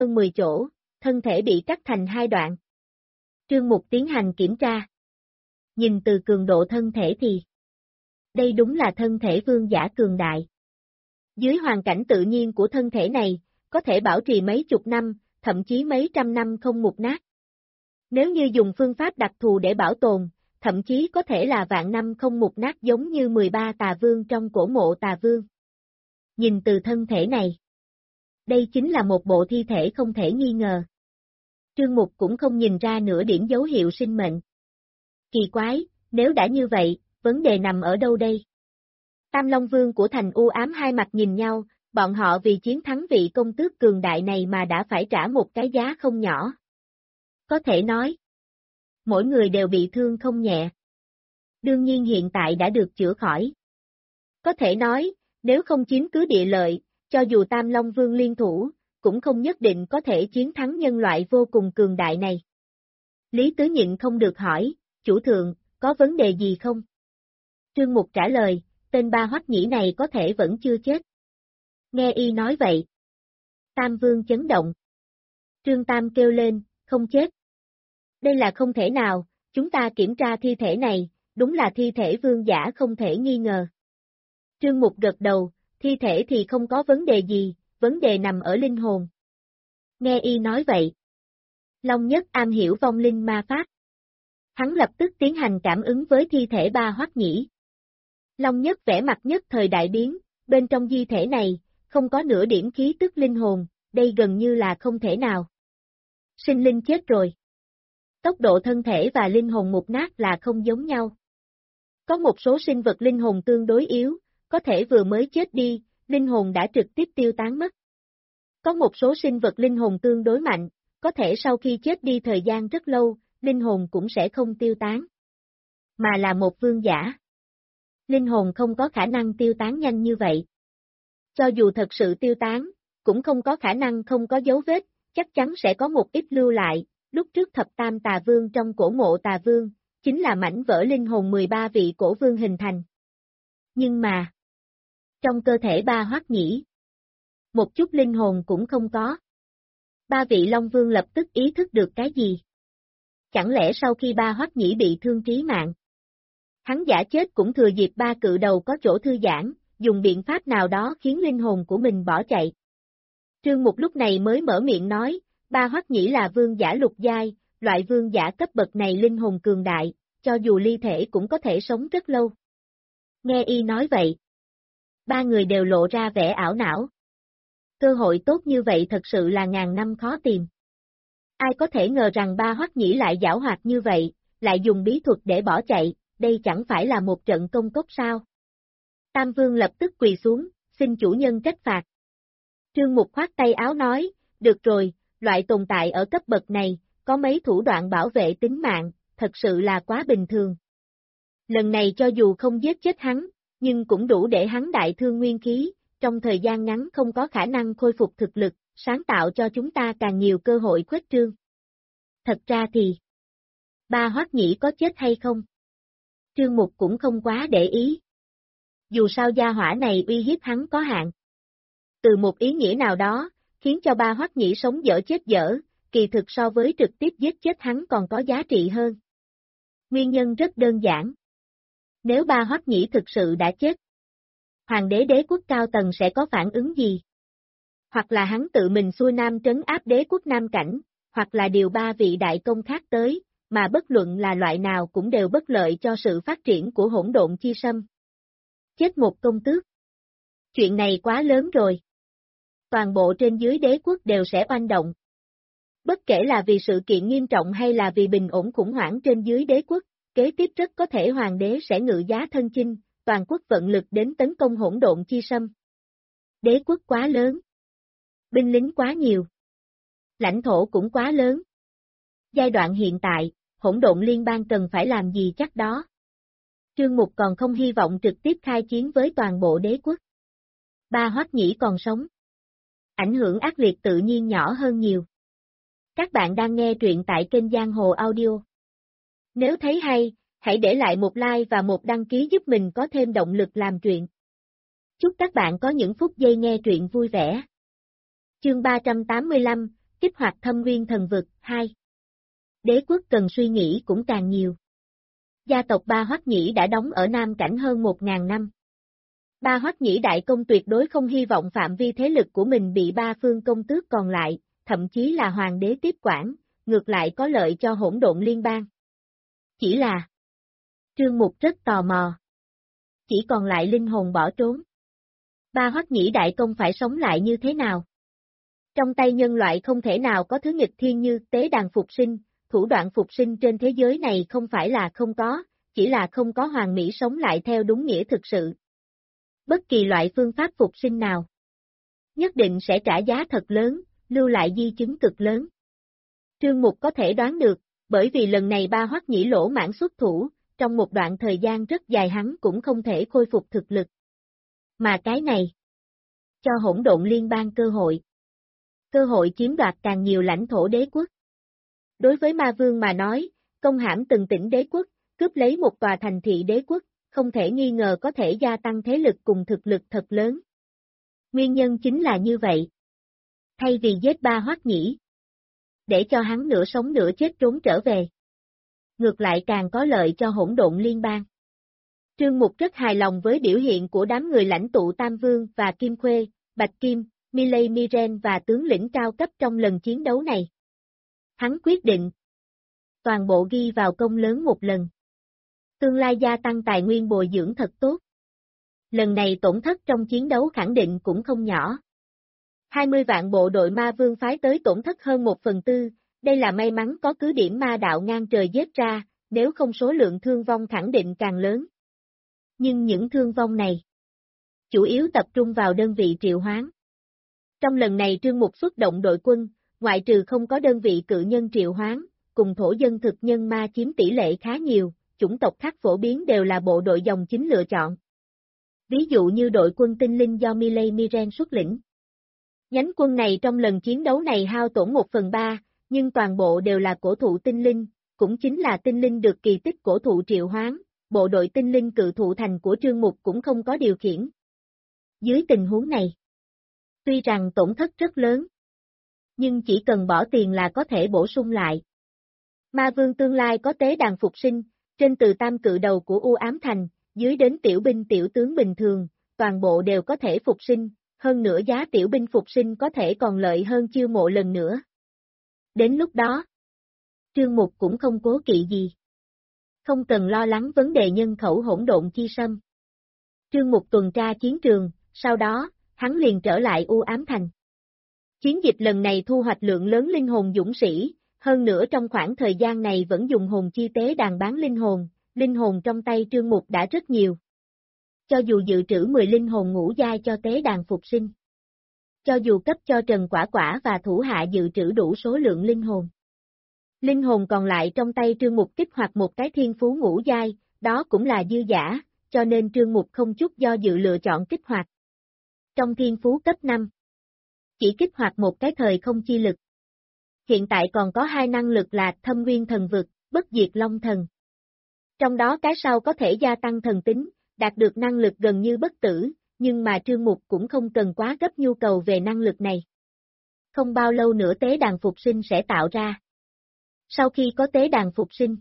hơn 10 chỗ, thân thể bị cắt thành hai đoạn. Trương Mục tiến hành kiểm tra. Nhìn từ cường độ thân thể thì đây đúng là thân thể vương giả cường đại. Dưới hoàn cảnh tự nhiên của thân thể này, có thể bảo trì mấy chục năm, thậm chí mấy trăm năm không mục nát. Nếu như dùng phương pháp đặc thù để bảo tồn, thậm chí có thể là vạn năm không mục nát giống như 13 tà vương trong cổ mộ tà vương. Nhìn từ thân thể này, đây chính là một bộ thi thể không thể nghi ngờ. Trương Mục cũng không nhìn ra nửa điểm dấu hiệu sinh mệnh. Kỳ quái, nếu đã như vậy, vấn đề nằm ở đâu đây? Tam Long Vương của thành u ám hai mặt nhìn nhau, bọn họ vì chiến thắng vị công tước cường đại này mà đã phải trả một cái giá không nhỏ. Có thể nói, mỗi người đều bị thương không nhẹ. Đương nhiên hiện tại đã được chữa khỏi. Có thể nói, nếu không chiếm cứ địa lợi, cho dù Tam Long Vương liên thủ, cũng không nhất định có thể chiến thắng nhân loại vô cùng cường đại này. Lý Tứ nhịn không được hỏi, chủ thượng, có vấn đề gì không? Trương Mục trả lời, tên Ba Hoắc Nhĩ này có thể vẫn chưa chết. Nghe y nói vậy. Tam Vương chấn động. Trương Tam kêu lên, không chết. Đây là không thể nào, chúng ta kiểm tra thi thể này, đúng là thi thể vương giả không thể nghi ngờ. Trương Mục gật đầu, thi thể thì không có vấn đề gì, vấn đề nằm ở linh hồn. Nghe y nói vậy. Long Nhất am hiểu vong linh ma pháp. Hắn lập tức tiến hành cảm ứng với thi thể Ba Hoắc Nhĩ. Long Nhất vẻ mặt nhất thời đại biến, bên trong di thể này, không có nửa điểm khí tức linh hồn, đây gần như là không thể nào. Sinh linh chết rồi. Tốc độ thân thể và linh hồn mục nát là không giống nhau. Có một số sinh vật linh hồn tương đối yếu, có thể vừa mới chết đi, linh hồn đã trực tiếp tiêu tán mất. Có một số sinh vật linh hồn tương đối mạnh, có thể sau khi chết đi thời gian rất lâu, linh hồn cũng sẽ không tiêu tán. Mà là một vương giả. Linh hồn không có khả năng tiêu tán nhanh như vậy. Cho dù thật sự tiêu tán, cũng không có khả năng không có dấu vết, chắc chắn sẽ có một ít lưu lại. Lúc trước thập tam tà vương trong cổ mộ tà vương, chính là mảnh vỡ linh hồn 13 vị cổ vương hình thành. Nhưng mà, trong cơ thể Ba Hoắc Nhĩ, một chút linh hồn cũng không có. Ba vị Long Vương lập tức ý thức được cái gì? Chẳng lẽ sau khi Ba Hoắc Nhĩ bị thương trí mạng, hắn giả chết cũng thừa dịp ba cự đầu có chỗ thư giãn, dùng biện pháp nào đó khiến linh hồn của mình bỏ chạy. Trương Mục lúc này mới mở miệng nói, Ba Hoắc Nhĩ là vương giả lục giai, loại vương giả cấp bậc này linh hồn cường đại, cho dù ly thể cũng có thể sống rất lâu. Nghe y nói vậy, ba người đều lộ ra vẻ ảo não. Cơ hội tốt như vậy thật sự là ngàn năm khó tìm. Ai có thể ngờ rằng Ba Hoắc Nhĩ lại giảo hoạt như vậy, lại dùng bí thuật để bỏ chạy, đây chẳng phải là một trận công cốc sao? Tam Vương lập tức quỳ xuống, xin chủ nhân trách phạt. Trương Mục khoát tay áo nói, được rồi, loại tồn tại ở cấp bậc này, có mấy thủ đoạn bảo vệ tính mạng, thật sự là quá bình thường. Lần này cho dù không giết chết hắn, nhưng cũng đủ để hắn đại thương nguyên khí, trong thời gian ngắn không có khả năng khôi phục thực lực, sáng tạo cho chúng ta càng nhiều cơ hội khuếch trương. Thật ra thì, Ba Hoắc Nhĩ có chết hay không? Trương Mục cũng không quá để ý. Dù sao gia hỏa này uy hiếp hắn có hạn. Từ một ý nghĩa nào đó, khiến cho Ba Hoắc Nhĩ sống dở chết dở, kỳ thực so với trực tiếp giết chết hắn còn có giá trị hơn. Nguyên nhân rất đơn giản. Nếu Ba Hoắc Nhĩ thực sự đã chết, Hoàng đế đế quốc cao tầng sẽ có phản ứng gì? Hoặc là hắn tự mình xuôi nam trấn áp đế quốc Nam Cảnh, hoặc là điều ba vị đại công khác tới, mà bất luận là loại nào cũng đều bất lợi cho sự phát triển của hỗn độn chi sâm. Chết một công tước. Chuyện này quá lớn rồi. Toàn bộ trên dưới đế quốc đều sẽ oanh động. Bất kể là vì sự kiện nghiêm trọng hay là vì bình ổn khủng hoảng trên dưới đế quốc, kế tiếp rất có thể hoàng đế sẽ ngự giá thân chinh, toàn quốc vận lực đến tấn công hỗn độn chi sâm. Đế quốc quá lớn. Binh lính quá nhiều. Lãnh thổ cũng quá lớn. Giai đoạn hiện tại, hỗn độn liên bang cần phải làm gì chắc đó. Trương Mục còn không hy vọng trực tiếp khai chiến với toàn bộ đế quốc. Ba Hoắc Nhĩ còn sống. Ảnh hưởng ác liệt tự nhiên nhỏ hơn nhiều. Các bạn đang nghe truyện tại kênh Giang Hồ Audio. Nếu thấy hay, hãy để lại một like và một đăng ký giúp mình có thêm động lực làm truyện. Chúc các bạn có những phút giây nghe truyện vui vẻ. Chương 385, Kích hoạt thâm nguyên thần vực, 2. Đế quốc cần suy nghĩ cũng càng nhiều. Gia tộc Ba Hoắc Nhĩ đã đóng ở Nam Cảnh hơn 1.000 năm. Ba Hoắc Nhĩ đại công tuyệt đối không hy vọng phạm vi thế lực của mình bị ba phương công tước còn lại, thậm chí là hoàng đế tiếp quản, ngược lại có lợi cho hỗn độn liên bang. Chỉ là Trương Mục rất tò mò. Chỉ còn lại linh hồn bỏ trốn. Ba Hoắc Nhĩ đại công phải sống lại như thế nào? Trong tay nhân loại không thể nào có thứ nghịch thiên như tế đàn phục sinh, thủ đoạn phục sinh trên thế giới này không phải là không có, chỉ là không có hoàn mỹ sống lại theo đúng nghĩa thực sự. Bất kỳ loại phương pháp phục sinh nào, nhất định sẽ trả giá thật lớn, lưu lại di chứng cực lớn. Trương Mục có thể đoán được, bởi vì lần này Ba Hoắc Nhĩ lỗ mãn xuất thủ, trong một đoạn thời gian rất dài hắn cũng không thể khôi phục thực lực. Mà cái này, cho hỗn độn liên bang cơ hội chiếm đoạt càng nhiều lãnh thổ đế quốc. Đối với ma vương mà nói, công hãm từng tỉnh đế quốc, cướp lấy một tòa thành thị đế quốc, không thể nghi ngờ có thể gia tăng thế lực cùng thực lực thật lớn. Nguyên nhân chính là như vậy. Thay vì giết Ba Hoắc Nhĩ, để cho hắn nửa sống nửa chết trốn trở về. Ngược lại càng có lợi cho hỗn độn liên bang. Trương Mục rất hài lòng với biểu hiện của đám người lãnh tụ Tam Vương và Kim Khuê, Bạch Kim, Miley Miren và tướng lĩnh cao cấp trong lần chiến đấu này. Hắn quyết định toàn bộ ghi vào công lớn một lần. Tương lai gia tăng tài nguyên bồi dưỡng thật tốt. Lần này tổn thất trong chiến đấu khẳng định cũng không nhỏ. 20 vạn bộ đội ma vương phái tới tổn thất hơn 1/4, đây là may mắn có cứ điểm ma đạo ngang trời giết ra, nếu không số lượng thương vong khẳng định càng lớn. Nhưng những thương vong này chủ yếu tập trung vào đơn vị triệu hoán. Trong lần này Trương Mục xuất động đội quân, ngoại trừ không có đơn vị cự nhân triệu hoán, cùng thổ dân thực nhân ma chiếm tỷ lệ khá nhiều, chủng tộc khác phổ biến đều là bộ đội dòng chính lựa chọn. Ví dụ như đội quân tinh linh do Miley Miren xuất lĩnh. Nhánh quân này trong lần chiến đấu này hao tổn 1/3, nhưng toàn bộ đều là cổ thụ tinh linh, cũng chính là tinh linh được kỳ tích cổ thụ triệu hoán, bộ đội tinh linh cự thụ thành của Trương Mục cũng không có điều khiển. Dưới tình huống này, tuy rằng tổn thất rất lớn, nhưng chỉ cần bỏ tiền là có thể bổ sung lại. Ma vương tương lai có tế đàn phục sinh, trên từ tam cự đầu của U Ám Thành, dưới đến tiểu binh tiểu tướng bình thường, toàn bộ đều có thể phục sinh, hơn nữa giá tiểu binh phục sinh có thể còn lợi hơn chiêu mộ lần nữa. Đến lúc đó, Trương Mục cũng không cố kỵ gì. Không cần lo lắng vấn đề nhân khẩu hỗn độn chi xâm. Trương Mục tuần tra chiến trường, sau đó, hắn liền trở lại U Ám Thành. Chiến dịch lần này thu hoạch lượng lớn linh hồn dũng sĩ, hơn nữa trong khoảng thời gian này vẫn dùng hồn chi tế đàn bán linh hồn trong tay Trương Mục đã rất nhiều. Cho dù dự trữ 10 linh hồn ngũ giai cho tế đàn phục sinh. Cho dù cấp cho Trần Quả Quả và thủ hạ dự trữ đủ số lượng linh hồn. Linh hồn còn lại trong tay Trương Mục kích hoạt một cái thiên phú ngũ giai, đó cũng là dư giả, cho nên Trương Mục không chút do dự lựa chọn kích hoạt. Trong thiên phú cấp 5, chỉ kích hoạt một cái thời không chi lực. Hiện tại còn có 2 năng lực là thâm nguyên thần vực, bất diệt long thần. Trong đó cái sau có thể gia tăng thần tính, đạt được năng lực gần như bất tử, nhưng mà Trương Mục cũng không cần quá gấp nhu cầu về năng lực này. Không bao lâu nữa tế đàn phục sinh sẽ tạo ra. Sau khi có tế đàn phục sinh,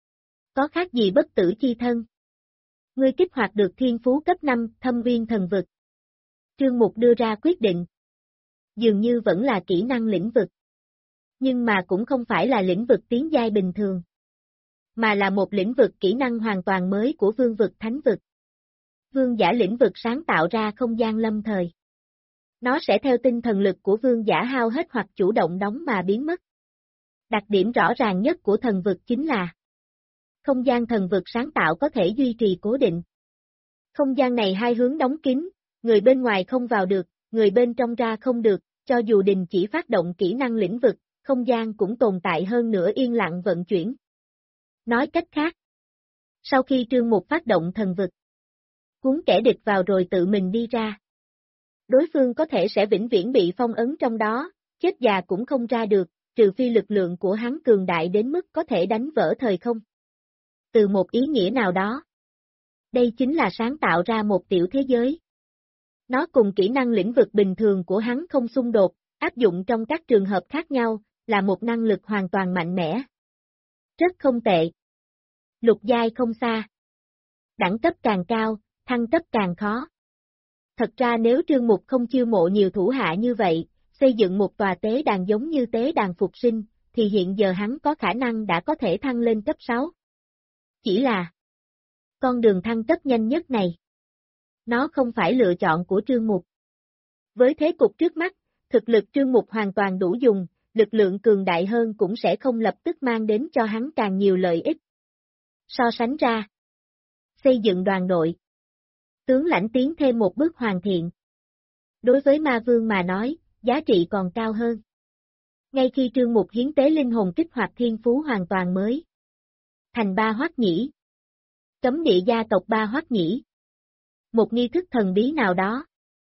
có khác gì bất tử chi thân? Ngươi kích hoạt được thiên phú cấp 5 thâm nguyên thần vực. Trương Mục đưa ra quyết định. Dường như vẫn là kỹ năng lĩnh vực. Nhưng mà cũng không phải là lĩnh vực tiến giai bình thường. Mà là một lĩnh vực kỹ năng hoàn toàn mới của vương vực thánh vực. Vương giả lĩnh vực sáng tạo ra không gian lâm thời. Nó sẽ theo tinh thần lực của vương giả hao hết hoặc chủ động đóng mà biến mất. Đặc điểm rõ ràng nhất của thần vực chính là không gian thần vực sáng tạo có thể duy trì cố định. Không gian này hai hướng đóng kín, người bên ngoài không vào được, người bên trong ra không được, cho dù đình chỉ phát động kỹ năng lĩnh vực, không gian cũng tồn tại hơn nữa yên lặng vận chuyển. Nói cách khác, sau khi Trương Mục phát động thần vực, cuốn kẻ địch vào rồi tự mình đi ra. Đối phương có thể sẽ vĩnh viễn bị phong ấn trong đó, chết già cũng không ra được, trừ phi lực lượng của hắn cường đại đến mức có thể đánh vỡ thời không. Từ một ý nghĩa nào đó, đây chính là sáng tạo ra một tiểu thế giới. Nó cùng kỹ năng lĩnh vực bình thường của hắn không xung đột, Áp dụng trong các trường hợp khác nhau, là một năng lực hoàn toàn mạnh mẽ. Rất không tệ. Lục giai không xa. Đẳng cấp càng cao, thăng cấp càng khó. Thật ra nếu Trương Mục không chiêu mộ nhiều thủ hạ như vậy, xây dựng một tòa tế đàn giống như tế đàn phục sinh, thì hiện giờ hắn có khả năng đã có thể thăng lên cấp 6. Chỉ là con đường thăng cấp nhanh nhất này, nó không phải lựa chọn của Trương Mục. Với thế cục trước mắt, thực lực Trương Mục hoàn toàn đủ dùng, lực lượng cường đại hơn cũng sẽ không lập tức mang đến cho hắn càng nhiều lợi ích. So sánh ra, xây dựng đoàn đội, tướng lãnh tiến thêm một bước hoàn thiện. Đối với ma vương mà nói, giá trị còn cao hơn. Ngay khi Trương Mục hiến tế linh hồn kích hoạt thiên phú hoàn toàn mới. Thành Ba Hoắc Nhĩ. Cấm địa gia tộc Ba Hoắc Nhĩ. Một nghi thức thần bí nào đó.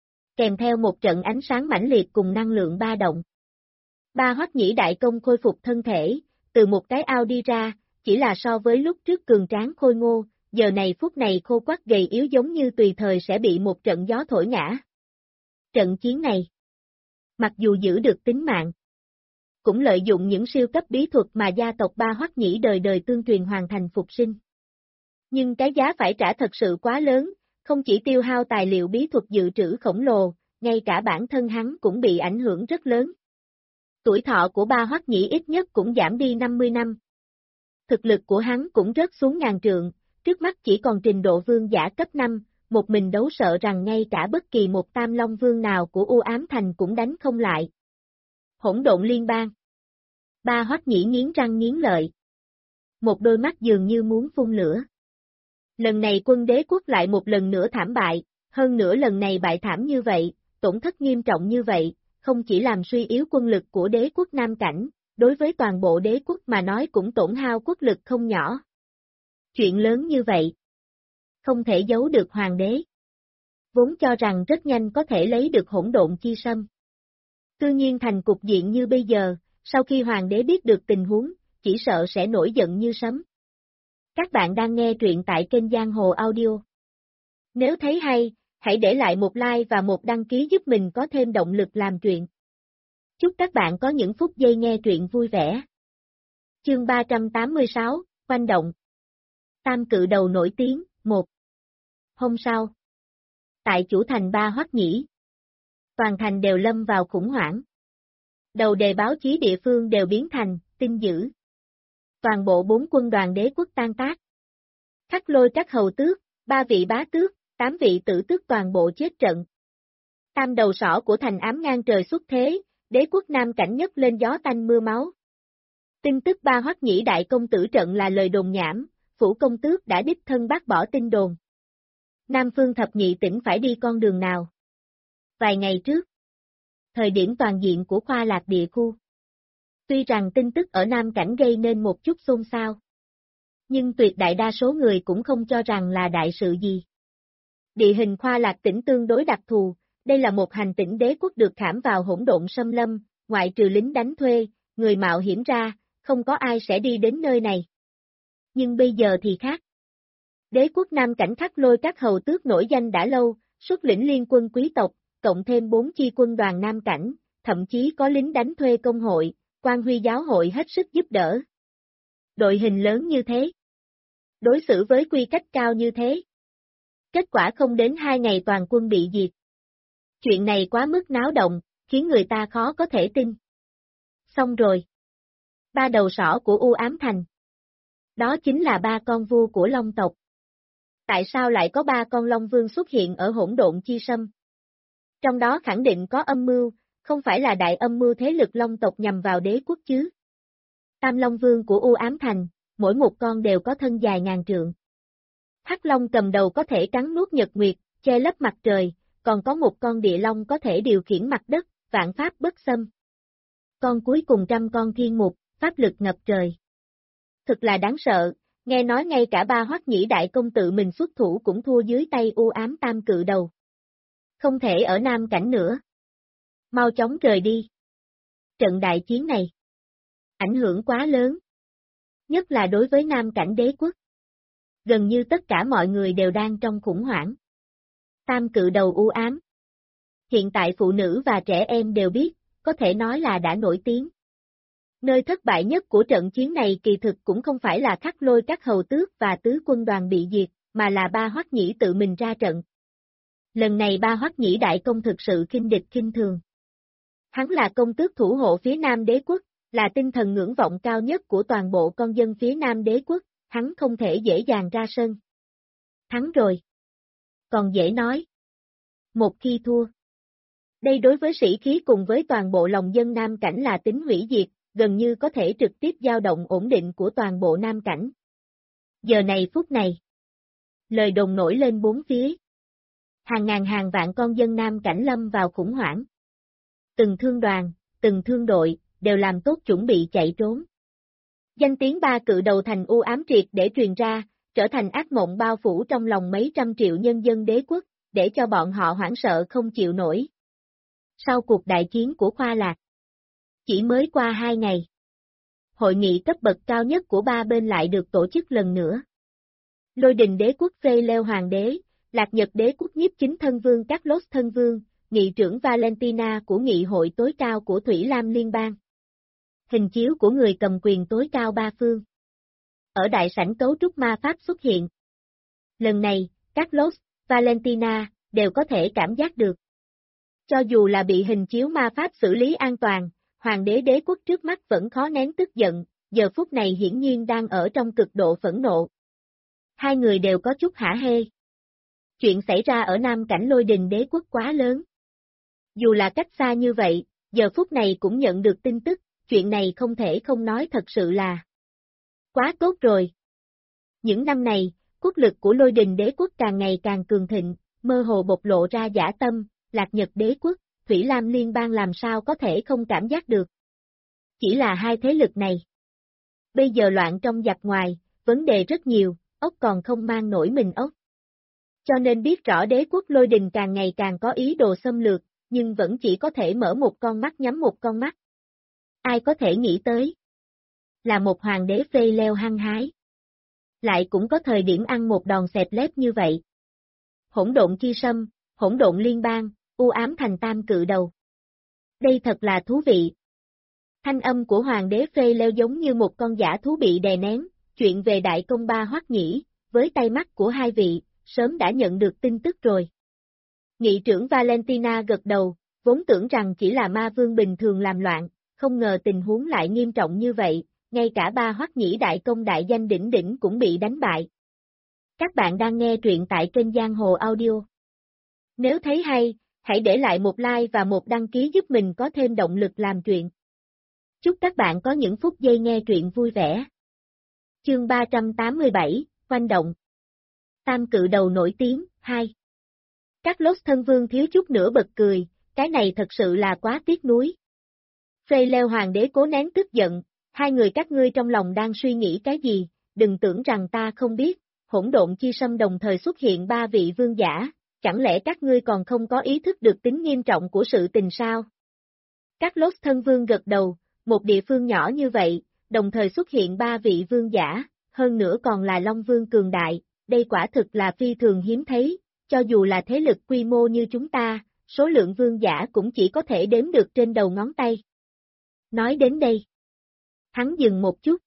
Kèm theo một trận ánh sáng mãnh liệt cùng năng lượng ba động. Ba Hoắc Nhĩ đại công khôi phục thân thể, từ một cái ao đi ra, chỉ là so với lúc trước cường tráng khôi ngô, giờ này phút này khô quắt gầy yếu giống như tùy thời sẽ bị một trận gió thổi ngã. Trận chiến này, mặc dù giữ được tính mạng, cũng lợi dụng những siêu cấp bí thuật mà gia tộc Ba Hoắc Nhĩ đời đời tương truyền hoàn thành phục sinh. Nhưng cái giá phải trả thật sự quá lớn, không chỉ tiêu hao tài liệu bí thuật dự trữ khổng lồ, ngay cả bản thân hắn cũng bị ảnh hưởng rất lớn. Tuổi thọ của Ba Hoắc Nhĩ ít nhất cũng giảm đi 50 năm. Thực lực của hắn cũng rớt xuống ngàn trượng, trước mắt chỉ còn trình độ vương giả cấp 5, một mình đấu sợ rằng ngay cả bất kỳ một Tam Long Vương nào của U Ám Thành cũng đánh không lại. Hỗn độn liên bang. Ba Hoắc Nhĩ nghiến răng nghiến lợi. Một đôi mắt dường như muốn phun lửa. Lần này quân đế quốc lại một lần nữa thảm bại, hơn nữa lần này bại thảm như vậy, tổn thất nghiêm trọng như vậy, không chỉ làm suy yếu quân lực của đế quốc Nam Cảnh, đối với toàn bộ đế quốc mà nói cũng tổn hao quốc lực không nhỏ. Chuyện lớn như vậy, không thể giấu được hoàng đế. Vốn cho rằng rất nhanh có thể lấy được hỗn độn chi sâm. Tuy nhiên thành cục diện như bây giờ, sau khi hoàng đế biết được tình huống, chỉ sợ sẽ nổi giận như sấm. Các bạn đang nghe truyện tại kênh Giang Hồ Audio. Nếu thấy hay, hãy để lại một like và một đăng ký giúp mình có thêm động lực làm truyện. Chúc các bạn có những phút giây nghe truyện vui vẻ. Chương 386, Quanh động. Tam cự đầu nổi tiếng, 1. Hôm sau, tại chủ thành Ba Hoắc Nhĩ, toàn thành đều lâm vào khủng hoảng. Đầu đề báo chí địa phương đều biến thành tin dữ. Toàn bộ 4 quân đoàn đế quốc tan tác. Khắc Lôi các hầu tước, 3 vị bá tước, 8 vị tử tước toàn bộ chết trận. Tam đầu sỏ của thành ám ngang trời xuất thế, đế quốc Nam Cảnh nhấc lên gió tanh mưa máu. Tin tức Ba Hoắc Nhĩ đại công tử trận là lời đồn nhảm, phủ công tước đã đích thân bác bỏ tin đồn. Nam Phương thập nhị tỉnh phải đi con đường nào? Vài ngày trước, thời điểm toàn diện của khoa lạc địa khu. Tuy rằng tin tức ở Nam Cảnh gây nên một chút xôn xao, nhưng tuyệt đại đa số người cũng không cho rằng là đại sự gì. Địa hình khoa lạc tỉnh tương đối đặc thù, đây là một hành tỉnh đế quốc được khảm vào hỗn độn xâm lâm, ngoại trừ lính đánh thuê, người mạo hiểm ra, không có ai sẽ đi đến nơi này. Nhưng bây giờ thì khác. Đế quốc Nam Cảnh Khắc Lôi các hầu tước nổi danh đã lâu, xuất lĩnh liên quân quý tộc, cộng thêm 4 chi quân đoàn Nam Cảnh, thậm chí có lính đánh thuê công hội, quan huy giáo hội hết sức giúp đỡ. Đội hình lớn như thế. Đối xử với quy cách cao như thế. Kết quả không đến 2 ngày toàn quân bị diệt. Chuyện này quá mức náo động, khiến người ta khó có thể tin. Xong rồi. 3 đầu sỏ của U Ám Thành. Đó chính là 3 con vua của Long tộc. Tại sao lại có 3 con Long Vương xuất hiện ở hỗn độn chi sâm? Trong đó khẳng định có âm mưu, không phải là đại âm mưu thế lực Long tộc nhằm vào đế quốc chứ. Tam Long Vương của U Ám Thành, mỗi một con đều có thân dài ngàn trượng. Hắc Long cầm đầu có thể cắn nuốt nhật nguyệt, che lấp mặt trời, còn có một con địa long có thể điều khiển mặt đất, vạn pháp bất xâm. Con cuối cùng 100 con thiên mục, pháp lực ngập trời. Thực là đáng sợ, nghe nói ngay cả Ba Hoắc Nhĩ đại công tự mình xuất thủ cũng thua dưới tay U Ám tam cự đầu. Không thể ở Nam Cảnh nữa. Mau chóng rời đi. Trận đại chiến này ảnh hưởng quá lớn. Nhất là đối với Nam Cảnh đế quốc. Gần như tất cả mọi người đều đang trong khủng hoảng. Tam cự đầu U Ám. Hiện tại phụ nữ và trẻ em đều biết, có thể nói là đã nổi tiếng. Nơi thất bại nhất của trận chiến này kỳ thực cũng không phải là Khắc Lôi các hầu tước và tứ quân đoàn bị diệt, mà là Ba Hoắc Nhĩ tự mình ra trận. Lần này Ba Hoắc Nhĩ đại công thực sự khinh địch khinh thường. Hắn là công tước thủ hộ phía Nam đế quốc, là tinh thần ngưỡng vọng cao nhất của toàn bộ con dân phía Nam đế quốc, hắn không thể dễ dàng ra sân. Thắng rồi. Còn dễ nói. Một khi thua. Đây đối với sĩ khí cùng với toàn bộ lòng dân Nam Cảnh là tính hủy diệt, gần như có thể trực tiếp dao động ổn định của toàn bộ Nam Cảnh. Giờ này phút này. Lời đồn nổi lên bốn phía. Hàng ngàn hàng vạn con dân Nam Cảnh lâm vào khủng hoảng. Từng thương đoàn, từng thương đội, đều làm tốt chuẩn bị chạy trốn. Danh tiếng ba cự đầu thành u ám triệt để truyền ra, trở thành ác mộng bao phủ trong lòng mấy trăm triệu nhân dân đế quốc, để cho bọn họ hoảng sợ không chịu nổi. Sau cuộc đại chiến của Khoa Lạc, chỉ mới qua 2 ngày, hội nghị cấp bậc cao nhất của ba bên lại được tổ chức lần nữa. Lôi Đình đế quốc Phê Leo Hoàng đế, Lạc Nhật đế quốc nhiếp chính thân vương Carlos thân vương, nghị trưởng Valentina của nghị hội tối cao của Thủy Lam Liên bang. Hình chiếu của người cầm quyền tối cao ba phương. Ở đại sảnh cấu trúc ma pháp xuất hiện. Lần này, Carlos, Valentina, đều có thể cảm giác được. Cho dù là bị hình chiếu ma pháp xử lý an toàn, hoàng đế đế quốc trước mắt vẫn khó nén tức giận, giờ phút này hiển nhiên đang ở trong cực độ phẫn nộ. Hai người đều có chút hả hê. Chuyện xảy ra ở Nam Cảnh Lôi Đình đế quốc quá lớn. Dù là cách xa như vậy, giờ phút này cũng nhận được tin tức, chuyện này không thể không nói thật sự là quá tốt rồi. Những năm này, quốc lực của Lôi Đình đế quốc càng ngày càng cường thịnh, mơ hồ bộc lộ ra dã tâm, Lạc Nhật đế quốc, Thủy Lam Liên bang làm sao có thể không cảm giác được. Chỉ là hai thế lực này. Bây giờ loạn trong giặc ngoài, vấn đề rất nhiều, ốc còn không mang nổi mình ốc. Cho nên biết rõ đế quốc Lôi Đình càng ngày càng có ý đồ xâm lược, nhưng vẫn chỉ có thể mở một con mắt nhắm một con mắt. Ai có thể nghĩ tới? Là một hoàng đế Phê Leo hăng hái. Lại cũng có thời điểm ăn một đòn xẹp lép như vậy. Hỗn độn chi sâm, hỗn độn liên bang, u ám thành tam cự đầu. Đây thật là thú vị. Thanh âm của hoàng đế Phê Leo giống như một con dã thú bị đè nén, chuyện về đại công Ba Hoắc Nhĩ, với tay mắt của hai vị, sớm đã nhận được tin tức rồi. Nghị trưởng Valentina gật đầu, vốn tưởng rằng chỉ là ma vương bình thường làm loạn, không ngờ tình huống lại nghiêm trọng như vậy, ngay cả Ba Hoắc Nhĩ đại công đại danh đỉnh đỉnh cũng bị đánh bại. Các bạn đang nghe truyện tại kênh Giang Hồ Audio. Nếu thấy hay, hãy để lại một like và một đăng ký giúp mình có thêm động lực làm truyện. Chúc các bạn có những phút giây nghe truyện vui vẻ. Chương 387, Quanh động. Tam cự đầu nổi tiếng, 2. Carlos thân vương thiếu chút nữa bật cười, cái này thật sự là quá tiếc nuối. Phê Leo hoàng đế cố nén tức giận, hai người các ngươi trong lòng đang suy nghĩ cái gì, đừng tưởng rằng ta không biết, hỗn độn chi sâm đồng thời xuất hiện ba vị vương giả, chẳng lẽ các ngươi còn không có ý thức được tính nghiêm trọng của sự tình sao? Carlos thân vương gật đầu, một địa phương nhỏ như vậy, đồng thời xuất hiện ba vị vương giả, hơn nữa còn là Long Vương cường đại, đây quả thực là phi thường hiếm thấy, cho dù là thế lực quy mô như chúng ta, số lượng vương giả cũng chỉ có thể đếm được trên đầu ngón tay. Nói đến đây, hắn dừng một chút,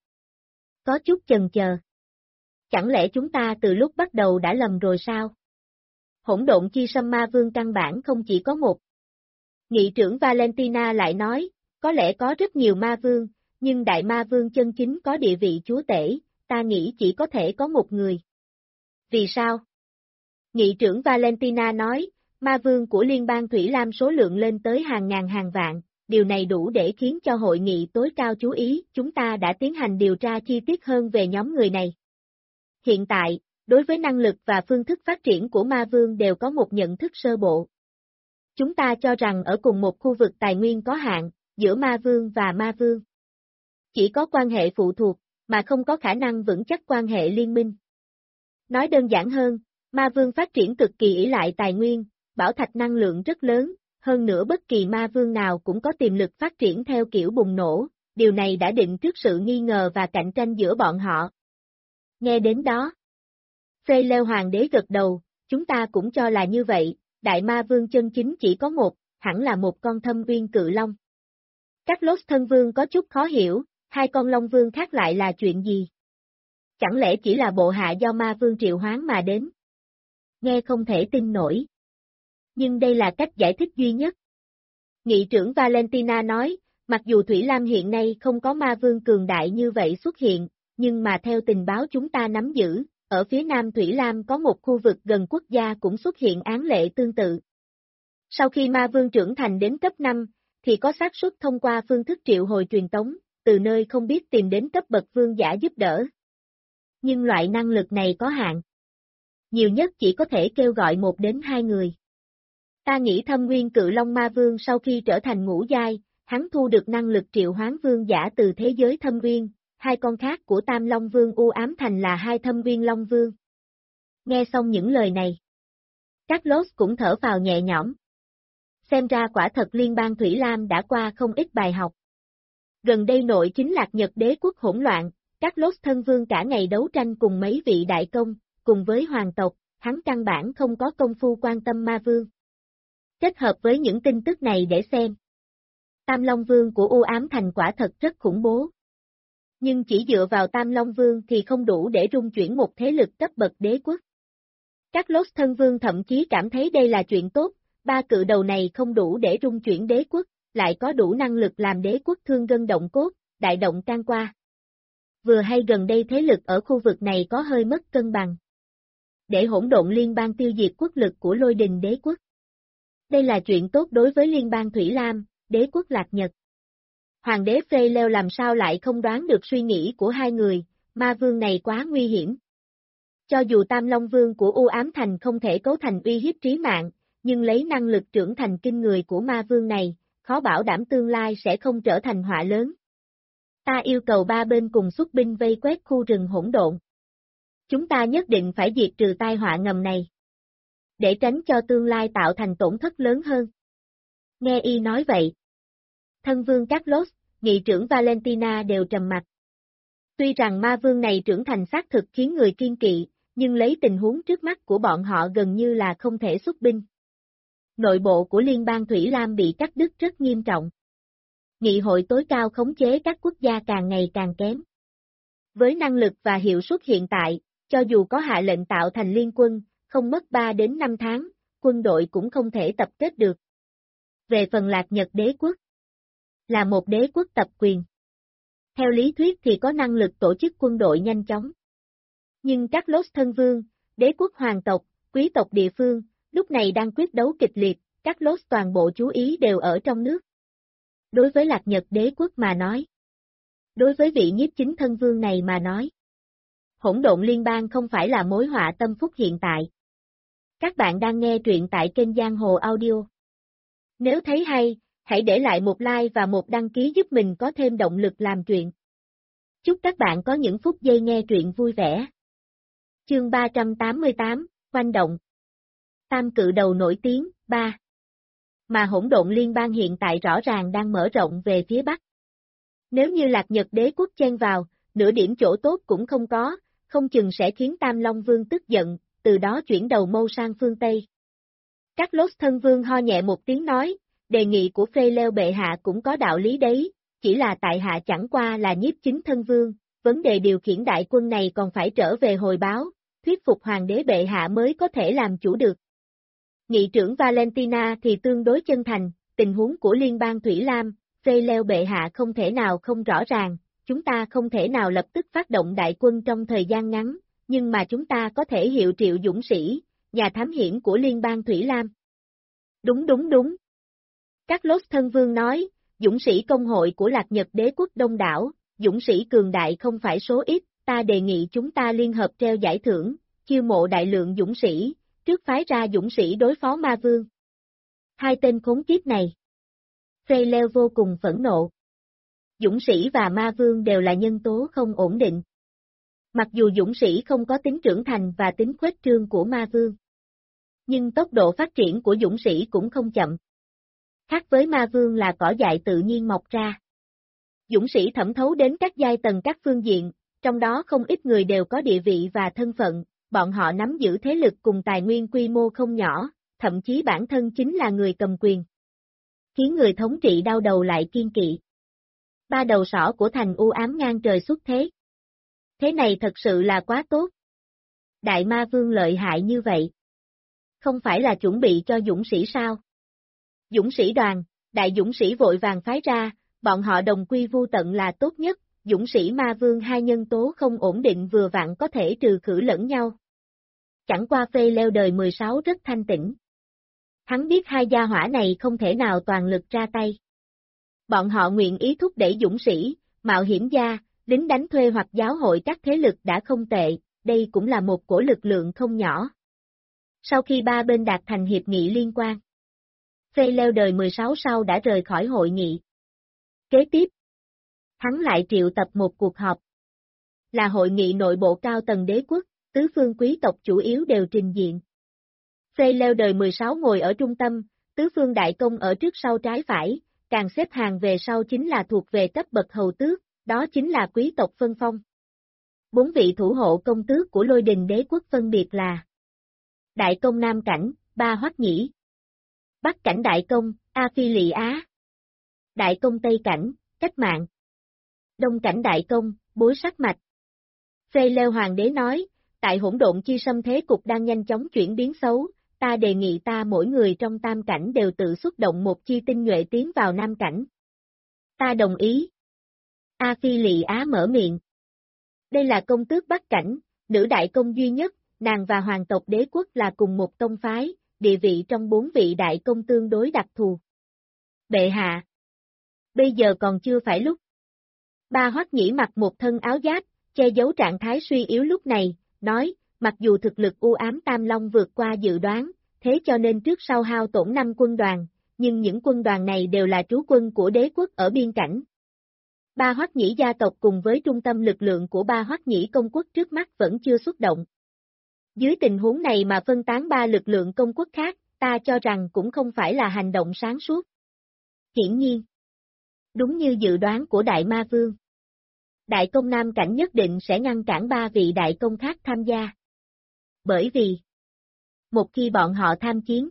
có chút chần chờ. Chẳng lẽ chúng ta từ lúc bắt đầu đã lầm rồi sao? Hỗn độn chi sâm ma vương căn bản không chỉ có một. Nghị trưởng Valentina lại nói, có lẽ có rất nhiều ma vương, nhưng đại ma vương chân chính có địa vị chúa tể, ta nghĩ chỉ có thể có một người. Vì sao? Nghị trưởng Valentina nói, ma vương của Liên bang Thủy Lam số lượng lên tới hàng ngàn hàng vạn, điều này đủ để khiến cho hội nghị tối cao chú ý, chúng ta đã tiến hành điều tra chi tiết hơn về nhóm người này. Hiện tại, đối với năng lực và phương thức phát triển của ma vương đều có một nhận thức sơ bộ. Chúng ta cho rằng ở cùng một khu vực tài nguyên có hạn, giữa ma vương và ma vương. Chỉ có quan hệ phụ thuộc, mà không có khả năng vững chắc quan hệ liên minh. Nói đơn giản hơn, ma vương phát triển cực kỳ ỷ lại tài nguyên, bảo thạch năng lượng rất lớn, hơn nữa bất kỳ ma vương nào cũng có tiềm lực phát triển theo kiểu bùng nổ, điều này đã định trước sự nghi ngờ và cạnh tranh giữa bọn họ. Nghe đến đó, Phê Leo hoàng đế gật đầu, chúng ta cũng cho là như vậy, đại ma vương chân chính chỉ có một, hẳn là một con thâm uyên cự long. Các lốt thân vương có chút khó hiểu, hai con long vương khác lại là chuyện gì? Chẳng lẽ chỉ là bộ hạ do ma vương triệu hoán mà đến? Nghe không thể tin nổi. Nhưng đây là cách giải thích duy nhất. Nghị trưởng Valentina nói, mặc dù Thủy Lam hiện nay không có ma vương cường đại như vậy xuất hiện, nhưng mà theo tình báo chúng ta nắm giữ, ở phía nam Thủy Lam có một khu vực gần quốc gia cũng xuất hiện án lệ tương tự. Sau khi ma vương trưởng thành đến cấp 5, thì có xác suất thông qua phương thức triệu hồi truyền tống, từ nơi không biết tìm đến cấp bậc vương giả giúp đỡ. Nhưng loại năng lực này có hạn. Nhiều nhất chỉ có thể kêu gọi 1 đến 2 người. Ta nghĩ Thâm Nguyên Cự Long Ma Vương sau khi trở thành ngũ giai, hắn thu được năng lực triệu hoán vương giả từ thế giới Thâm Nguyên, hai con khác của Tam Long Vương U Ám Thành là hai Thâm Nguyên Long Vương. Nghe xong những lời này, các lốt cũng thở vào nhẹ nhõm. Xem ra quả thật Liên bang Thủy Lam đã qua không ít bài học. Gần đây nội chính Lạc Nhật Đế quốc hỗn loạn, các lốt thân vương cả ngày đấu tranh cùng mấy vị đại công, cùng với hoàng tộc, hắn căn bản không có công phu quan tâm ma vương. Kết hợp với những tin tức này để xem. Tam Long Vương của U Ám Thành quả thật rất khủng bố. Nhưng chỉ dựa vào Tam Long Vương thì không đủ để rung chuyển một thế lực cấp bậc đế quốc. Các lốt thân vương thậm chí cảm thấy đây là chuyện tốt, ba cự đầu này không đủ để rung chuyển đế quốc, lại có đủ năng lực làm đế quốc thương gân động cốt, đại động can qua. Vừa hay gần đây thế lực ở khu vực này có hơi mất cân bằng. Để hỗn độn liên bang tiêu diệt quốc lực của Lôi Đình đế quốc. Đây là chuyện tốt đối với liên bang Thủy Lam, đế quốc Lạc Nhật. Hoàng đế Freyleo làm sao lại không đoán được suy nghĩ của hai người, ma vương này quá nguy hiểm. Cho dù Tam Long Vương của U Ám Thành không thể cấu thành uy hiếp trí mạng, nhưng lấy năng lực trưởng thành kinh người của ma vương này, khó bảo đảm tương lai sẽ không trở thành họa lớn. Ta yêu cầu ba bên cùng xuất binh vây quét khu rừng hỗn độn. Chúng ta nhất định phải diệt trừ tai họa ngầm này. Để tránh cho tương lai tạo thành tổn thất lớn hơn. Nghe y nói vậy. Thân vương Carlos, nghị trưởng Valentina đều trầm mặt. Tuy rằng ma vương này trưởng thành xác thực khiến người kiên kỵ, nhưng lấy tình huống trước mắt của bọn họ gần như là không thể xuất binh. Nội bộ của Liên bang Thủy Lam bị cắt đứt rất nghiêm trọng. Nghị hội tối cao khống chế các quốc gia càng ngày càng kém. Với năng lực và hiệu suất hiện tại, cho dù có hạ lệnh tạo thành liên quân, không mất 3 đến 5 tháng, quân đội cũng không thể tập kết được. Về phần Lạc Nhật đế quốc, là một đế quốc tập quyền. Theo lý thuyết thì có năng lực tổ chức quân đội nhanh chóng. Nhưng các lốt thân vương, đế quốc hoàng tộc, quý tộc địa phương, lúc này đang quyết đấu kịch liệt, các lốt toàn bộ chú ý đều ở trong nước. Đối với Lạc Nhật đế quốc mà nói. Đối với vị nhiếp chính thân vương này mà nói. Hỗn độn liên bang không phải là mối họa tâm phúc hiện tại. Các bạn đang nghe truyện tại kênh Giang Hồ Audio. Nếu thấy hay, hãy để lại một like và một đăng ký giúp mình có thêm động lực làm truyện. Chúc các bạn có những phút giây nghe truyện vui vẻ. Chương 388, Quanh động. Tam cự đầu nổi tiếng, 3. Mà hỗn độn liên bang hiện tại rõ ràng đang mở rộng về phía Bắc. Nếu như Lạc Nhật đế quốc chen vào, nửa điểm chỗ tốt cũng không có, không chừng sẽ khiến Tam Long Vương tức giận, từ đó chuyển đầu mâu sang phương Tây. Các lốt thân vương ho nhẹ một tiếng nói, đề nghị của Freyleo bệ hạ cũng có đạo lý đấy, chỉ là tại hạ chẳng qua là nhiếp chính thân vương, vấn đề điều khiển đại quân này còn phải trở về hồi báo, thuyết phục hoàng đế bệ hạ mới có thể làm chủ được. Nghị trưởng Valentina thì tương đối chân thành, tình huống của liên bang Thủy Lam, Freyleo bệ hạ không thể nào không rõ ràng, chúng ta không thể nào lập tức phát động đại quân trong thời gian ngắn, nhưng mà chúng ta có thể hiệu triệu dũng sĩ, nhà thám hiểm của liên bang Thủy Lam. Đúng. Các lốt thân vương nói, dũng sĩ công hội của Lạc Nhật đế quốc đông đảo, dũng sĩ cường đại không phải số ít, ta đề nghị chúng ta liên hợp treo giải thưởng, chiêu mộ đại lượng dũng sĩ, trước phái ra dũng sĩ đối phó ma vương. Hai tên khốn kiếp này. Freyleo vô cùng phẫn nộ. Dũng sĩ và ma vương đều là nhân tố không ổn định. Mặc dù dũng sĩ không có tính trưởng thành và tính khuếch trương của ma vương. Nhưng tốc độ phát triển của dũng sĩ cũng không chậm. Khác với ma vương là cỏ dại tự nhiên mọc ra. Dũng sĩ thẩm thấu đến các giai tầng các phương diện, trong đó không ít người đều có địa vị và thân phận, bọn họ nắm giữ thế lực cùng tài nguyên quy mô không nhỏ, thậm chí bản thân chính là người cầm quyền. Khiến người thống trị đau đầu lại kiên kỵ. Ba đầu sỏ của thành u ám ngang trời xuất thế. Thế này thật sự là quá tốt. Đại ma vương lợi hại như vậy. Không phải là chuẩn bị cho dũng sĩ sao? Dũng sĩ đoàn, đại dũng sĩ vội vàng phái ra, bọn họ đồng quy vu tận là tốt nhất, dũng sĩ ma vương hai nhân tố không ổn định vừa vặn có thể trừ khử lẫn nhau. Chẳng qua phê leo đời 16 rất thanh tĩnh. Hắn biết hai gia hỏa này không thể nào toàn lực ra tay. Bọn họ nguyện ý thúc đẩy dũng sĩ, mạo hiểm gia, lính đánh thuê hoặc giáo hội các thế lực đã không tệ, đây cũng là một cổ lực lượng không nhỏ. Sau khi ba bên đạt thành hiệp nghị liên quan, phê leo đời 16 sau đã rời khỏi hội nghị. Kế tiếp, hắn lại triệu tập một cuộc họp. Là hội nghị nội bộ cao tầng đế quốc, tứ phương quý tộc chủ yếu đều trình diện. Phê leo đời 16 ngồi ở trung tâm, tứ phương đại công ở trước sau trái phải, càng xếp hàng về sau chính là thuộc về cấp bậc hầu tước, đó chính là quý tộc phân phong. 4 vị thủ hộ công tước của Lôi Đình đế quốc phân biệt là Đại công Nam Cảnh, Ba Hoắc Nhĩ, Bắc Cảnh Đại công, A Phi Lị Á, Đại công Tây Cảnh, Cách Mạng, Đông Cảnh Đại công, Bối Sắc Mạch. Phê leo hoàng đế nói, tại hỗn độn chi xâm thế cục đang nhanh chóng chuyển biến xấu, ta đề nghị ta mỗi người trong tam cảnh đều tự xuất động một chi tinh nhuệ tiến vào nam cảnh. Ta đồng ý. A Phi Lị Á mở miệng. Đây là công tước Bắc cảnh, nữ đại công duy nhất, nàng và hoàng tộc đế quốc là cùng một tông phái, địa vị trong 4 vị đại công tương đối đặc thù. Bệ hạ. Bây giờ còn chưa phải lúc. Ba Hoắc Nhĩ mặc một thân áo giáp, che giấu trạng thái suy yếu lúc này, nói, mặc dù thực lực u ám Tam Long vượt qua dự đoán, thế cho nên trước sau hao tổn 5 quân đoàn, nhưng những quân đoàn này đều là trú quân của đế quốc ở biên cảnh. Ba Hoắc Nhĩ gia tộc cùng với trung tâm lực lượng của Ba Hoắc Nhĩ công quốc trước mắt vẫn chưa xuất động. Dưới tình huống này mà phân tán 3 lực lượng công quốc khác, ta cho rằng cũng không phải là hành động sáng suốt. Hiển nhiên, đúng như dự đoán của Đại Ma Vương, Đại công Nam Cảnh nhất định sẽ ngăn cản 3 vị đại công khác tham gia. Bởi vì, một khi bọn họ tham chiến,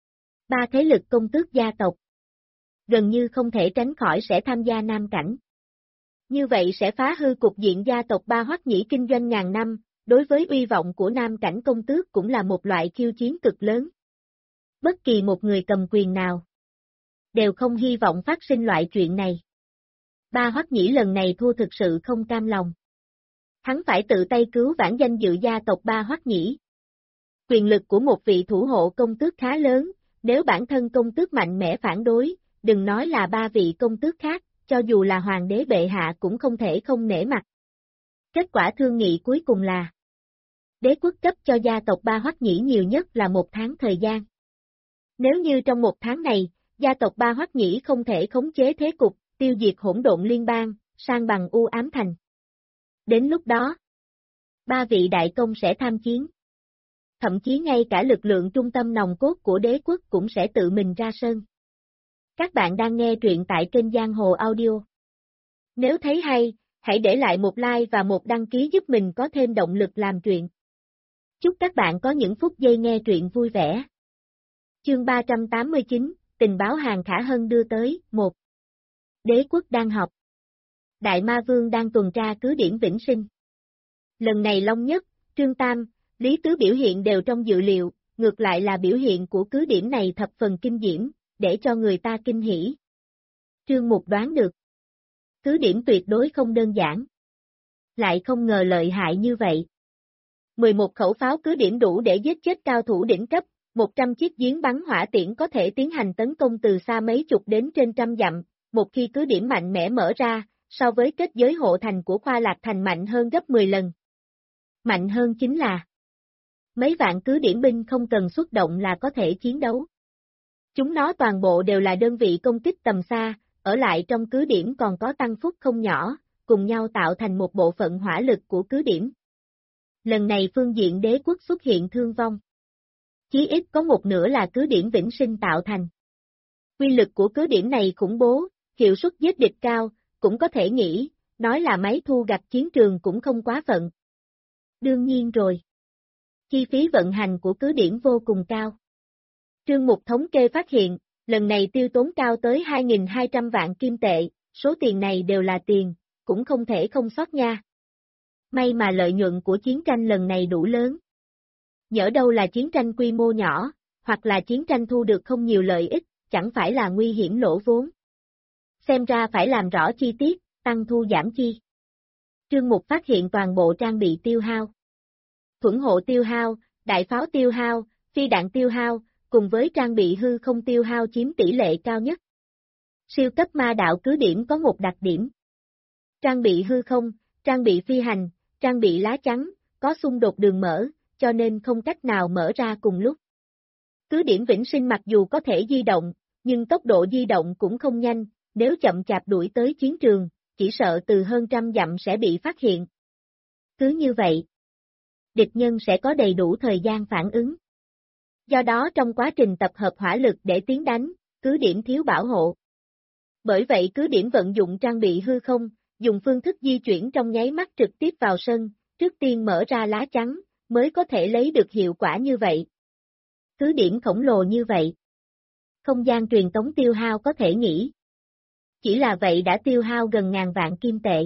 3 thế lực công tước gia tộc gần như không thể tránh khỏi sẽ tham gia Nam Cảnh. Như vậy sẽ phá hư cục diện gia tộc Ba Hoắc Nhĩ kinh doanh ngàn năm, đối với uy vọng của Nam Cảnh công tước cũng là một loại khiêu chiến cực lớn. Bất kỳ một người cầm quyền nào đều không hy vọng phát sinh loại chuyện này. Ba Hoắc Nhĩ lần này thua thực sự không cam lòng. Hắn phải tự tay cứu vãn danh dự gia tộc Ba Hoắc Nhĩ. Quyền lực của một vị thủ hộ công tước khá lớn, nếu bản thân công tước mạnh mẽ phản đối, đừng nói là 3 vị công tước khác, cho dù là hoàng đế bệ hạ cũng không thể không nể mặt. Kết quả thương nghị cuối cùng là đế quốc cấp cho gia tộc Ba Hoắc Nhĩ nhiều nhất là 1 tháng thời gian. Nếu như trong 1 tháng này, gia tộc Ba Hoắc Nhĩ không thể khống chế thế cục, tiêu diệt hỗn độn liên bang, sang bằng u ám thành. Đến lúc đó, 3 vị đại công sẽ tham chiến. Thậm chí ngay cả lực lượng trung tâm nòng cốt của đế quốc cũng sẽ tự mình ra sân. Các bạn đang nghe truyện tại kênh Giang Hồ Audio. Nếu thấy hay, hãy để lại một like và một đăng ký giúp mình có thêm động lực làm truyện. Chúc các bạn có những phút giây nghe truyện vui vẻ. Chương 389, tình báo Hàng Khả Hân đưa tới, 1. Đế quốc đang họp. Đại Ma Vương đang tuần tra cứ điểm Vĩnh Sinh. Lần này Long Nhất, Trương Tam, Lý Tứ biểu hiện đều trong dự liệu, ngược lại là biểu hiện của cứ điểm này thập phần kinh diễm, để cho người ta kinh hỉ. Trương Mục đoán được. Cứ điểm tuyệt đối không đơn giản. Lại không ngờ lợi hại như vậy. 11 khẩu pháo cứ điểm đủ để giết chết cao thủ đỉnh cấp, 100 chiếc giếng bắn hỏa tiễn có thể tiến hành tấn công từ xa mấy chục đến trên trăm dặm, một khi cứ điểm mạnh mẽ mở ra, so với kết giới hộ thành của Khoa Lạc Thành mạnh hơn gấp 10 lần. Mạnh hơn chính là mấy vạn cứ điểm binh không cần xuất động là có thể chiến đấu. Chúng nó toàn bộ đều là đơn vị công kích tầm xa, ở lại trong cứ điểm còn có tăng phúc không nhỏ, cùng nhau tạo thành một bộ phận hỏa lực của cứ điểm. Lần này phương diện đế quốc xuất hiện thương vong. Chí ít có một nửa là cứ điểm Vĩnh Sinh tạo thành. Quy lực của cứ điểm này khủng bố, hiệu suất giết địch cao, cũng có thể nghĩ, nói là máy thu gặt chiến trường cũng không quá phận. Đương nhiên rồi. Chi phí vận hành của cứ điểm vô cùng cao. Trương Mục thống kê phát hiện, lần này tiêu tốn cao tới 2.200 vạn kim tệ, số tiền này đều là tiền, cũng không thể không sót nha. May mà lợi nhuận của chiến tranh lần này đủ lớn. Nhỡ đâu là chiến tranh quy mô nhỏ, hoặc là chiến tranh thu được không nhiều lợi ích, chẳng phải là nguy hiểm lỗ vốn. Xem ra phải làm rõ chi tiết, tăng thu giảm chi. Trương Mục phát hiện toàn bộ trang bị tiêu hao. Thuẫn hộ tiêu hao, đại pháo tiêu hao, phi đạn tiêu hao, cùng với trang bị hư không tiêu hao chiếm tỷ lệ cao nhất. Siêu cấp ma đạo cứ điểm có một đặc điểm. Trang bị hư không, trang bị phi hành, trang bị lá chắn, có xung đột đường mở, cho nên không cách nào mở ra cùng lúc. Cứ điểm Vĩnh Sinh mặc dù có thể di động, nhưng tốc độ di động cũng không nhanh, nếu chậm chạp đuổi tới chiến trường, chỉ sợ từ hơn trăm dặm sẽ bị phát hiện. Cứ như vậy, địch nhân sẽ có đầy đủ thời gian phản ứng. Do đó trong quá trình tập hợp hỏa lực để tiến đánh, cứ điểm thiếu bảo hộ. Bởi vậy cứ điểm vận dụng trang bị hư không, dùng phương thức di chuyển trong nháy mắt trực tiếp vào sân, trước tiên mở ra lá chắn, mới có thể lấy được hiệu quả như vậy. Cứ điểm khổng lồ như vậy. Không gian truyền tống tiêu hao có thể nghĩ. Chỉ là vậy đã tiêu hao gần ngàn vạn kim tệ.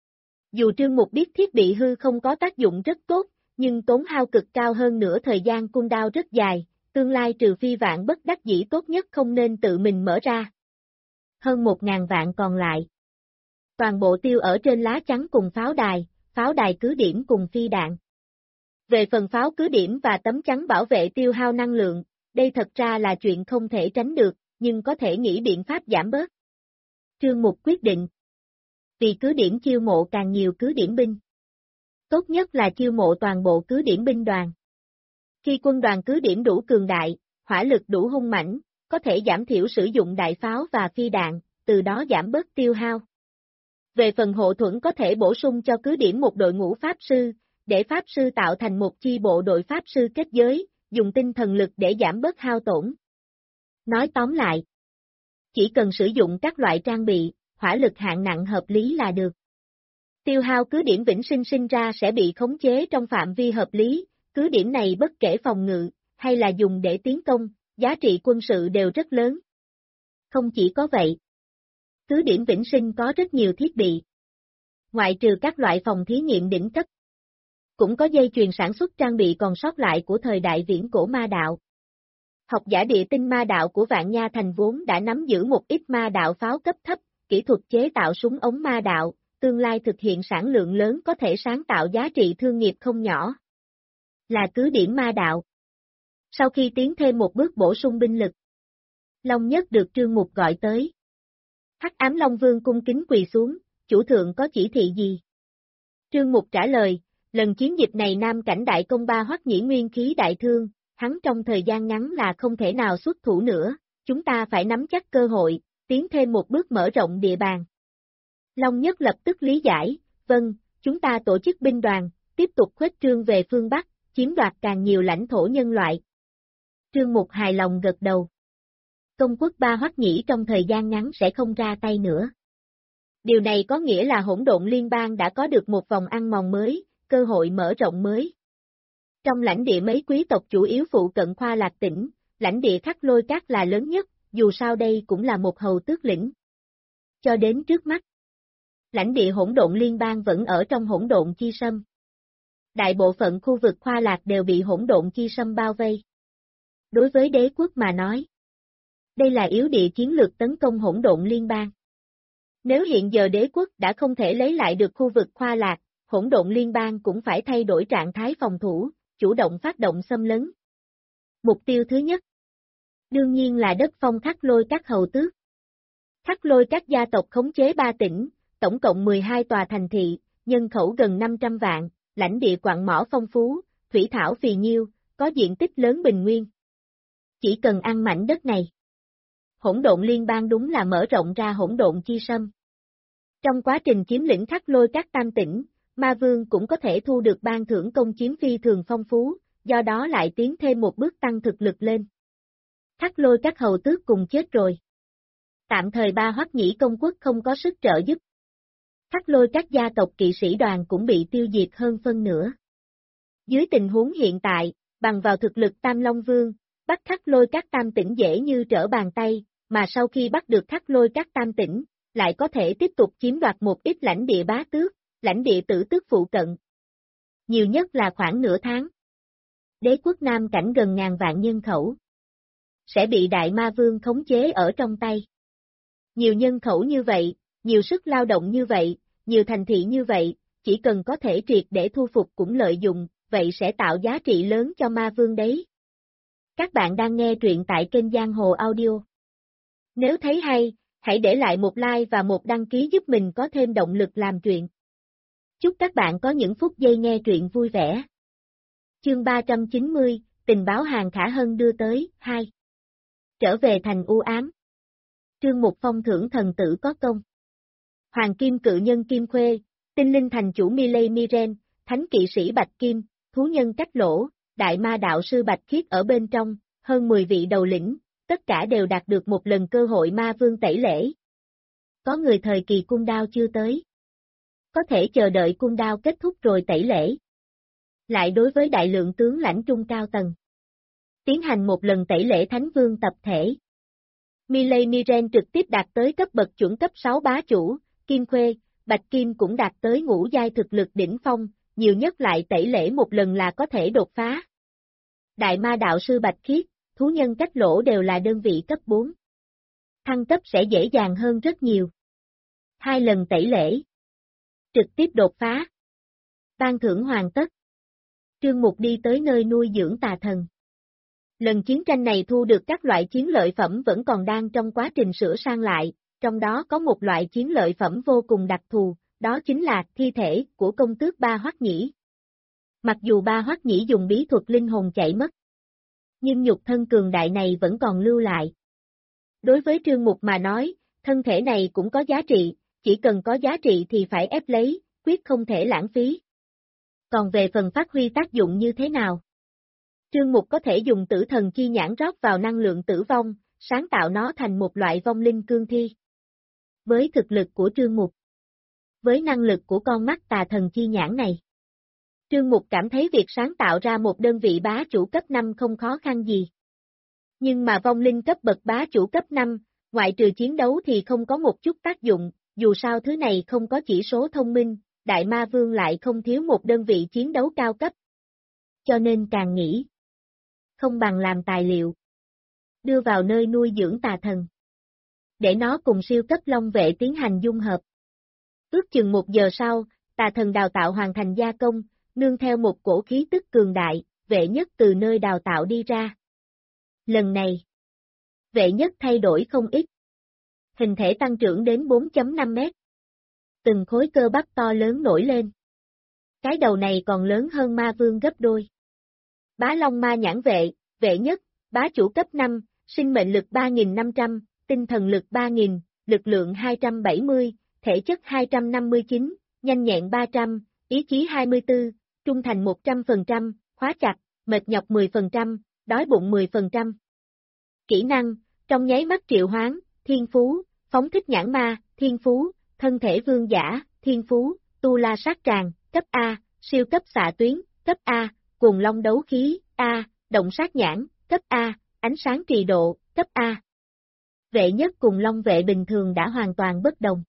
Dù Trương Mục biết thiết bị hư không có tác dụng rất tốt, nhưng tốn hao cực cao hơn nữa thời gian cooldown rất dài, tương lai trừ phi vạn bất đắc dĩ tốt nhất không nên tự mình mở ra. Hơn 1.000 vạn còn lại. Toàn bộ tiêu ở trên lá chắn cùng pháo đài cứ điểm cùng phi đạn. Về phần pháo cứ điểm và tấm chắn bảo vệ tiêu hao năng lượng, đây thật ra là chuyện không thể tránh được, nhưng có thể nghĩ biện pháp giảm bớt. Trương Mục quyết định. Vì cứ điểm chiêu mộ càng nhiều cứ điểm binh. Tốt nhất là chiêu mộ toàn bộ cứ điểm binh đoàn. Khi quân đoàn cứ điểm đủ cường đại, hỏa lực đủ hung mãnh, có thể giảm thiểu sử dụng đại pháo và phi đạn, từ đó giảm bớt tiêu hao. Về phần hộ thuẫn có thể bổ sung cho cứ điểm một đội ngũ pháp sư, để pháp sư tạo thành một chi bộ đội pháp sư kết giới, dùng tinh thần lực để giảm bớt hao tổn. Nói tóm lại, chỉ cần sử dụng các loại trang bị, hỏa lực hạng nặng hợp lý là được. Tiêu hao cứ điểm Vĩnh Sinh sinh ra sẽ bị khống chế trong phạm vi hợp lý, cứ điểm này bất kể phòng ngự, hay là dùng để tiến công, giá trị quân sự đều rất lớn. Không chỉ có vậy, cứ điểm Vĩnh Sinh có rất nhiều thiết bị. Ngoại trừ các loại phòng thí nghiệm đỉnh cấp, cũng có dây chuyền sản xuất trang bị còn sót lại của thời đại viễn cổ ma đạo. Học giả địa tinh ma đạo của Vạn Nha Thành vốn đã nắm giữ một ít ma đạo pháo cấp thấp, kỹ thuật chế tạo súng ống ma đạo, tương lai thực hiện sản lượng lớn có thể sáng tạo giá trị thương nghiệp không nhỏ. Là cứ điểm ma đạo. Sau khi tiến thêm một bước bổ sung binh lực, Long Nhất được Trương Mục gọi tới. Hắc Ám Long Vương cung kính quỳ xuống, chủ thượng có chỉ thị gì? Trương Mục trả lời, lần chiến dịch này Nam Cảnh Đại Công Ba Hoắc Nhĩ nguyên khí đại thương, hắn trong thời gian ngắn là không thể nào xuất thủ nữa, chúng ta phải nắm chắc cơ hội, tiến thêm một bước mở rộng địa bàn. Long Nhất lập tức lý giải, vâng, chúng ta tổ chức binh đoàn, tiếp tục khuếch trương về phương Bắc, chiếm đoạt càng nhiều lãnh thổ nhân loại. Trương Mục hài lòng gật đầu. Công quốc Ba Hoắc Nhĩ trong thời gian ngắn sẽ không ra tay nữa. Điều này có nghĩa là hỗn độn liên bang đã có được một vòng ăn mòn mới, cơ hội mở rộng mới. Trong lãnh địa mấy quý tộc chủ yếu phụ cận Khoa Lạc tỉnh, lãnh địa Khắc Lôi Các là lớn nhất, dù sao đây cũng là một hầu tước lĩnh. Cho đến trước mắt, lãnh địa hỗn độn liên bang vẫn ở trong hỗn độn chi sâm. Đại bộ phận khu vực Khoa Lạc đều bị hỗn độn chi sâm bao vây. Đối với đế quốc mà nói, đây là yếu địa chiến lược tấn công hỗn độn liên bang. Nếu hiện giờ đế quốc đã không thể lấy lại được khu vực Khoa Lạc, hỗn độn liên bang cũng phải thay đổi trạng thái phòng thủ, chủ động phát động xâm lấn. Mục tiêu thứ nhất, đương nhiên là đất phong Khắc Lôi Các hầu tước. Khắc Lôi Các gia tộc khống chế 3 tỉnh, tổng cộng 12 tòa thành thị, nhân khẩu gần 500 vạn, lãnh địa quặng mỏ phong phú, thủy thảo phì nhiêu, có diện tích lớn bình nguyên. Chỉ cần ăn mảnh đất này, hỗn độn liên bang đúng là mở rộng ra hỗn độn chi sâm. Trong quá trình chiếm lĩnh Khắc Lôi Các tam tỉnh, Ma Vương cũng có thể thu được ban thưởng công chiếm phi thường phong phú, do đó lại tiến thêm một bước tăng thực lực lên. Khắc Lôi Các hầu tước cùng chết rồi. Tạm thời Ba Hoắc Nhĩ công quốc không có sức trợ giúp. Khắc Lôi Các gia tộc kỵ sĩ đoàn cũng bị tiêu diệt hơn phân nửa. Dưới tình huống hiện tại, bằng vào thực lực Tam Long Vương, bắt Khắc Lôi Các tam tỉnh dễ như trở bàn tay, mà sau khi bắt được Khắc Lôi Các tam tỉnh, lại có thể tiếp tục chiếm đoạt một ít lãnh địa bá tước, lãnh địa tử tước phụ cận. Nhiều nhất là khoảng nửa tháng. Đế quốc Nam Cảnh gần ngàn vạn nhân khẩu. Sẽ bị Đại Ma Vương khống chế ở trong tay. Nhiều nhân khẩu như vậy, nhiều sức lao động như vậy, nhiều thành thị như vậy, chỉ cần có thể triệt để thu phục cũng lợi dụng, vậy sẽ tạo giá trị lớn cho Ma Vương đấy. Các bạn đang nghe truyện tại kênh Giang Hồ Audio. Nếu thấy hay, hãy để lại một like và một đăng ký giúp mình có thêm động lực làm truyện. Chúc các bạn có những phút giây nghe truyện vui vẻ. Chương 390, tình báo Hàng Khả Hân đưa tới, 2. Trở về thành u ám. Trương Mục Phong thưởng thần tử có công. Hoàng Kim cự nhân Kim Khuê, tinh linh thành chủ Miley Miren, thánh kỵ sĩ Bạch Kim, thú nhân Cách Lỗ, đại ma đạo sư Bạch Khiết ở bên trong, hơn 10 vị đầu lĩnh, tất cả đều đạt được một lần cơ hội ma vương tẩy lễ. Có người thời kỳ cung đao chưa tới. Có thể chờ đợi cung đao kết thúc rồi tẩy lễ. Lại đối với đại lượng tướng lãnh trung cao tầng. Tiến hành một lần tẩy lễ thánh vương tập thể. Miley Miren trực tiếp đạt tới cấp bậc chuẩn cấp 6 bá chủ, Kim Khuê, Bạch Kim cũng đạt tới ngũ giai thực lực đỉnh phong, nhiều nhất lại tẩy lễ một lần là có thể đột phá. Đại ma đạo sư Bạch Khiết, thú nhân Cách Lỗ đều là đơn vị cấp 4. Thăng cấp sẽ dễ dàng hơn rất nhiều. 2 lần tẩy lễ. Trực tiếp đột phá. Ban thưởng hoàn tất. Trương Mục đi tới nơi nuôi dưỡng tà thần. Lần chiến tranh này thu được các loại chiến lợi phẩm vẫn còn đang trong quá trình sửa sang lại, trong đó có một loại chiến lợi phẩm vô cùng đặc thù, đó chính là thi thể của công tước Ba Hoắc Nhĩ. Mặc dù Ba Hoắc Nhĩ dùng bí thuật linh hồn chạy mất, nhưng nhục thân cường đại này vẫn còn lưu lại. Đối với Trương Mục mà nói, thân thể này cũng có giá trị, chỉ cần có giá trị thì phải ép lấy, quyết không thể lãng phí. Còn về phần phát huy tác dụng như thế nào? Trương Mục có thể dùng tử thần chi nhãn rót vào năng lượng tử vong, sáng tạo nó thành một loại vong linh cương thi. Với thực lực của Trương Mục, với năng lực của con mắt tà thần chi nhãn này, Trương Mục cảm thấy việc sáng tạo ra một đơn vị bá chủ cấp 5 không khó khăn gì. Nhưng mà vong linh cấp bậc bá chủ cấp 5, ngoại trừ chiến đấu thì không có một chút tác dụng, dù sao thứ này không có chỉ số thông minh, Đại Ma Vương lại không thiếu một đơn vị chiến đấu cao cấp. Cho nên càng nghĩ, không bằng làm tài liệu, đưa vào nơi nuôi dưỡng tà thần, để nó cùng siêu cấp long vệ tiến hành dung hợp. Ước chừng 1 giờ sau, tà thần đào tạo hoàn thành gia công, nương theo một cổ khí tức cường đại, vệ nhất từ nơi đào tạo đi ra. Lần này, vệ nhất thay đổi không ít. Hình thể tăng trưởng đến 4.5 mét. Từng khối cơ bắp to lớn nổi lên. Cái đầu này còn lớn hơn ma vương gấp đôi. Bá Long ma nhãn vệ, vệ nhất, bá chủ cấp 5, sinh mệnh lực 3.500, tinh thần lực 3.000, lực lượng 270, thể chất 259, nhanh nhẹn 300, ý chí 24, trung thành 100%, khóa chặt, mệt nhọc 10%, đói bụng 10%. Kỹ năng, trong nháy mắt triệu hoán, thiên phú, phóng thích nhãn ma, thiên phú, thân thể vương giả, thiên phú, tu la sát tràng, cấp A, siêu cấp xạ tuyến, cấp A, cuồng long đấu khí, A, động sát nhãn, cấp A, ánh sáng trì độ, cấp A. Vệ nhất cùng long vệ bình thường đã hoàn toàn bất đồng.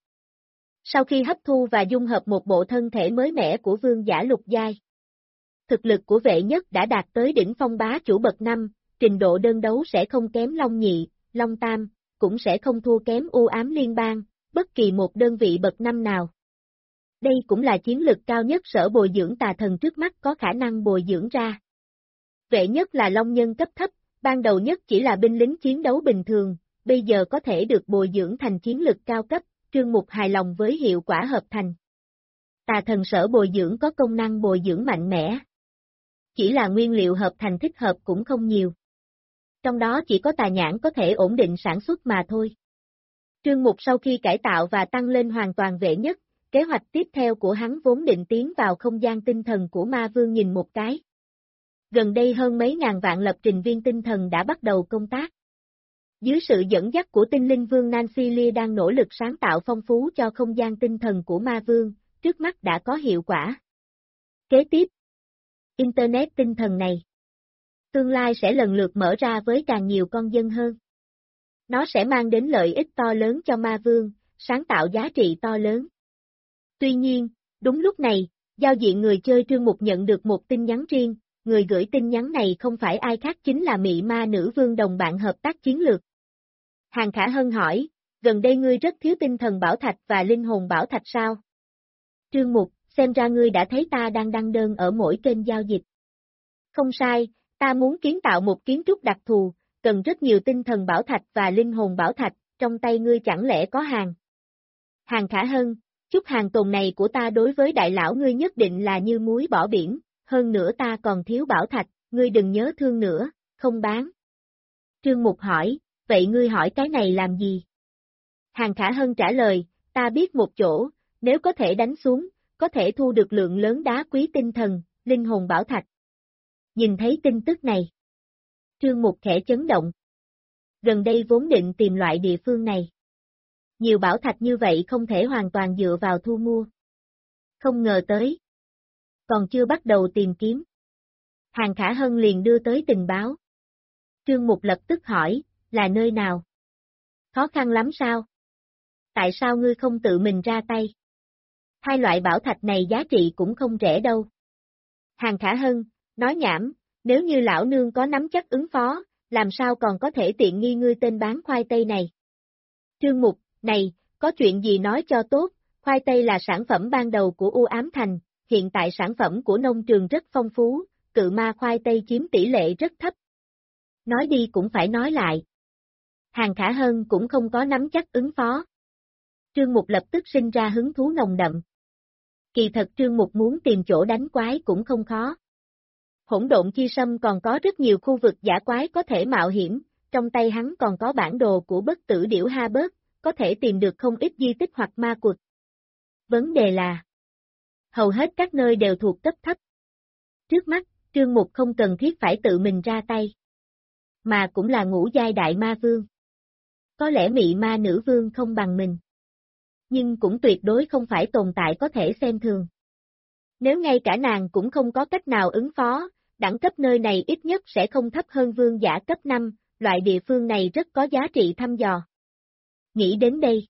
Sau khi hấp thu và dung hợp một bộ thân thể mới mẻ của vương giả lục giai, thực lực của vệ nhất đã đạt tới đỉnh phong bá chủ bậc 5, trình độ đơn đấu sẽ không kém long nhị, long tam, cũng sẽ không thua kém u ám liên bang, bất kỳ một đơn vị bậc 5 nào. Đây cũng là chiến lực cao nhất sở bồi dưỡng tà thần trước mắt có khả năng bồi dưỡng ra. Vệ nhất là long nhân cấp thấp, ban đầu nhất chỉ là binh lính chiến đấu bình thường, bây giờ có thể được bồi dưỡng thành chiến lực cao cấp, Trương Mục hài lòng với hiệu quả hợp thành. Tà thần sở bồi dưỡng có công năng bồi dưỡng mạnh mẽ. Chỉ là nguyên liệu hợp thành thích hợp cũng không nhiều. Trong đó chỉ có tà nhãn có thể ổn định sản xuất mà thôi. Trương Mục sau khi cải tạo và tăng lên hoàn toàn vệ nhất, kế hoạch tiếp theo của hắn vốn định tiến vào không gian tinh thần của ma vương nhìn một cái. Gần đây hơn mấy ngàn vạn lập trình viên tinh thần đã bắt đầu công tác. Dưới sự dẫn dắt của tinh linh vương Nancy Lee đang nỗ lực sáng tạo phong phú cho không gian tinh thần của ma vương, trước mắt đã có hiệu quả. Kế tiếp, Internet tinh thần này, tương lai sẽ lần lượt mở ra với càng nhiều con dân hơn. Nó sẽ mang đến lợi ích to lớn cho ma vương, sáng tạo giá trị to lớn. Tuy nhiên, đúng lúc này, giao diện người chơi Trương Mục nhận được một tin nhắn riêng, người gửi tin nhắn này không phải ai khác chính là Mị Ma Nữ Vương đồng bạn hợp tác chiến lược. Hàng Khả Hân hỏi, gần đây ngươi rất thiếu tinh thần bảo thạch và linh hồn bảo thạch sao? Trương Mục, xem ra ngươi đã thấy ta đang đăng đơn ở mỗi kênh giao dịch. Không sai, ta muốn kiến tạo một kiến trúc đặc thù, cần rất nhiều tinh thần bảo thạch và linh hồn bảo thạch, trong tay ngươi chẳng lẽ có hàng? Hàng Khả Hân, chút hàng tồn này của ta đối với đại lão ngươi nhất định là như muối bỏ biển, hơn nữa ta còn thiếu bảo thạch, ngươi đừng nhớ thương nữa, không bán. Trương Mục hỏi, vậy ngươi hỏi cái này làm gì? Hàng Khả Hân trả lời, ta biết một chỗ, nếu có thể đánh xuống, có thể thu được lượng lớn đá quý tinh thần, linh hồn bảo thạch. Nhìn thấy tin tức này, Trương Mục khẽ chấn động. Gần đây vốn định tìm loại địa phương này. Nhiều bảo thạch như vậy không thể hoàn toàn dựa vào thu mua. Không ngờ tới. Còn chưa bắt đầu tìm kiếm. Hàng Khả Hân liền đưa tới tình báo. Trương Mục lập tức hỏi, là nơi nào? Khó khăn lắm sao? Tại sao ngươi không tự mình ra tay? Hai loại bảo thạch này giá trị cũng không rẻ đâu. Hàng Khả Hân, nói nhảm, nếu như lão nương có nắm chắc ứng phó, làm sao còn có thể tiện nghi ngươi tên bán khoai tây này? Trương Mục, này, có chuyện gì nói cho tốt, khoai tây là sản phẩm ban đầu của U Ám Thành, hiện tại sản phẩm của nông trường rất phong phú, cự ma khoai tây chiếm tỷ lệ rất thấp. Nói đi cũng phải nói lại. Hàng Khả Hân cũng không có nắm chắc ứng phó. Trương Mục lập tức sinh ra hứng thú nồng đậm. Kỳ thật Trương Mục muốn tìm chỗ đánh quái cũng không khó. Hỗn độn chi sâm còn có rất nhiều khu vực giả quái có thể mạo hiểm, trong tay hắn còn có bản đồ của bất tử điểu Ha Bớt, có thể tìm được không ít di tích hoặc ma cụt. Vấn đề là, hầu hết các nơi đều thuộc cấp thấp. Trước mắt, Trương Mục không cần thiết phải tự mình ra tay, mà cũng là ngũ giai đại ma vương. Có lẽ Mị Ma Nữ Vương không bằng mình, nhưng cũng tuyệt đối không phải tồn tại có thể xem thường. Nếu ngay cả nàng cũng không có cách nào ứng phó, đẳng cấp nơi này ít nhất sẽ không thấp hơn vương giả cấp 5, loại địa phương này rất có giá trị thăm dò. Nghĩ đến đây,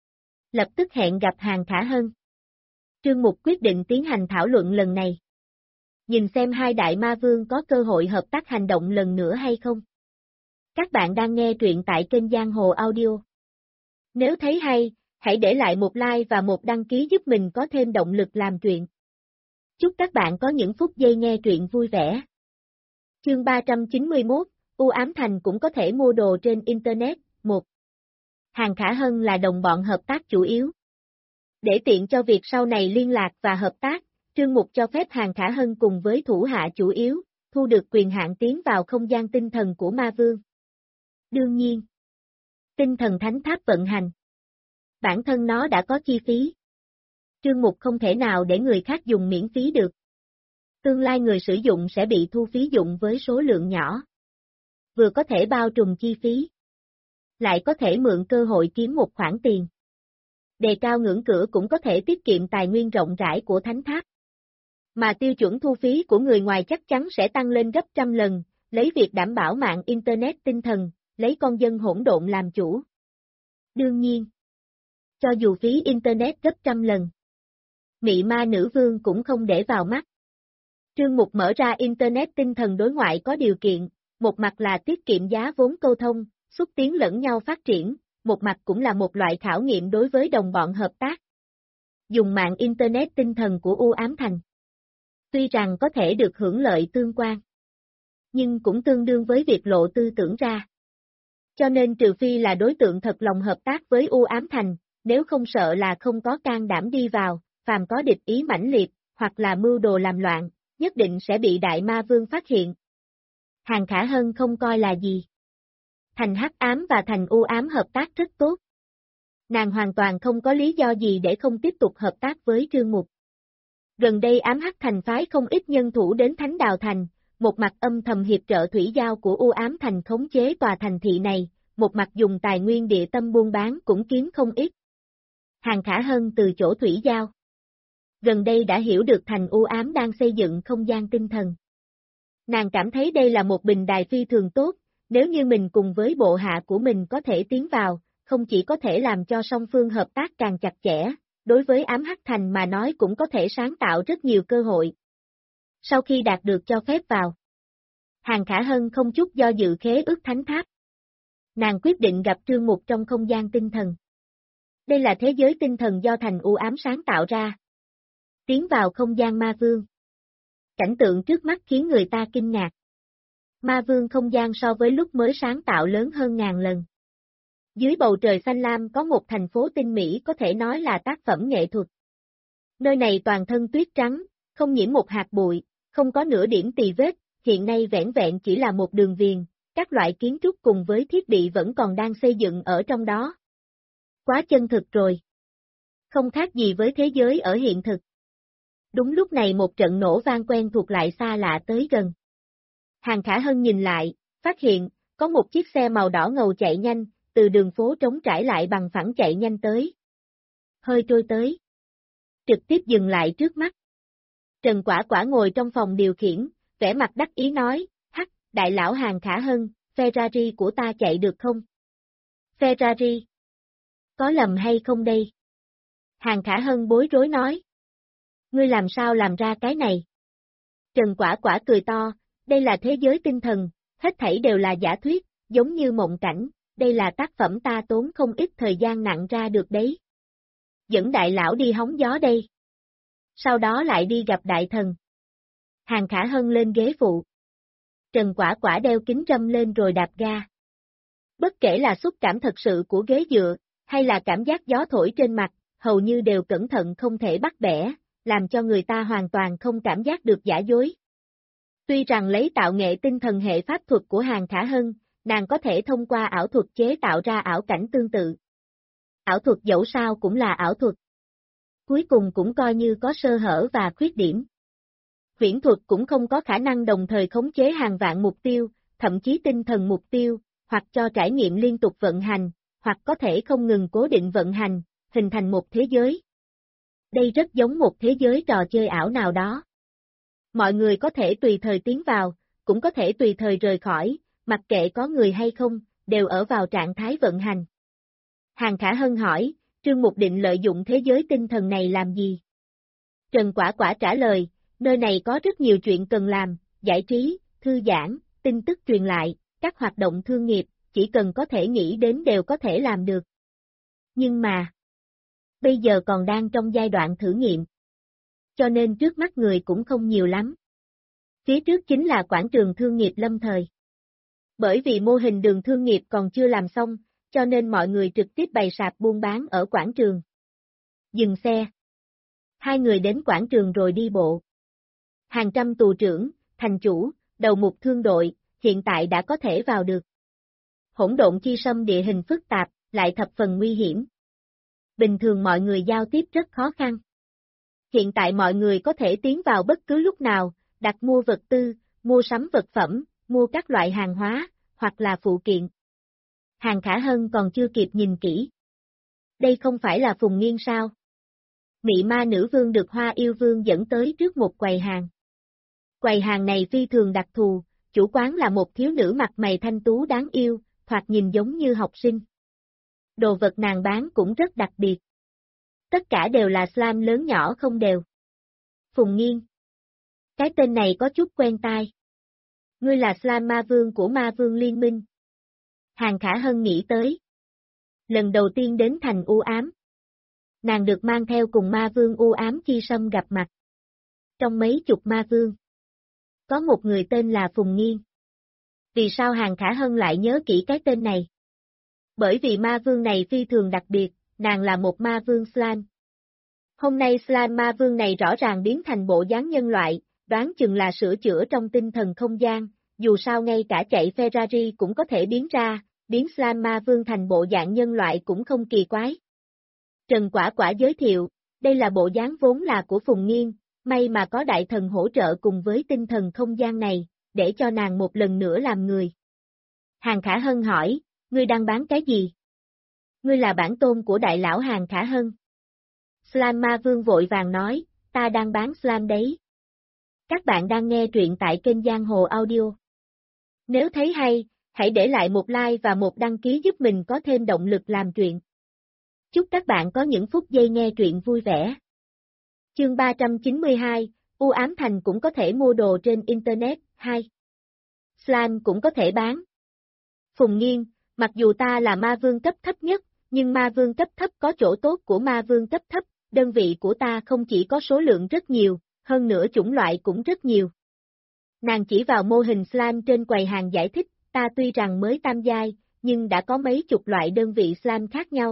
lập tức hẹn gặp Hàng Khả Hân. Trương Mục quyết định tiến hành thảo luận lần này. Nhìn xem hai đại ma vương có cơ hội hợp tác hành động lần nữa hay không. Các bạn đang nghe truyện tại kênh Giang Hồ Audio. Nếu thấy hay, hãy để lại một like và một đăng ký giúp mình có thêm động lực làm truyện. Chúc các bạn có những phút giây nghe truyện vui vẻ. Chương 391, U Ám Thành cũng có thể mua đồ trên Internet, 1. Hàng Khả Hân là đồng bọn hợp tác chủ yếu. Để tiện cho việc sau này liên lạc và hợp tác, Trương Mục cho phép Hàng Khả Hân cùng với thủ hạ chủ yếu, thu được quyền hạn tiến vào không gian tinh thần của ma vương. Đương nhiên, tinh thần thánh tháp vận hành. Bản thân nó đã có chi phí. Trương Mục không thể nào để người khác dùng miễn phí được. Tương lai người sử dụng sẽ bị thu phí dụng với số lượng nhỏ. Vừa có thể bao trùm chi phí, lại có thể mượn cơ hội kiếm một khoản tiền. Đề cao ngưỡng cửa cũng có thể tiết kiệm tài nguyên rộng rãi của thánh tháp. Mà tiêu chuẩn thu phí của người ngoài chắc chắn sẽ tăng lên gấp trăm lần, lấy việc đảm bảo mạng Internet tinh thần, lấy con dân hỗn độn làm chủ. Đương nhiên, cho dù phí Internet gấp trăm lần, Mị Ma Nữ Vương cũng không để vào mắt. Trương Mục mở ra Internet tinh thần đối ngoại có điều kiện, một mặt là tiết kiệm giá vốn câu thông, xúc tiến lẫn nhau phát triển, một mặt cũng là một loại khảo nghiệm đối với đồng bọn hợp tác. Dùng mạng Internet tinh thần của U Ám Thành. Tuy rằng có thể được hưởng lợi tương quan, nhưng cũng tương đương với việc lộ tư tưởng ra. Cho nên trừ phi là đối tượng thật lòng hợp tác với U Ám Thành, nếu không sợ là không có can đảm đi vào, phàm có địch ý mãnh liệt, hoặc là mưu đồ làm loạn, nhất định sẽ bị Đại Ma Vương phát hiện. Hàng Khả Hân không coi là gì. Thành Hắc Ám và Thành U Ám hợp tác rất tốt. Nàng hoàn toàn không có lý do gì để không tiếp tục hợp tác với Trương Mục. Gần đây Ám Hắc Thành phái không ít nhân thủ đến Thánh Đào Thành, một mặt âm thầm hiệp trợ thủy giao của U Ám Thành khống chế tòa thành thị này, một mặt dùng tài nguyên địa tâm buôn bán cũng kiếm không ít. Hàng Khả Hân từ chỗ thủy giao. Gần đây đã hiểu được thành U Ám đang xây dựng không gian tinh thần. Nàng cảm thấy đây là một bình đài phi thường tốt, nếu như mình cùng với bộ hạ của mình có thể tiến vào, không chỉ có thể làm cho song phương hợp tác càng chặt chẽ, đối với ám hắc thành mà nói cũng có thể sáng tạo rất nhiều cơ hội. Sau khi đạt được cho phép vào, Hàng Khả Hân không chút do dự khế ước thánh tháp. Nàng quyết định gặp Trương Mục trong không gian tinh thần. Đây là thế giới tinh thần do thành u ám sáng tạo ra. Tiến vào không gian ma vương. Cảnh tượng trước mắt khiến người ta kinh ngạc. Ma vương không gian so với lúc mới sáng tạo lớn hơn ngàn lần. Dưới bầu trời xanh lam có một thành phố tinh mỹ có thể nói là tác phẩm nghệ thuật. Nơi này toàn thân tuyết trắng, không nhiễm một hạt bụi, không có nửa điểm tì vết, hiện nay vẻn vẹn chỉ là một đường viền, các loại kiến trúc cùng với thiết bị vẫn còn đang xây dựng ở trong đó. Quá chân thực rồi. Không khác gì với thế giới ở hiện thực. Đúng lúc này một trận nổ vang quen thuộc lại xa lạ tới gần. Hàng Khả Hân nhìn lại, phát hiện, có một chiếc xe màu đỏ ngầu chạy nhanh, từ đường phố trống trải lại bằng phẳng chạy nhanh tới. Hơi trôi tới. Trực tiếp dừng lại trước mắt. Trần Quả Quả ngồi trong phòng điều khiển, vẻ mặt đắc ý nói, hắc, đại lão Hàng Khả Hân, Ferrari của ta chạy được không? Ferrari? Có lầm hay không đây? Hàng Khả Hân bối rối nói. Ngươi làm sao làm ra cái này? Trần Quả Quả cười to, đây là thế giới tinh thần, hết thảy đều là giả thuyết, giống như mộng cảnh, đây là tác phẩm ta tốn không ít thời gian nặng ra được đấy. Dẫn đại lão đi hóng gió đây. Sau đó lại đi gặp đại thần. Hàng Khả Hân lên ghế phụ. Trần Quả Quả đeo kính râm lên rồi đạp ga. Bất kể là xúc cảm thật sự của ghế dựa, hay là cảm giác gió thổi trên mặt, hầu như đều cẩn thận không thể bắt bẻ, làm cho người ta hoàn toàn không cảm giác được giả dối. Tuy rằng lấy tạo nghệ tinh thần hệ pháp thuật của Hàng Khả Hân, nàng có thể thông qua ảo thuật chế tạo ra ảo cảnh tương tự. Ảo thuật dẫu sao cũng là ảo thuật. Cuối cùng cũng coi như có sơ hở và khuyết điểm. Huyễn thuật cũng không có khả năng đồng thời khống chế hàng vạn mục tiêu, thậm chí tinh thần mục tiêu, hoặc cho trải nghiệm liên tục vận hành, hoặc có thể không ngừng cố định vận hành, hình thành một thế giới. Đây rất giống một thế giới trò chơi ảo nào đó. Mọi người có thể tùy thời tiến vào, cũng có thể tùy thời rời khỏi, mặc kệ có người hay không, đều ở vào trạng thái vận hành. Hàng Khả Hân hỏi, Trương Mục định lợi dụng thế giới tinh thần này làm gì? Trần Quả Quả trả lời, nơi này có rất nhiều chuyện cần làm, giải trí, thư giãn, tin tức truyền lại, các hoạt động thương nghiệp, chỉ cần có thể nghĩ đến đều có thể làm được. Nhưng mà, bây giờ còn đang trong giai đoạn thử nghiệm. Cho nên trước mắt người cũng không nhiều lắm. Phía trước chính là quảng trường thương nghiệp lâm thời. Bởi vì mô hình đường thương nghiệp còn chưa làm xong, cho nên mọi người trực tiếp bày sạp buôn bán ở quảng trường. Dừng xe. Hai người đến quảng trường rồi đi bộ. Hàng trăm tù trưởng, thành chủ, đầu mục thương đội, hiện tại đã có thể vào được. Hỗn độn chi sâm địa hình phức tạp, lại thập phần nguy hiểm. Bình thường mọi người giao tiếp rất khó khăn. Hiện tại mọi người có thể tiến vào bất cứ lúc nào, đặt mua vật tư, mua sắm vật phẩm, mua các loại hàng hóa, hoặc là phụ kiện. Hàng Khả Hân còn chưa kịp nhìn kỹ. Đây không phải là Phùng Nghiên sao? Mị ma nữ vương được Hoa Yêu Vương dẫn tới trước một quầy hàng. Quầy hàng này phi thường đặc thù, chủ quán là một thiếu nữ mặt mày thanh tú đáng yêu, thoạt nhìn giống như học sinh. Đồ vật nàng bán cũng rất đặc biệt. Tất cả đều là slime lớn nhỏ không đều. Phùng Nghiên. Cái tên này có chút quen tai. Ngươi là slime ma vương của ma vương liên minh. Hàng Khả Hân nghĩ tới. Lần đầu tiên đến thành u ám. Nàng được mang theo cùng ma vương u ám chi sâm gặp mặt. Trong mấy chục ma vương, có một người tên là Phùng Nghiên. Vì sao Hàng Khả Hân lại nhớ kỹ cái tên này? Bởi vì ma vương này phi thường đặc biệt, nàng là một ma vương slime. Hôm nay slime ma vương này rõ ràng biến thành bộ dáng nhân loại, đoán chừng là sửa chữa trong tinh thần không gian, dù sao ngay cả chạy Ferrari cũng có thể biến ra, biến slime ma vương thành bộ dạng nhân loại cũng không kỳ quái. Trần Quả Quả giới thiệu, đây là bộ dáng vốn là của Phùng Nghiên, may mà có đại thần hỗ trợ cùng với tinh thần không gian này, để cho nàng một lần nữa làm người. Hàng Khả Hân hỏi, ngươi đang bán cái gì? Ngươi là bản tôn của đại lão Hàng Khả Hân. Slime Ma Vương vội vàng nói, ta đang bán slime đấy. Các bạn đang nghe truyện tại kênh Giang Hồ Audio. Nếu thấy hay, Hãy để lại một like và một đăng ký giúp mình có thêm động lực làm truyện. Chúc các bạn có những phút giây nghe truyện vui vẻ. Chương 392, U ám thành cũng có thể mua đồ trên Internet. 2. Slime cũng có thể bán. Phùng Nghiên, mặc dù ta là ma vương cấp thấp nhất, nhưng ma vương cấp thấp có chỗ tốt của ma vương cấp thấp, đơn vị của ta không chỉ có số lượng rất nhiều, hơn nữa chủng loại cũng rất nhiều. Nàng chỉ vào mô hình slime trên quầy hàng giải thích, ta tuy rằng mới tam giai, nhưng đã có mấy chục loại đơn vị slime khác nhau.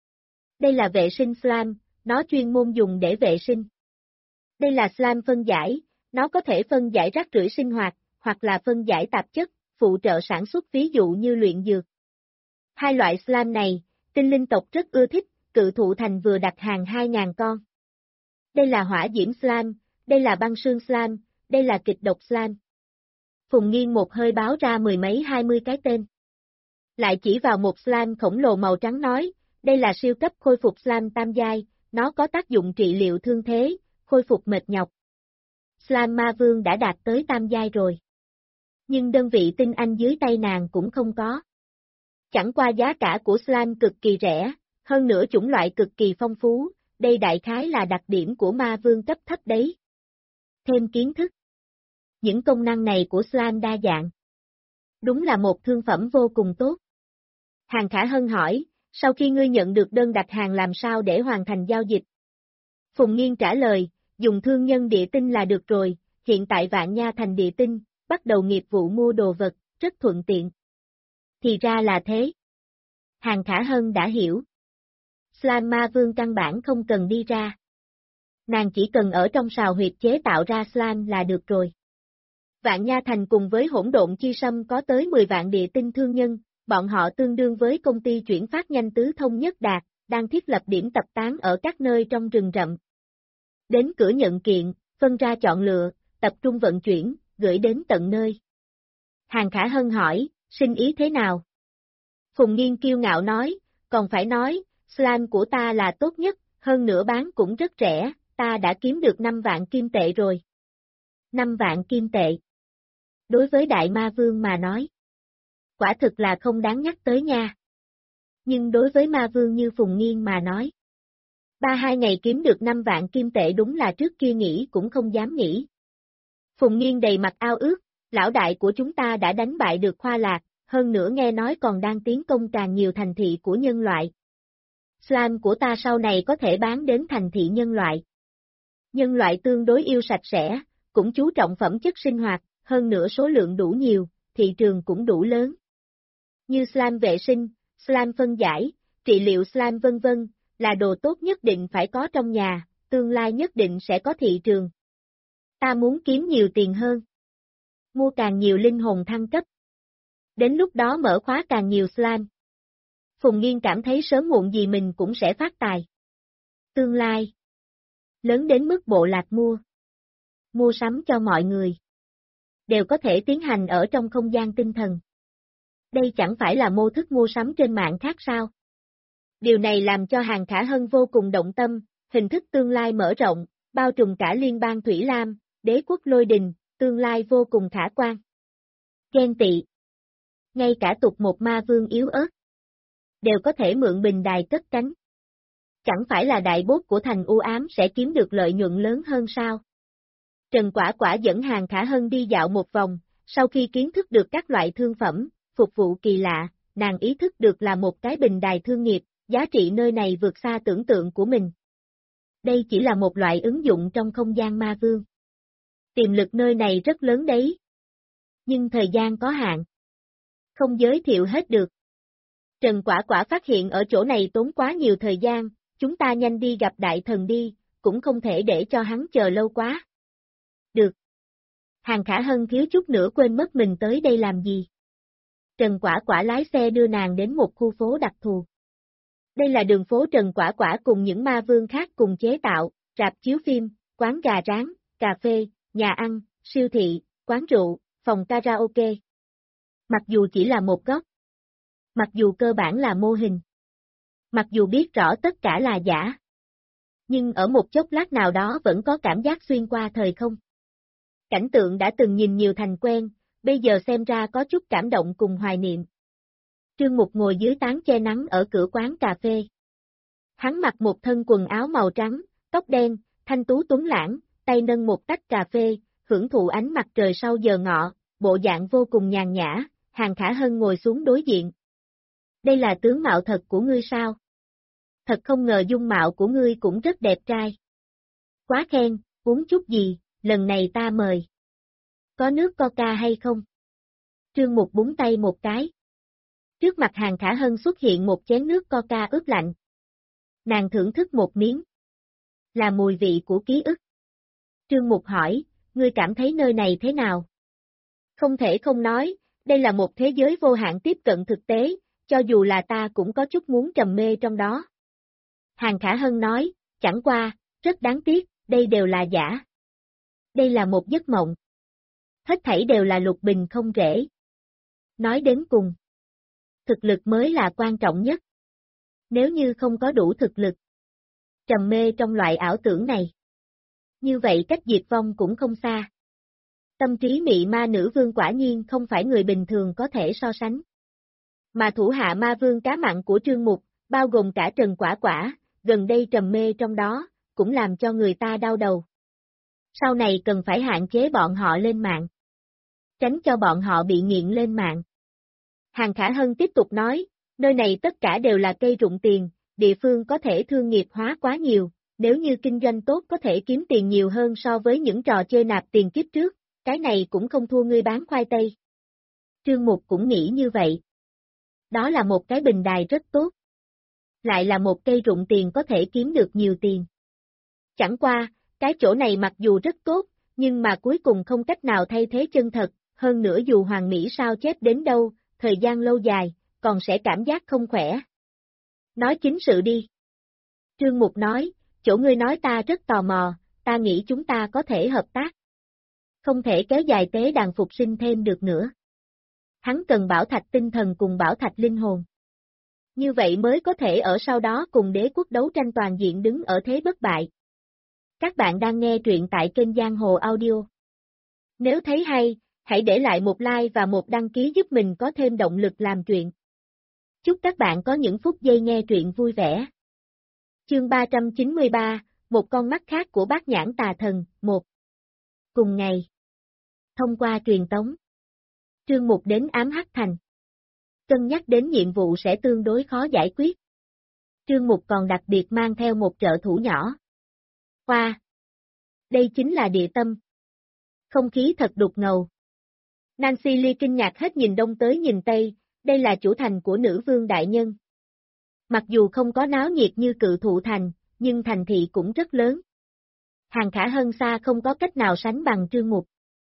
Đây là vệ sinh slime, nó chuyên môn dùng để vệ sinh. Đây là slime phân giải, nó có thể phân giải rác rưởi sinh hoạt, hoặc là phân giải tạp chất, phụ trợ sản xuất ví dụ như luyện dược. Hai loại slime này, tinh linh tộc rất ưa thích, Cự Thụ Thành vừa đặt hàng 2.000 con. Đây là hỏa diễm slime, đây là băng sương slime, đây là kịch độc slime. Phùng Nghiên một hơi báo ra mười mấy 20 cái tên. Lại chỉ vào một slime khổng lồ màu trắng nói, đây là siêu cấp khôi phục slime tam giai, nó có tác dụng trị liệu thương thế, khôi phục mệt nhọc. Slime ma vương đã đạt tới tam giai rồi. Nhưng đơn vị tinh anh dưới tay nàng cũng không có. Chẳng qua giá cả của slime cực kỳ rẻ, hơn nữa chủng loại cực kỳ phong phú, đây đại khái là đặc điểm của ma vương cấp thấp đấy. Thêm kiến thức. Những công năng này của slime đa dạng. Đúng là một thương phẩm vô cùng tốt. Hàng Khả Hân hỏi, sau khi ngươi nhận được đơn đặt hàng làm sao để hoàn thành giao dịch? Phùng Nghiên trả lời, dùng thương nhân địa tinh là được rồi, hiện tại Vạn Nha thành địa tinh, bắt đầu nghiệp vụ mua đồ vật, rất thuận tiện. Thì ra là thế. Hàng Khả Hân đã hiểu. Slime ma vương căn bản không cần đi ra. Nàng chỉ cần ở trong sào huyệt chế tạo ra slime là được rồi. Vạn Nha thành cùng với Hỗn Độn Chi Sâm có tới 10 vạn địa tinh thương nhân, bọn họ tương đương với công ty chuyển phát nhanh tứ thông nhất đạt, đang thiết lập điểm tập tán ở các nơi trong rừng rậm. Đến cửa nhận kiện, phân ra chọn lựa, tập trung vận chuyển, gửi đến tận nơi. Hàng Khả Hân hỏi, sinh ý thế nào? Phùng Nghiên kiêu ngạo nói, còn phải nói, slime của ta là tốt nhất, hơn nữa bán cũng rất rẻ, ta đã kiếm được 5 vạn kim tệ rồi. 5 vạn kim tệ. Đối với Đại Ma Vương mà nói, quả thực là không đáng nhắc tới nha. Nhưng đối với Ma Vương như Phùng Nghiên mà nói, 3-2 ngày kiếm được 5 vạn kim tệ đúng là trước kia nghĩ cũng không dám nghĩ. Phùng Nghiên đầy mặt ao ước, lão đại của chúng ta đã đánh bại được Khoa Lạc, hơn nữa nghe nói còn đang tiến công càng nhiều thành thị của nhân loại. Slime của ta sau này có thể bán đến thành thị nhân loại. Nhân loại tương đối yêu sạch sẽ, cũng chú trọng phẩm chất sinh hoạt, hơn nữa số lượng đủ nhiều, thị trường cũng đủ lớn. Như slime vệ sinh, slime phân giải, trị liệu slime vân vân, là đồ tốt nhất định phải có trong nhà, tương lai nhất định sẽ có thị trường. Ta muốn kiếm nhiều tiền hơn. Mua càng nhiều linh hồn thăng cấp. Đến lúc đó mở khóa càng nhiều slime. Phùng Nghiên cảm thấy sớm muộn gì mình cũng sẽ phát tài. Tương lai. Lớn đến mức bộ lạc mua sắm cho mọi người. Đều có thể tiến hành ở trong không gian tinh thần. Đây chẳng phải là mô thức mua sắm trên mạng khác sao? Điều này làm cho Hàng Khả Hân vô cùng động tâm, hình thức tương lai mở rộng, bao trùm cả liên bang Thủy Lam, đế quốc Lôi Đình, tương lai vô cùng khả quan. Ghen tị. Ngay cả tục một ma vương yếu ớt, đều có thể mượn bình đài cất cánh. Chẳng phải là đại bốt của thành u ám sẽ kiếm được lợi nhuận lớn hơn sao? Trần Quả Quả dẫn Hàng Khả Hân đi dạo một vòng, sau khi kiến thức được các loại thương phẩm, phục vụ kỳ lạ, nàng ý thức được là một cái bình đài thương nghiệp, giá trị nơi này vượt xa tưởng tượng của mình. Đây chỉ là một loại ứng dụng trong không gian ma vương. Tiềm lực nơi này rất lớn đấy. Nhưng thời gian có hạn. Không giới thiệu hết được. Trần Quả Quả phát hiện ở chỗ này tốn quá nhiều thời gian, chúng ta nhanh đi gặp đại thần đi, cũng không thể để cho hắn chờ lâu quá. Được. Hàng Khả Hân thiếu chút nữa quên mất mình tới đây làm gì. Trần Quả Quả lái xe đưa nàng đến một khu phố đặc thù. Đây là đường phố Trần Quả Quả cùng những ma vương khác cùng chế tạo, rạp chiếu phim, quán gà rán, cà phê, nhà ăn, siêu thị, quán rượu, phòng karaoke. Mặc dù chỉ là một góc. Mặc dù cơ bản là mô hình. Mặc dù biết rõ tất cả là giả. Nhưng ở một chốc lát nào đó vẫn có cảm giác xuyên qua thời không. Cảnh tượng đã từng nhìn nhiều thành quen, bây giờ xem ra có chút cảm động cùng hoài niệm. Trương Mục ngồi dưới tán che nắng ở cửa quán cà phê. Hắn mặc một thân quần áo màu trắng, tóc đen, thanh tú tuấn lãng, tay nâng một tách cà phê, hưởng thụ ánh mặt trời sau giờ ngọ, bộ dạng vô cùng nhàn nhã. Hàng Khả Hân ngồi xuống đối diện. Đây là tướng mạo thật của ngươi sao? Thật không ngờ dung mạo của ngươi cũng rất đẹp trai. Quá khen, uống chút gì, lần này ta mời. Có nước coca hay không? Trương Mục búng tay một cái. Trước mặt Hàng Khả Hân xuất hiện một chén nước coca ướp lạnh. Nàng thưởng thức một miếng. Là mùi vị của ký ức. Trương Mục hỏi, ngươi cảm thấy nơi này thế nào? Không thể không nói, đây là một thế giới vô hạn tiếp cận thực tế, cho dù là ta cũng có chút muốn trầm mê trong đó. Hàng Khả Hân nói, chẳng qua, rất đáng tiếc, đây đều là giả. Đây là một giấc mộng. Hết thảy đều là lục bình không rễ. Nói đến cùng, thực lực mới là quan trọng nhất. Nếu như không có đủ thực lực, trầm mê trong loại ảo tưởng này, như vậy cách diệt vong cũng không xa. Tâm trí mị ma nữ vương quả nhiên không phải người bình thường có thể so sánh. Mà thủ hạ ma vương cá mặn của Trương Mục, bao gồm cả Trần Quả Quả, gần đây trầm mê trong đó, cũng làm cho người ta đau đầu. Sau này cần phải hạn chế bọn họ lên mạng. Tránh cho bọn họ bị nghiện lên mạng. Hàng Khả Hân tiếp tục nói, nơi này tất cả đều là cây rụng tiền, địa phương có thể thương nghiệp hóa quá nhiều, nếu như kinh doanh tốt có thể kiếm tiền nhiều hơn so với những trò chơi nạp tiền kiếp trước, cái này cũng không thua ngươi bán khoai tây. Trương Mục cũng nghĩ như vậy. Đó là một cái bình đài rất tốt. Lại là một cây rụng tiền có thể kiếm được nhiều tiền. Chẳng qua, cái chỗ này mặc dù rất tốt, nhưng mà cuối cùng không cách nào thay thế chân thật, hơn nữa dù Hoàng Mỹ sao chép đến đâu, thời gian lâu dài, còn sẽ cảm giác không khỏe. Nói chính sự đi. Trương Mục nói, chỗ ngươi nói ta rất tò mò, ta nghĩ chúng ta có thể hợp tác. Không thể kéo dài tế đàn phục sinh thêm được nữa. Hắn cần bảo thạch tinh thần cùng bảo thạch linh hồn. Như vậy mới có thể ở sau đó cùng đế quốc đấu tranh toàn diện đứng ở thế bất bại. Các bạn đang nghe truyện tại kênh Giang Hồ Audio. Nếu thấy hay, hãy để lại một like và một đăng ký giúp mình có thêm động lực làm truyện. Chúc các bạn có những phút giây nghe truyện vui vẻ. Chương 393, một con mắt khác của Bát Nhãn Tà Thần, 1. Cùng ngày, thông qua truyền tống, Trương Mục đến Ám Hắc Thành. Cân nhắc đến nhiệm vụ sẽ tương đối khó giải quyết. Trương Mục còn đặc biệt mang theo một trợ thủ nhỏ. Hoa! Đây chính là địa tâm. Không khí thật đục ngầu. Nancy Lee kinh ngạc hết nhìn đông tới nhìn tây, đây là chủ thành của nữ vương đại nhân. Mặc dù không có náo nhiệt như Cự Thụ Thành, nhưng thành thị cũng rất lớn. Hàng Khả Hân xa không có cách nào sánh bằng Trương Mục.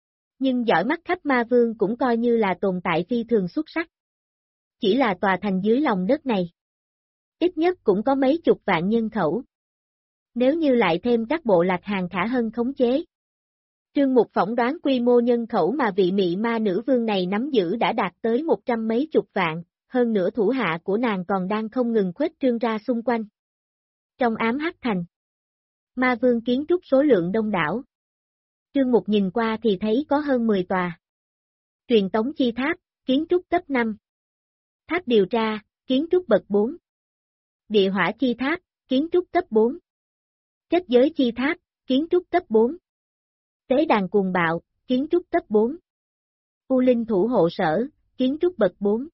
Nhưng giỏi mắt khắp ma vương cũng coi như là tồn tại phi thường xuất sắc. Chỉ là tòa thành dưới lòng đất này. Ít nhất cũng có mấy chục vạn nhân khẩu. Nếu như lại thêm các bộ lạc Hàng Khả Hân khống chế. Trương Mục phỏng đoán quy mô nhân khẩu mà vị mị ma nữ vương này nắm giữ đã đạt tới 100 mấy chục vạn, hơn nữa thủ hạ của nàng còn đang không ngừng khuếch trương ra xung quanh. Trong Ám Hắc Thành, ma vương kiến trúc số lượng đông đảo. Trương Mục nhìn qua thì thấy có hơn 10 tòa. Truyền tống chi tháp, kiến trúc cấp 5. Tháp điều tra, kiến trúc bậc 4. Địa hỏa chi tháp, kiến trúc cấp 4. Kết giới chi tháp, kiến trúc cấp 4. Tế đàn cuồng bạo, kiến trúc cấp 4. U linh thủ hộ sở, kiến trúc bậc 4.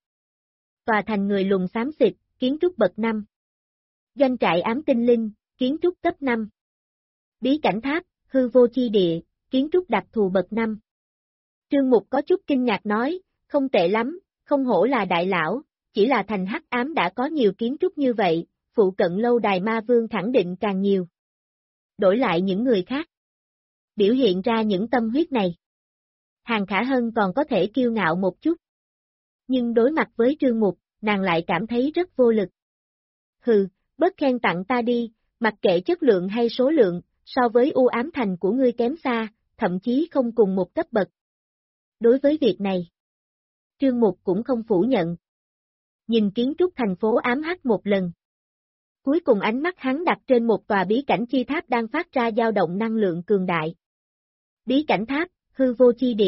Tòa thành người lùn xám xịt, kiến trúc bậc 5. Doanh trại ám tinh linh, kiến trúc cấp 5. Bí cảnh tháp, hư vô chi địa, kiến trúc đặc thù bậc 5. Trương Mục có chút kinh ngạc nói, không tệ lắm, không hổ là đại lão, chỉ là thành hắc ám đã có nhiều kiến trúc như vậy, phụ cận lâu đài ma vương khẳng định càng nhiều. Đổi lại những người khác. Biểu hiện ra những tâm huyết này. Hàng Khả Hân còn có thể kiêu ngạo một chút. Nhưng đối mặt với Trương Mục, nàng lại cảm thấy rất vô lực. Hừ, bớt khen tặng ta đi, mặc kệ chất lượng hay số lượng, so với u ám thành của ngươi kém xa, thậm chí không cùng một cấp bậc. Đối với việc này, Trương Mục cũng không phủ nhận. Nhìn kiến trúc thành phố ám hắc một lần. Cuối cùng ánh mắt hắn đặt trên một tòa bí cảnh chi tháp đang phát ra dao động năng lượng cường đại. Bí cảnh tháp, hư vô chi địa,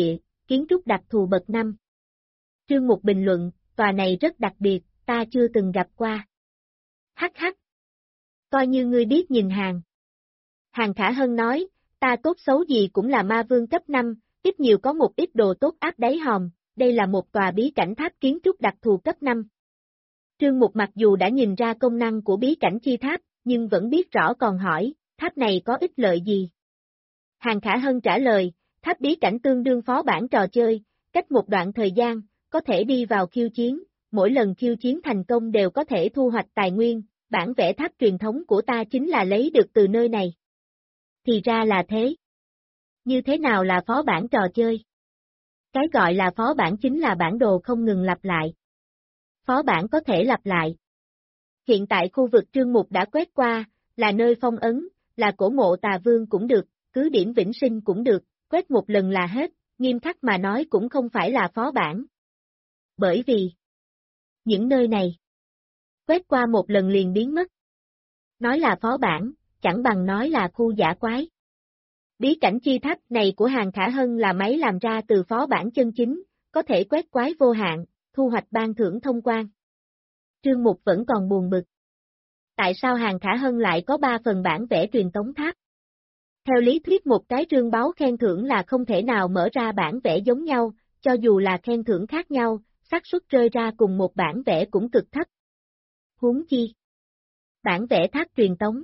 kiến trúc đặc thù bậc 5. Trương Mục bình luận, tòa này rất đặc biệt, ta chưa từng gặp qua. Hắc hắc. Coi như ngươi biết nhìn hàng. Hàng Khả Hân nói, ta tốt xấu gì cũng là ma vương cấp 5, ít nhiều có một ít đồ tốt áp đáy hòm, đây là một tòa bí cảnh tháp kiến trúc đặc thù cấp 5. Trương Mục mặc dù đã nhìn ra công năng của bí cảnh chi tháp, nhưng vẫn biết rõ còn hỏi, tháp này có ích lợi gì? Hàng Khả Hân trả lời, tháp bí cảnh tương đương phó bản trò chơi, cách một đoạn thời gian, có thể đi vào khiêu chiến, mỗi lần khiêu chiến thành công đều có thể thu hoạch tài nguyên, bản vẽ tháp truyền thống của ta chính là lấy được từ nơi này. Thì ra là thế. Như thế nào là phó bản trò chơi? Cái gọi là phó bản chính là bản đồ không ngừng lặp lại. Phó bản có thể lặp lại. Hiện tại khu vực Trương Mục đã quét qua, là nơi phong ấn, là cổ mộ tà vương cũng được, cứ điểm vĩnh sinh cũng được, quét một lần là hết, nghiêm khắc mà nói cũng không phải là phó bản. Bởi vì, những nơi này, quét qua một lần liền biến mất. Nói là phó bản, chẳng bằng nói là khu dã quái. Bí cảnh chi tháp này của Hàng Khả Hân là máy làm ra từ phó bản chân chính, có thể quét quái vô hạn, thu hoạch ban thưởng thông quan. Trương Mục vẫn còn buồn bực. Tại sao Hàng Khả Hân lại có 3 phần bản vẽ truyền tống tháp? Theo lý thuyết một cái trương báo khen thưởng là không thể nào mở ra bản vẽ giống nhau, cho dù là khen thưởng khác nhau, xác suất rơi ra cùng một bản vẽ cũng cực thấp. Huống chi. Bản vẽ tháp truyền tống.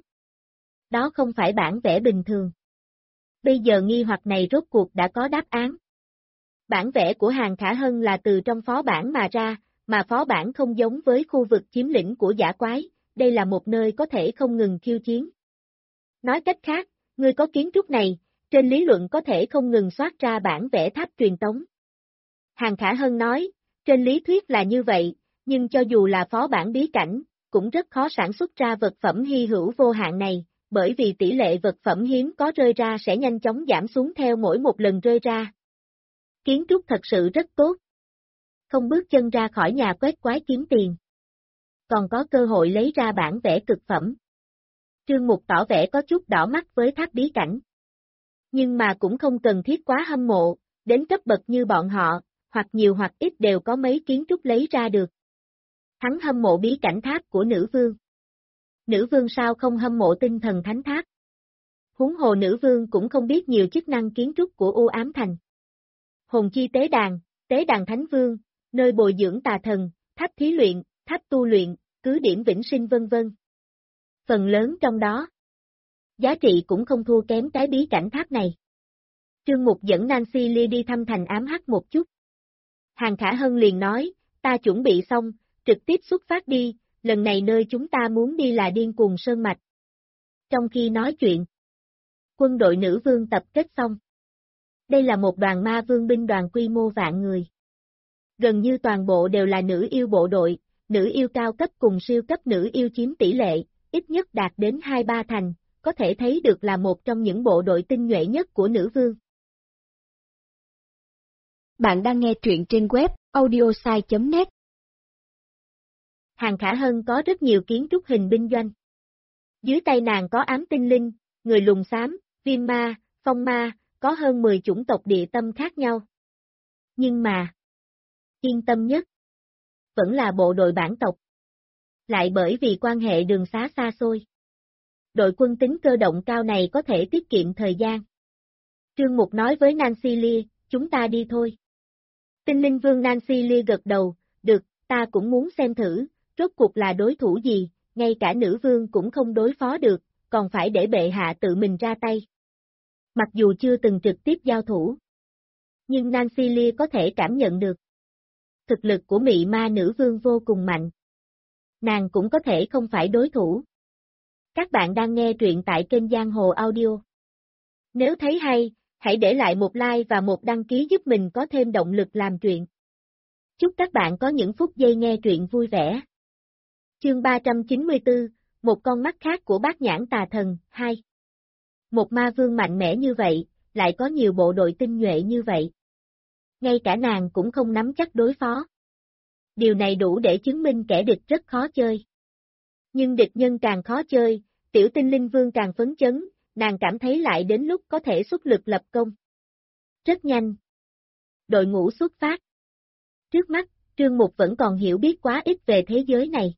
Đó không phải bản vẽ bình thường. Bây giờ nghi hoặc này rốt cuộc đã có đáp án. Bản vẽ của Hàng Khả Hân là từ trong phó bản mà ra, mà phó bản không giống với khu vực chiếm lĩnh của dã quái, đây là một nơi có thể không ngừng khiêu chiến. Nói cách khác, ngươi có kiến trúc này, trên lý luận có thể không ngừng soát ra bản vẽ tháp truyền tống. Hàng Khả Hân nói, trên lý thuyết là như vậy, nhưng cho dù là phó bản bí cảnh, cũng rất khó sản xuất ra vật phẩm hy hữu vô hạn này, bởi vì tỷ lệ vật phẩm hiếm có rơi ra sẽ nhanh chóng giảm xuống theo mỗi một lần rơi ra. Kiến trúc thật sự rất tốt. Không bước chân ra khỏi nhà quét quái kiếm tiền. Còn có cơ hội lấy ra bản vẽ cực phẩm. Trương Mục tỏ vẻ có chút đỏ mắt với tháp bí cảnh. Nhưng mà cũng không cần thiết quá hâm mộ, đến cấp bậc như bọn họ, hoặc nhiều hoặc ít đều có mấy kiến trúc lấy ra được. Hắn hâm mộ bí cảnh tháp của nữ vương. Nữ vương sao không hâm mộ tinh thần thánh tháp? Huống hồ nữ vương cũng không biết nhiều chức năng kiến trúc của U Ám Thành. Hồn chi tế đàn thánh vương, nơi bồi dưỡng tà thần, tháp thí luyện, tháp tu luyện, cứ điểm vĩnh sinh vân vân. Phần lớn trong đó, giá trị cũng không thua kém cái bí cảnh tháp này. Trương Mục dẫn Nancy Lee đi thăm thành ám hắc một chút. Hàng Khả Hân liền nói, ta chuẩn bị xong, trực tiếp xuất phát đi, lần này nơi chúng ta muốn đi là Điên Cuồng Sơn Mạch. Trong khi nói chuyện, quân đội nữ vương tập kết xong. Đây là một đoàn ma vương binh đoàn quy mô vạn người. Gần như toàn bộ đều là nữ yêu bộ đội, nữ yêu cao cấp cùng siêu cấp nữ yêu chiếm tỷ lệ, ít nhất đạt đến 2-3 thành, có thể thấy được là một trong những bộ đội tinh nhuệ nhất của nữ vương. Bạn đang nghe truyện trên web audiosai.net. Hàng Khả Hân có rất nhiều kiến trúc hình binh doanh. Dưới tay nàng có ám tinh linh, người lùn xám, viêm ma, phong ma, có hơn 10 chủng tộc địa tâm khác nhau. Nhưng mà, yên tâm nhất, vẫn là bộ đội bản tộc. Lại bởi vì quan hệ đường xá xa xôi. Đội quân tính cơ động cao này có thể tiết kiệm thời gian. Trương Mục nói với Nancy Lee, chúng ta đi thôi. Tinh linh vương Nancy Lee gật đầu, được, ta cũng muốn xem thử, rốt cuộc là đối thủ gì, ngay cả nữ vương cũng không đối phó được, còn phải để bệ hạ tự mình ra tay. Mặc dù chưa từng trực tiếp giao thủ, nhưng Nancy Lee có thể cảm nhận được. Thực lực của mị ma nữ vương vô cùng mạnh. Nàng cũng có thể không phải đối thủ. Các bạn đang nghe truyện tại kênh Giang Hồ Audio. Nếu thấy hay, hãy để lại một like và một đăng ký giúp mình có thêm động lực làm truyện. Chúc các bạn có những phút giây nghe truyện vui vẻ. Chương 394, một con mắt khác của Bát Nhãn Tà Thần, 2. Một ma vương mạnh mẽ như vậy, lại có nhiều bộ đội tinh nhuệ như vậy. Ngay cả nàng cũng không nắm chắc đối phó. Điều này đủ để chứng minh kẻ địch rất khó chơi. Nhưng địch nhân càng khó chơi, tiểu tinh linh vương càng phấn chấn, nàng cảm thấy lại đến lúc có thể xuất lực lập công. Rất nhanh. đội ngũ xuất phát. Trước mắt, Trương Mục vẫn còn hiểu biết quá ít về thế giới này.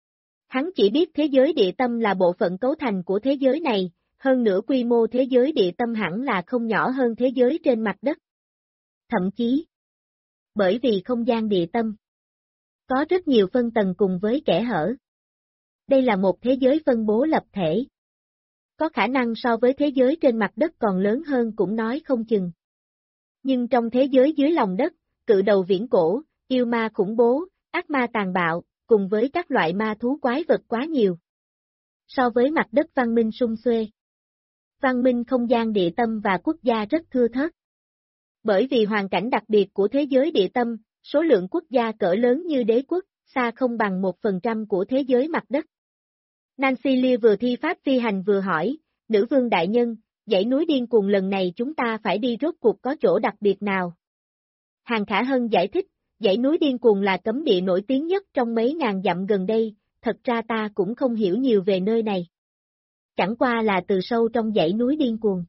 Hắn chỉ biết thế giới địa tâm là bộ phận cấu thành của thế giới này, hơn nữa quy mô thế giới địa tâm hẳn là không nhỏ hơn thế giới trên mặt đất. Thậm chí, bởi vì không gian địa tâm có rất nhiều phân tầng cùng với kẽ hở. Đây là một thế giới phân bố lập thể. Có khả năng so với thế giới trên mặt đất còn lớn hơn cũng nói không chừng. Nhưng trong thế giới dưới lòng đất, cự đầu viễn cổ, yêu ma khủng bố, ác ma tàn bạo, cùng với các loại ma thú quái vật quá nhiều. So với mặt đất văn minh sum xuê, văn minh không gian địa tâm và quốc gia rất thưa thớt. Bởi vì hoàn cảnh đặc biệt của thế giới địa tâm, số lượng quốc gia cỡ lớn như đế quốc, xa không bằng 1% của thế giới mặt đất. Nancy Lee vừa thi pháp phi hành vừa hỏi, nữ vương đại nhân, dãy núi điên cuồng lần này chúng ta phải đi rốt cuộc có chỗ đặc biệt nào? Hàng Khả Hân giải thích, dãy núi điên cuồng là cấm địa nổi tiếng nhất trong mấy ngàn dặm gần đây, thật ra ta cũng không hiểu nhiều về nơi này. Chẳng qua là từ sâu trong dãy núi điên cuồng.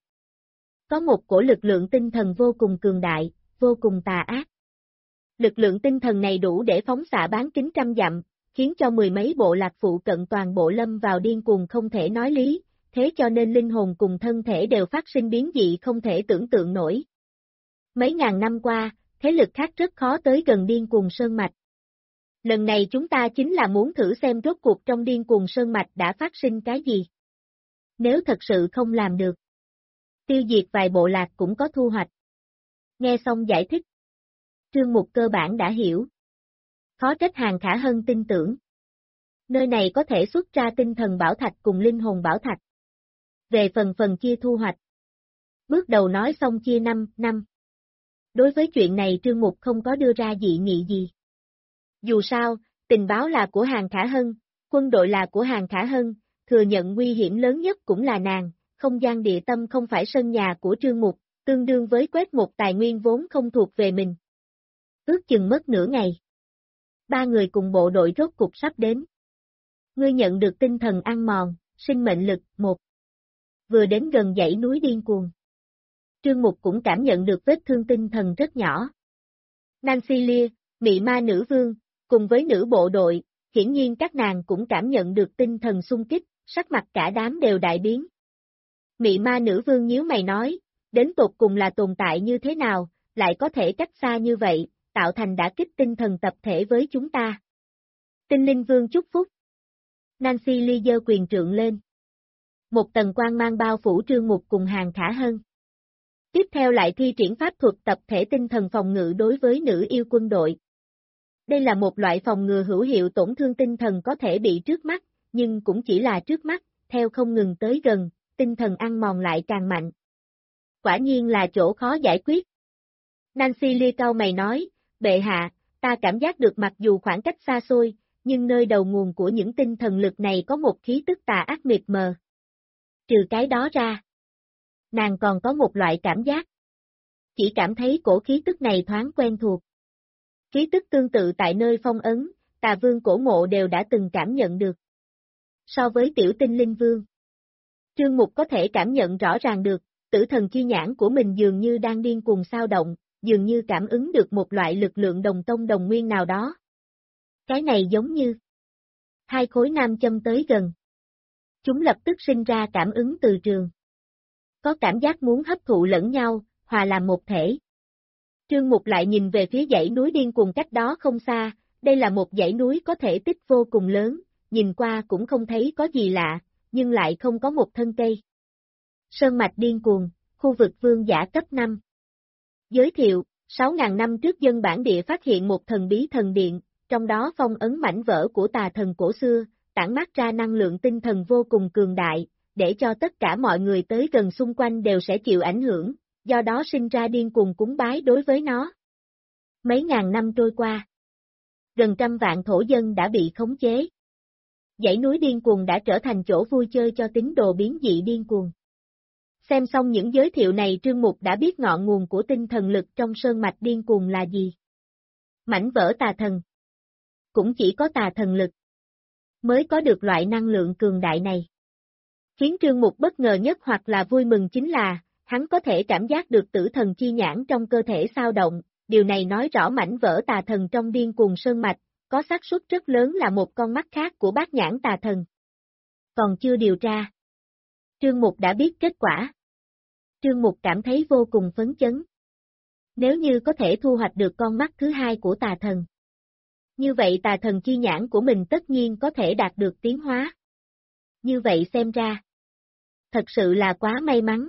Có một cổ lực lượng tinh thần vô cùng cường đại, vô cùng tà ác. Lực lượng tinh thần này đủ để phóng xạ bán kính trăm dặm, khiến cho mười mấy bộ lạc phụ cận toàn bộ lâm vào điên cuồng không thể nói lý, thế cho nên linh hồn cùng thân thể đều phát sinh biến dị không thể tưởng tượng nổi. Mấy ngàn năm qua, thế lực khác rất khó tới gần điên cuồng sơn mạch. Lần này chúng ta chính là muốn thử xem rốt cuộc trong điên cuồng sơn mạch đã phát sinh cái gì. Nếu thật sự không làm được, tiêu diệt vài bộ lạc cũng có thu hoạch. Nghe xong giải thích, Trương Mục cơ bản đã hiểu. Khó trách Hàng Khả Hân tin tưởng. Nơi này có thể xuất ra tinh thần bảo thạch cùng linh hồn bảo thạch. Về phần chia thu hoạch. Bước đầu nói xong chia 5 năm. Đối với chuyện này Trương Mục không có đưa ra dị nghị gì. Dù sao, tình báo là của Hàng Khả Hân, quân đội là của Hàng Khả Hân, thừa nhận nguy hiểm lớn nhất cũng là nàng, không gian địa tâm không phải sân nhà của Trương Mục, tương đương với quét một tài nguyên vốn không thuộc về mình. Ước chừng mất nửa ngày. Ba người cùng bộ đội rốt cục sắp đến. Ngươi nhận được tinh thần ăn mòn, sinh mệnh lực 1. Vừa đến gần dãy núi điên cuồng. Trương Mục cũng cảm nhận được vết thương tinh thần rất nhỏ. Nancy Lee, Mị Ma Nữ Vương, cùng với nữ bộ đội, hiển nhiên các nàng cũng cảm nhận được tinh thần xung kích, sắc mặt cả đám đều đại biến. Mị Ma Nữ Vương nhíu mày nói, đến tột cùng là tồn tại như thế nào, lại có thể cách xa như vậy, tạo thành đả kích tinh thần tập thể với chúng ta. Tinh Linh Vương chúc phúc. Nancy Lee giơ quyền trượng lên. Một tầng quang mang bao phủ Trương Mục cùng Hàng Khả Hân. Tiếp theo lại thi triển pháp thuật tập thể tinh thần phòng ngự đối với nữ yêu quân đội. Đây là một loại phòng ngừa hữu hiệu tổn thương tinh thần có thể bị trước mắt, nhưng cũng chỉ là trước mắt, theo không ngừng tới gần, tinh thần ăn mòn lại càng mạnh. Quả nhiên là chỗ khó giải quyết. Nancy Lee cau mày nói, bệ hạ, ta cảm giác được mặc dù khoảng cách xa xôi, nhưng nơi đầu nguồn của những tinh thần lực này có một khí tức tà ác mịt mờ. Trừ cái đó ra, nàng còn có một loại cảm giác. Chỉ cảm thấy cổ khí tức này thoáng quen thuộc. Khí tức tương tự tại nơi phong ấn, Tà Vương cổ mộ đều đã từng cảm nhận được. So với tiểu tinh linh vương, Trương Mục có thể cảm nhận rõ ràng được, tử thần chi nhãn của mình dường như đang điên cuồng xao động, dường như cảm ứng được một loại lực lượng đồng tông đồng nguyên nào đó. Cái này giống như hai khối nam châm tới gần. Chúng lập tức sinh ra cảm ứng từ trường. Có cảm giác muốn hấp thụ lẫn nhau, hòa làm một thể. Trương Mục lại nhìn về phía dãy núi điên cuồng cách đó không xa, đây là một dãy núi có thể tích vô cùng lớn, nhìn qua cũng không thấy có gì lạ, nhưng lại không có một thân cây. Sơn mạch điên cuồng, khu vực vương giả cấp 5. Giới thiệu, 6.000 năm trước dân bản địa phát hiện một thần bí thần điện, trong đó phong ấn mảnh vỡ của tà thần cổ xưa, tản mát ra năng lượng tinh thần vô cùng cường đại, để cho tất cả mọi người tới gần xung quanh đều sẽ chịu ảnh hưởng, do đó sinh ra điên cuồng cúng bái đối với nó. Mấy ngàn năm trôi qua, gần 100 vạn thổ dân đã bị khống chế. Dãy núi điên cuồng đã trở thành chỗ vui chơi cho tín đồ biến dị điên cuồng. Xem xong những giới thiệu này Trương Mục đã biết ngọn nguồn của tinh thần lực trong sơn mạch điên cuồng là gì. Mảnh vỡ tà thần. Cũng chỉ có tà thần lực mới có được loại năng lượng cường đại này. Khiến Trương Mục bất ngờ nhất hoặc là vui mừng chính là, hắn có thể cảm giác được tử thần chi nhãn trong cơ thể xao động, điều này nói rõ mảnh vỡ tà thần trong điên cuồng sơn mạch, có xác suất rất lớn là một con mắt khác của bát nhãn tà thần. Còn chưa điều tra. Trương Mục đã biết kết quả. Trương Mục cảm thấy vô cùng phấn chấn. Nếu như có thể thu hoạch được con mắt thứ hai của tà thần. Như vậy tà thần chi nhãn của mình tất nhiên có thể đạt được tiến hóa. Như vậy xem ra. Thật sự là quá may mắn.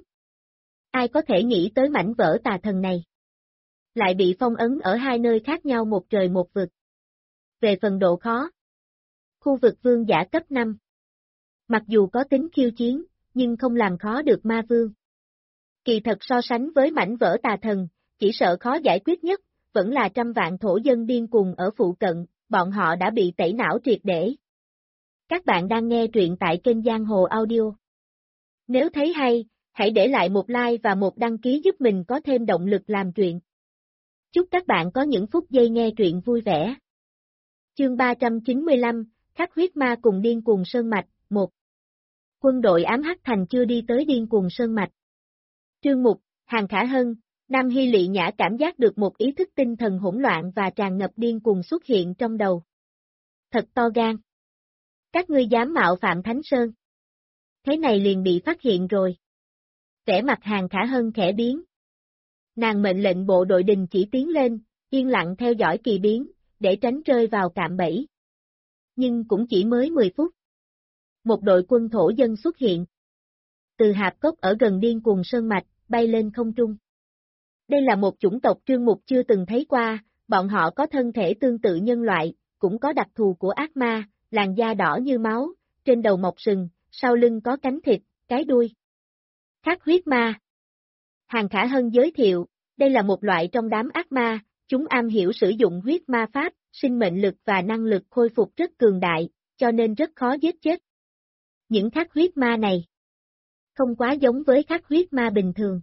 Ai có thể nghĩ tới mảnh vỡ tà thần này. Lại bị phong ấn ở hai nơi khác nhau một trời một vực. Về phần độ khó. Khu vực vương giả cấp 5. Mặc dù có tính khiêu chiến, nhưng không làm khó được ma vương. Kỳ thật so sánh với mảnh vỡ tà thần, chỉ sợ khó giải quyết nhất, vẫn là trăm vạn thổ dân điên cuồng ở phụ cận, bọn họ đã bị tẩy não triệt để. Các bạn đang nghe truyện tại kênh Giang Hồ Audio. Nếu thấy hay, hãy để lại một like và một đăng ký giúp mình có thêm động lực làm truyện. Chúc các bạn có những phút giây nghe truyện vui vẻ. Chương 395, Khắc huyết ma cùng điên cuồng sơn mạch, 1. Quân đội ám hắc thành chưa đi tới điên cuồng sơn mạch. Trương Mục, Hàn Khả Hân, Nam Hy Lị Nhã cảm giác được một ý thức tinh thần hỗn loạn và tràn ngập điên cuồng xuất hiện trong đầu. Thật to gan. Các ngươi dám mạo phạm Thánh Sơn. Thế này liền bị phát hiện rồi. Vẻ mặt Hàn Khả Hân khẽ biến. Nàng mệnh lệnh bộ đội đình chỉ tiến lên, yên lặng theo dõi kỳ biến, để tránh rơi vào cạm bẫy. Nhưng cũng chỉ mới 10 phút. Một đội quân thổ dân xuất hiện. Từ hạp cốc ở gần điên cuồng sơn mạch, bay lên không trung. Đây là một chủng tộc Trương Mục chưa từng thấy qua, bọn họ có thân thể tương tự nhân loại, cũng có đặc thù của ác ma, làn da đỏ như máu, trên đầu mọc sừng, sau lưng có cánh thịt, cái đuôi. Khắc huyết ma. Hàn Khả Hân giới thiệu, đây là một loại trong đám ác ma, chúng am hiểu sử dụng huyết ma pháp, sinh mệnh lực và năng lực khôi phục rất cường đại, cho nên rất khó giết chết. Những khắc huyết ma này không quá giống với khắc huyết ma bình thường.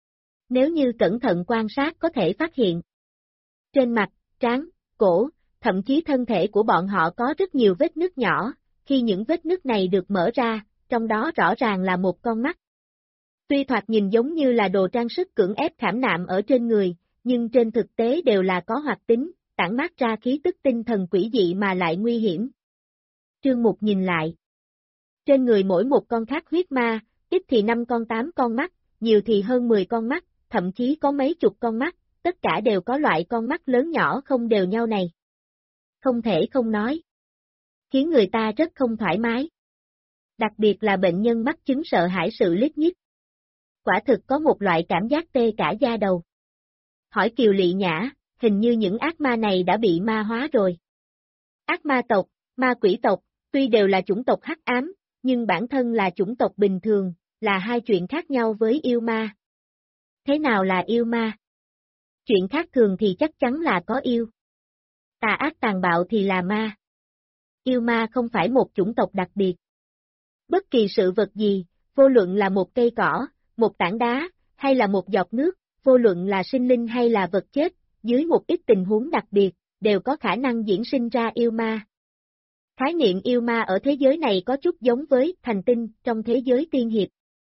Nếu như cẩn thận quan sát có thể phát hiện. Trên mặt, trán, cổ, thậm chí thân thể của bọn họ có rất nhiều vết nứt nhỏ, khi những vết nứt này được mở ra, trong đó rõ ràng là một con mắt. Tuy thoạt nhìn giống như là đồ trang sức cưỡng ép khảm nạm ở trên người, nhưng trên thực tế đều là có hoạt tính, tản mát ra khí tức tinh thần quỷ dị mà lại nguy hiểm. Trương Mục nhìn lại. Trên người mỗi một con khắc huyết ma, ít thì 5 con 8 con mắt, nhiều thì hơn 10 con mắt, thậm chí có mấy chục con mắt, tất cả đều có loại con mắt lớn nhỏ không đều nhau này. Không thể không nói. Khiến người ta rất không thoải mái. Đặc biệt là bệnh nhân mắc chứng sợ hãi sự liếc nhíp. Quả thực có một loại cảm giác tê cả da đầu. Hỏi Kiều Lị Nhã, hình như những ác ma này đã bị ma hóa rồi. Ác ma tộc, ma quỷ tộc, tuy đều là chủng tộc hắc ám, nhưng bản thân là chủng tộc bình thường, là hai chuyện khác nhau với yêu ma. Thế nào là yêu ma? Chuyện khác thường thì chắc chắn là có yêu. Tà ác tàn bạo thì là ma. Yêu ma không phải một chủng tộc đặc biệt. Bất kỳ sự vật gì, vô luận là một cây cỏ, một tảng đá, hay là một giọt nước, vô luận là sinh linh hay là vật chết, dưới một ít tình huống đặc biệt, đều có khả năng diễn sinh ra yêu ma. Khái niệm yêu ma ở thế giới này có chút giống với thành tinh trong thế giới tiên hiệp.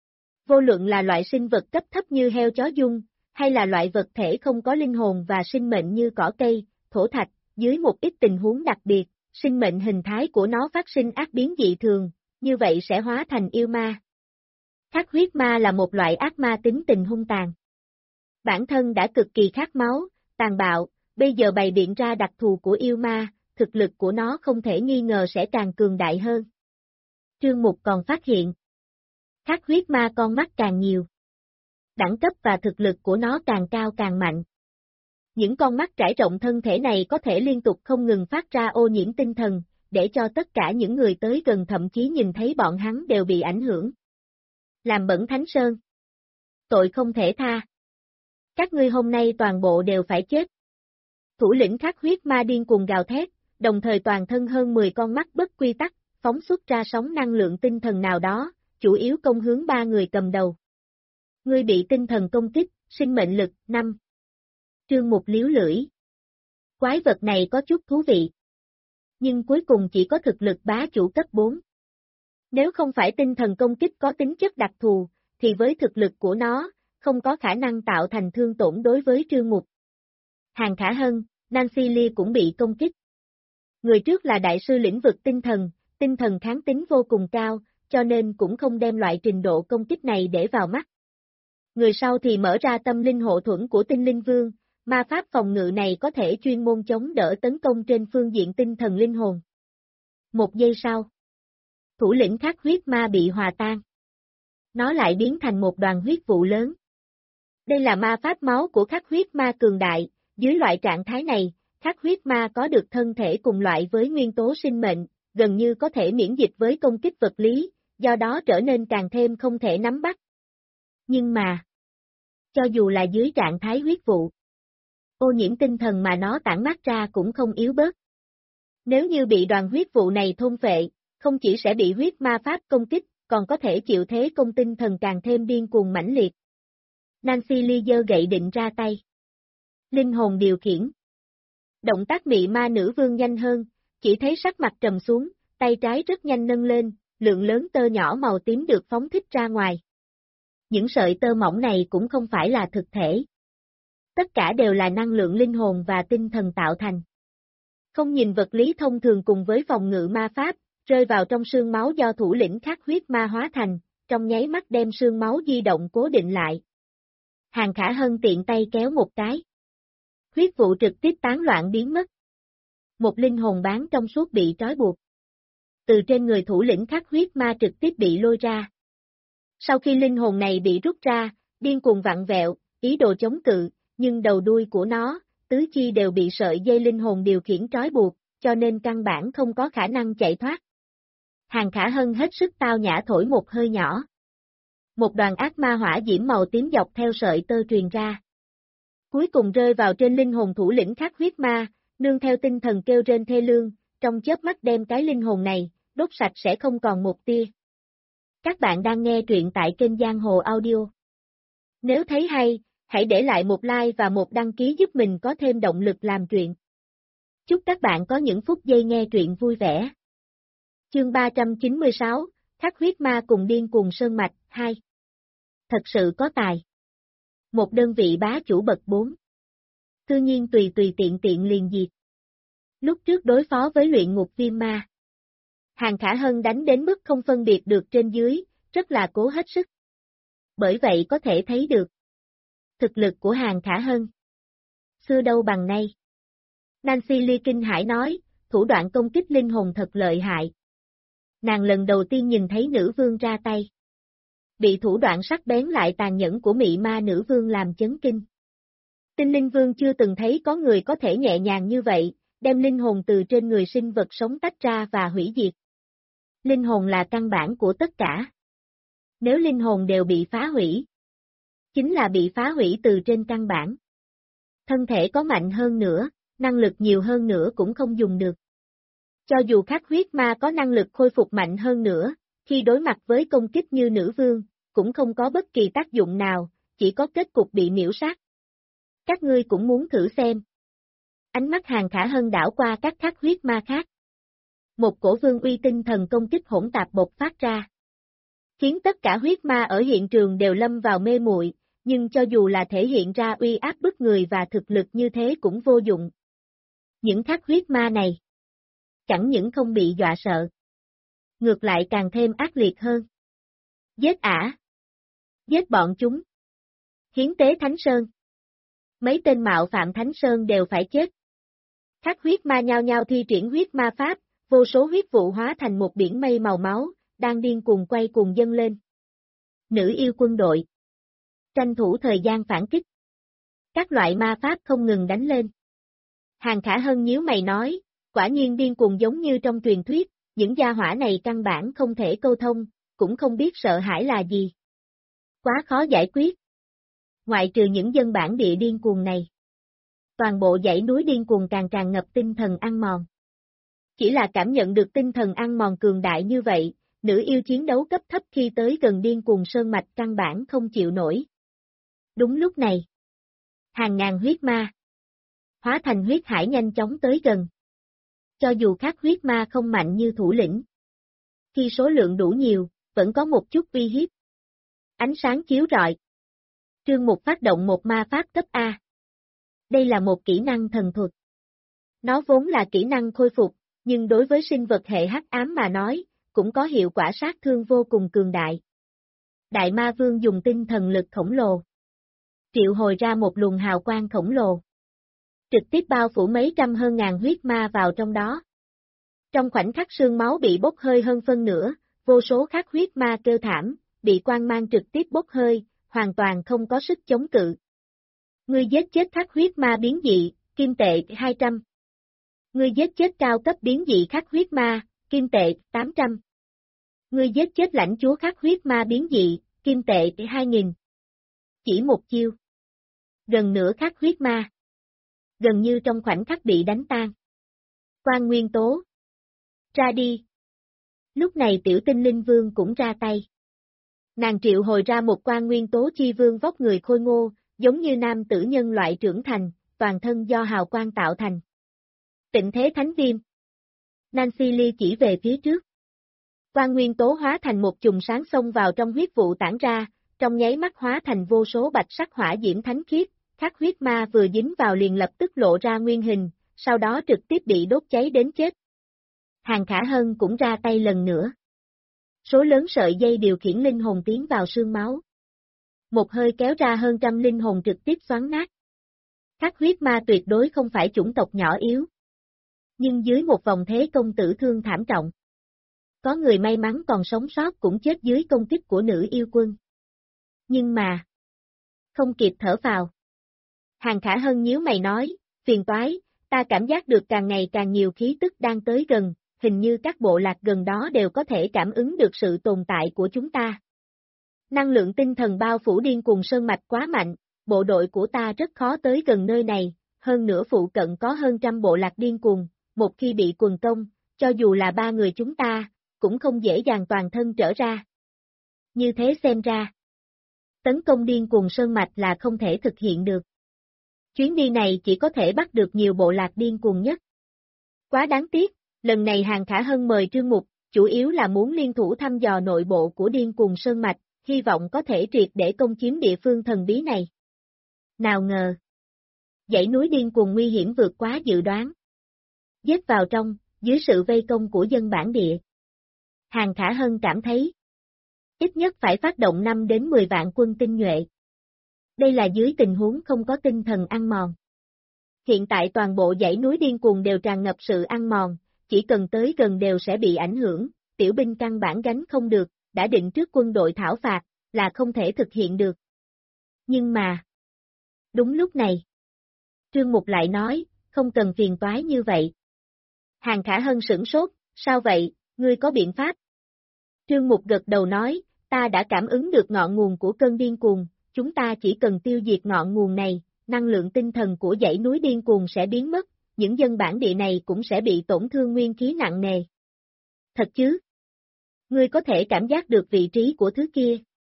Vô luận là loại sinh vật cấp thấp như heo chó dung, hay là loại vật thể không có linh hồn và sinh mệnh như cỏ cây, thổ thạch, dưới một ít tình huống đặc biệt, sinh mệnh hình thái của nó phát sinh ác biến dị thường, như vậy sẽ hóa thành yêu ma. Khắc huyết ma là một loại ác ma tính tình hung tàn. Bản thân đã cực kỳ khát máu, tàn bạo, bây giờ bày biện ra đặc thù của yêu ma, thực lực của nó không thể nghi ngờ sẽ càng cường đại hơn. Trương Mục còn phát hiện, khắc huyết ma con mắt càng nhiều. Đẳng cấp và thực lực của nó càng cao càng mạnh. Những con mắt trải rộng thân thể này có thể liên tục không ngừng phát ra ô nhiễm tinh thần, để cho tất cả những người tới gần thậm chí nhìn thấy bọn hắn đều bị ảnh hưởng. Làm bẩn Thánh Sơn. Tội không thể tha. Các ngươi hôm nay toàn bộ đều phải chết. Thủ lĩnh khắc huyết ma điên cuồng gào thét, đồng thời toàn thân hơn 10 con mắt bất quy tắc, phóng xuất ra sóng năng lượng tinh thần nào đó, chủ yếu công hướng 3 người cầm đầu. Ngươi bị tinh thần công kích, sinh mệnh lực, 5. Trương Mục liếu lưỡi. Quái vật này có chút thú vị. Nhưng cuối cùng chỉ có thực lực bá chủ cấp 4. Nếu không phải tinh thần công kích có tính chất đặc thù, thì với thực lực của nó, không có khả năng tạo thành thương tổn đối với Trương Mục. Hàng Khả Hân, Nancy Lee cũng bị công kích. Người trước là đại sư lĩnh vực tinh thần kháng tính vô cùng cao, cho nên cũng không đem loại trình độ công kích này để vào mắt. Người sau thì mở ra tâm linh hộ thuẫn của tinh linh vương, ma pháp phòng ngự này có thể chuyên môn chống đỡ tấn công trên phương diện tinh thần linh hồn. Một giây sau, thủ lĩnh khắc huyết ma bị hòa tan. Nó lại biến thành một đoàn huyết vụ lớn. Đây là ma pháp máu của khắc huyết ma cường đại, dưới loại trạng thái này, khắc huyết ma có được thân thể cùng loại với nguyên tố sinh mệnh, gần như có thể miễn dịch với công kích vật lý, do đó trở nên càng thêm không thể nắm bắt. Nhưng mà, cho dù là dưới trạng thái huyết vụ, ô nhiễm tinh thần mà nó tản mát ra cũng không yếu bớt. Nếu như bị đoàn huyết vụ này thôn phệ, không chỉ sẽ bị huyết ma pháp công kích, còn có thể chịu thế công tinh thần càng thêm điên cuồng mãnh liệt. Nancy Lee giơ gậy định ra tay. Linh hồn điều khiển. Động tác mị ma nữ vương nhanh hơn, chỉ thấy sắc mặt trầm xuống, tay trái rất nhanh nâng lên, lượng lớn tơ nhỏ màu tím được phóng thích ra ngoài. Những sợi tơ mỏng này cũng không phải là thực thể. Tất cả đều là năng lượng linh hồn và tinh thần tạo thành. Không nhìn vật lý thông thường cùng với phòng ngự ma pháp, rơi vào trong sương máu do thủ lĩnh khắc huyết ma hóa thành, trong nháy mắt đem sương máu di động cố định lại. Hàng Khả Hân tiện tay kéo một cái. Huyết vụ trực tiếp tán loạn biến mất. Một linh hồn bán trong suốt bị trói buộc. Từ trên người thủ lĩnh khắc huyết ma trực tiếp bị lôi ra. Sau khi linh hồn này bị rút ra, điên cuồng vặn vẹo, ý đồ chống cự, nhưng đầu đuôi của nó, tứ chi đều bị sợi dây linh hồn điều khiển trói buộc, cho nên căn bản không có khả năng chạy thoát. Hàng Khả Hân hết sức tao nhã thổi một hơi nhỏ. Một đoàn ác ma hỏa diễm màu tím dọc theo sợi tơ truyền ra. Cuối cùng rơi vào trên linh hồn thủ lĩnh khắc huyết ma, nương theo tinh thần kêu rên thê lương, trong chớp mắt đem cái linh hồn này, đốt sạch sẽ không còn một tia. Các bạn đang nghe truyện tại kênh Giang Hồ Audio. Nếu thấy hay, hãy để lại một like và một đăng ký giúp mình có thêm động lực làm truyện. Chúc các bạn có những phút giây nghe truyện vui vẻ. Chương 396, Khắc huyết ma cùng điên cuồng sơn mạch, 2. Thật sự có tài. Một đơn vị bá chủ bậc 4. Cư nhiên tùy tiện liền diệt. Lúc trước đối phó với luyện ngục viêm ma, Hàng Khả Hân đánh đến mức không phân biệt được trên dưới, rất là cố hết sức. Bởi vậy có thể thấy được thực lực của Hàng Khả Hân. Xưa đâu bằng nay. Nancy Lee kinh hãi nói, thủ đoạn công kích linh hồn thật lợi hại. Nàng lần đầu tiên nhìn thấy nữ vương ra tay. Bị thủ đoạn sắc bén lại tàn nhẫn của mị ma nữ vương làm chấn kinh. Tinh linh vương chưa từng thấy có người có thể nhẹ nhàng như vậy, đem linh hồn từ trên người sinh vật sống tách ra và hủy diệt. Linh hồn là căn bản của tất cả. Nếu linh hồn đều bị phá hủy, chính là bị phá hủy từ trên căn bản. Thân thể có mạnh hơn nữa, năng lực nhiều hơn nữa cũng không dùng được. Cho dù khắc huyết ma có năng lực khôi phục mạnh hơn nữa, khi đối mặt với công kích như nữ vương, cũng không có bất kỳ tác dụng nào, chỉ có kết cục bị miễu sát. Các ngươi cũng muốn thử xem. Ánh mắt Hàng Khả Hân đảo qua các khắc huyết ma khác. Một cổ vương uy tinh thần công kích hỗn tạp bộc phát ra. Khiến tất cả huyết ma ở hiện trường đều lâm vào mê muội, nhưng cho dù là thể hiện ra uy áp bức người và thực lực như thế cũng vô dụng. Những khắc huyết ma này, chẳng những không bị dọa sợ, ngược lại càng thêm ác liệt hơn. Giết ả! Giết bọn chúng! Hiến tế Thánh Sơn! Mấy tên mạo phạm Thánh Sơn đều phải chết. Khắc huyết ma nhao nhao thi triển huyết ma pháp, vô số huyết vụ hóa thành một biển mây màu máu, đang điên cuồng quay cuồng dâng lên. Nữ yêu quân đội. Tranh thủ thời gian phản kích. Các loại ma pháp không ngừng đánh lên. Hàng Khả Hân nhíu mày nói, quả nhiên điên cuồng giống như trong truyền thuyết, những gia hỏa này căn bản không thể câu thông, cũng không biết sợ hãi là gì. Quá khó giải quyết. Ngoại trừ những dân bản địa điên cuồng này. Toàn bộ dãy núi điên cuồng càng tràn ngập tinh thần ăn mòn. Chỉ là cảm nhận được tinh thần ăn mòn cường đại như vậy, nữ yêu chiến đấu cấp thấp khi tới gần điên cuồng sơn mạch căn bản không chịu nổi. Đúng lúc này, hàng ngàn huyết ma hóa thành huyết hải nhanh chóng tới gần. Cho dù khắc huyết ma không mạnh như thủ lĩnh, khi số lượng đủ nhiều, vẫn có một chút uy hiếp. Ánh sáng chiếu rọi. Trương Mục phát động một ma pháp cấp A. Đây là một kỹ năng thần thuật. Nó vốn là kỹ năng khôi phục, nhưng đối với sinh vật hệ hắc ám mà nói, cũng có hiệu quả sát thương vô cùng cường đại. Đại ma vương dùng tinh thần lực khổng lồ, triệu hồi ra một luồng hào quang khổng lồ, trực tiếp bao phủ mấy trăm hơn ngàn huyết ma vào trong đó. Trong khoảnh khắc xương máu bị bốc hơi hơn phân nửa, vô số khắc huyết ma kêu thảm, bị quang mang trực tiếp bốc hơi, hoàn toàn không có sức chống cự. Ngươi giết chết khắc huyết ma biến dị, kim tệ 200. Ngươi giết chết cao cấp biến dị khắc huyết ma, kim tệ 800. Ngươi giết chết lãnh chúa khắc huyết ma biến dị, kim tệ 2000. Chỉ một chiêu. Gần nửa khắc huyết ma. Gần như trong khoảnh khắc bị đánh tan. Quan nguyên tố. Ra đi. Lúc này tiểu tinh linh vương cũng ra tay. Nàng triệu hồi ra một quan nguyên tố chi vương vóc người khôi ngô, giống như nam tử nhân loại trưởng thành, toàn thân do hào quang tạo thành. Tịnh thế thánh viêm. Nancy Lee chỉ về phía trước. Quan nguyên tố hóa thành một chùm sáng xông vào trong huyết vụ tản ra, trong nháy mắt hóa thành vô số bạch sắc hỏa diễm thánh khiết, khắc huyết ma vừa dính vào liền lập tức lộ ra nguyên hình, sau đó trực tiếp bị đốt cháy đến chết. Hàng Khả Hân cũng ra tay lần nữa. Số lớn sợi dây điều khiển linh hồn tiến vào xương máu. Một hơi kéo ra hơn trăm linh hồn trực tiếp xoắn nát. Khắc huyết ma tuyệt đối không phải chủng tộc nhỏ yếu. Nhưng dưới một vòng thế công tử thương thảm trọng. Có người may mắn còn sống sót cũng chết dưới công kích của nữ yêu quân. Nhưng mà, không kịp thở vào. Hàng Khả Hân nhíu mày nói, phiền toái, ta cảm giác được càng ngày càng nhiều khí tức đang tới gần, hình như các bộ lạc gần đó đều có thể cảm ứng được sự tồn tại của chúng ta. Năng lượng tinh thần bao phủ điên cuồng sơn mạch quá mạnh, bộ đội của ta rất khó tới gần nơi này, hơn nữa phụ cận có hơn trăm bộ lạc điên cuồng, một khi bị quần công, cho dù là ba người chúng ta, cũng không dễ dàng toàn thân trở ra. Như thế xem ra, tấn công điên cuồng sơn mạch là không thể thực hiện được. Chuyến đi này chỉ có thể bắt được nhiều bộ lạc điên cuồng nhất. Quá đáng tiếc, lần này Hàng Khả Hân mời Trương Mục, chủ yếu là muốn liên thủ thăm dò nội bộ của điên cuồng sơn mạch, hy vọng có thể triệt để công chiếm địa phương thần bí này. Nào ngờ, dãy núi điên cuồng nguy hiểm vượt quá dự đoán. Giết vào trong, dưới sự vây công của dân bản địa. Hàng Khả Hân cảm thấy, ít nhất phải phát động 5 đến 10 vạn quân tinh nhuệ. Đây là dưới tình huống không có tinh thần ăn mòn. Hiện tại toàn bộ dãy núi điên cuồng đều tràn ngập sự ăn mòn, chỉ cần tới gần đều sẽ bị ảnh hưởng, tiểu binh căn bản gánh không được, đã định trước quân đội thảo phạt, là không thể thực hiện được. Nhưng mà, đúng lúc này, Trương Mục lại nói, không cần phiền toái như vậy. Hàng Khả Hân sửng sốt, sao vậy, ngươi có biện pháp? Trương Mục gật đầu nói, ta đã cảm ứng được ngọn nguồn của cơn điên cuồng, chúng ta chỉ cần tiêu diệt ngọn nguồn này, năng lượng tinh thần của dãy núi điên cuồng sẽ biến mất, những dân bản địa này cũng sẽ bị tổn thương nguyên khí nặng nề. Thật chứ? Ngươi có thể cảm giác được vị trí của thứ kia.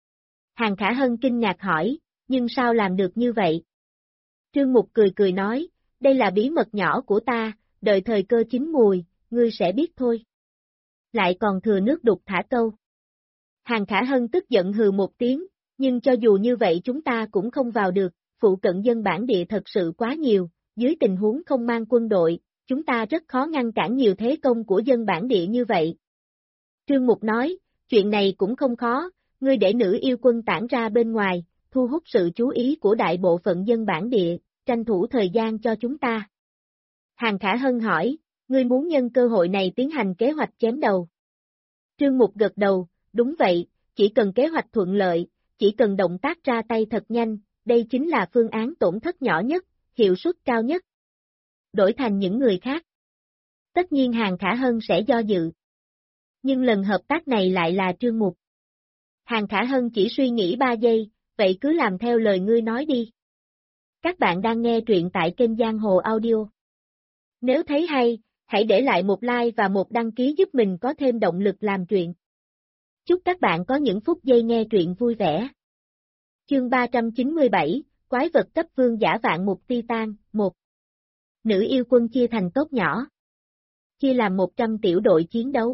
Hàng Khả Hân kinh ngạc hỏi, nhưng sao làm được như vậy? Trương Mục cười cười nói, đây là bí mật nhỏ của ta, đợi thời cơ chín mùi, ngươi sẽ biết thôi. Lại còn thừa nước đục thả câu. Hàng Khả Hân tức giận hừ một tiếng, nhưng cho dù như vậy chúng ta cũng không vào được, phụ cận dân bản địa thật sự quá nhiều, dưới tình huống không mang quân đội, chúng ta rất khó ngăn cản nhiều thế công của dân bản địa như vậy. Trương Mục nói, chuyện này cũng không khó, ngươi để nữ yêu quân tản ra bên ngoài, thu hút sự chú ý của đại bộ phận dân bản địa, tranh thủ thời gian cho chúng ta. Hàng Khả Hân hỏi, ngươi muốn nhân cơ hội này tiến hành kế hoạch chém đầu. Trương Mục gật đầu, đúng vậy, chỉ cần kế hoạch thuận lợi, chỉ cần động tác ra tay thật nhanh, đây chính là phương án tổn thất nhỏ nhất, hiệu suất cao nhất. Đổi thành những người khác. Tất nhiên Hàng Khả Hân sẽ do dự. Nhưng lần hợp tác này lại là Trương Mục. Hàng Khả Hân chỉ suy nghĩ 3 giây, vậy cứ làm theo lời ngươi nói đi. Các bạn đang nghe truyện tại kênh Giang Hồ Audio. Nếu thấy hay, hãy để lại một like và một đăng ký giúp mình có thêm động lực làm truyện. Chúc các bạn có những phút giây nghe truyện vui vẻ. Chương 397, Quái vật cấp vương giả vạn mục Titan, 1. Nữ yêu quân chia thành tốt nhỏ. Chia làm 100 tiểu đội chiến đấu.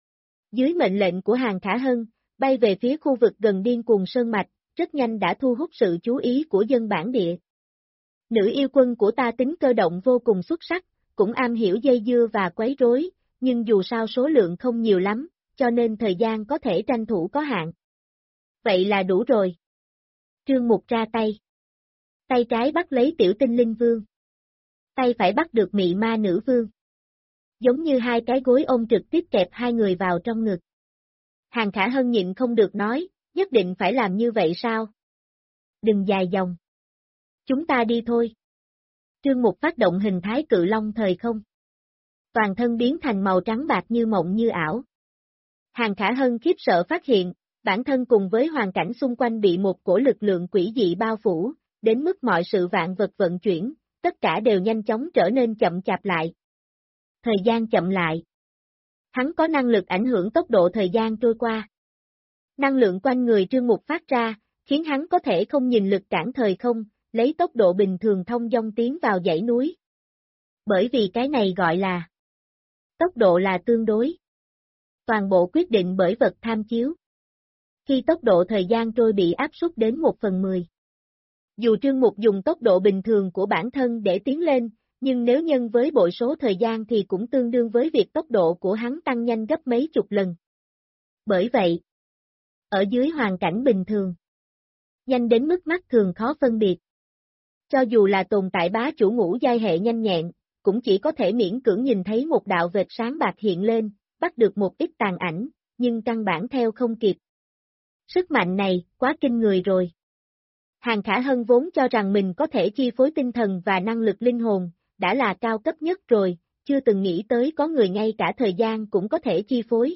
Dưới mệnh lệnh của Hàng Khả Hân, bay về phía khu vực gần điên cuồng sơn mạch, rất nhanh đã thu hút sự chú ý của dân bản địa. Nữ yêu quân của ta tính cơ động vô cùng xuất sắc, cũng am hiểu dây dưa và quấy rối, nhưng dù sao số lượng không nhiều lắm, cho nên thời gian có thể tranh thủ có hạn. Vậy là đủ rồi. Trương Mục ra tay. Tay trái bắt lấy tiểu tinh linh vương. Tay phải bắt được mị ma nữ vương. Giống như hai cái gối ôm trực tiếp kẹp hai người vào trong ngực. Hàng Khả Hân nhịn không được nói, nhất định phải làm như vậy sao? Đừng dài dòng. Chúng ta đi thôi. Trương Mục phát động hình thái cự long thời không. Toàn thân biến thành màu trắng bạc như mộng như ảo. Hàng Khả Hân khiếp sợ phát hiện, bản thân cùng với hoàn cảnh xung quanh bị một cổ lực lượng quỷ dị bao phủ, đến mức mọi sự vạn vật vận chuyển, tất cả đều nhanh chóng trở nên chậm chạp lại. Thời gian chậm lại. Hắn có năng lực ảnh hưởng tốc độ thời gian trôi qua. Năng lượng quanh người Trương Mục phát ra, khiến hắn có thể không nhìn lực cản thời không, lấy tốc độ bình thường thông dong tiến vào dãy núi. Bởi vì cái này gọi là tốc độ là tương đối. Toàn bộ quyết định bởi vật tham chiếu. Khi tốc độ thời gian trôi bị áp suất đến 1/10. Dù Trương Mục dùng tốc độ bình thường của bản thân để tiến lên, nhưng nếu nhân với bội số thời gian thì cũng tương đương với việc tốc độ của hắn tăng nhanh gấp mấy chục lần. Bởi vậy, ở dưới hoàn cảnh bình thường, nhanh đến mức mắt thường khó phân biệt. Cho dù là tồn tại bá chủ ngũ giai hệ nhanh nhẹn, cũng chỉ có thể miễn cưỡng nhìn thấy một đạo vệt sáng bạc hiện lên, bắt được một ít tàn ảnh, nhưng căn bản theo không kịp. Sức mạnh này, quá kinh người rồi. Hàng Khả Hân vốn cho rằng mình có thể chi phối tinh thần và năng lực linh hồn, đã là cao cấp nhất rồi, chưa từng nghĩ tới có người ngay cả thời gian cũng có thể chi phối.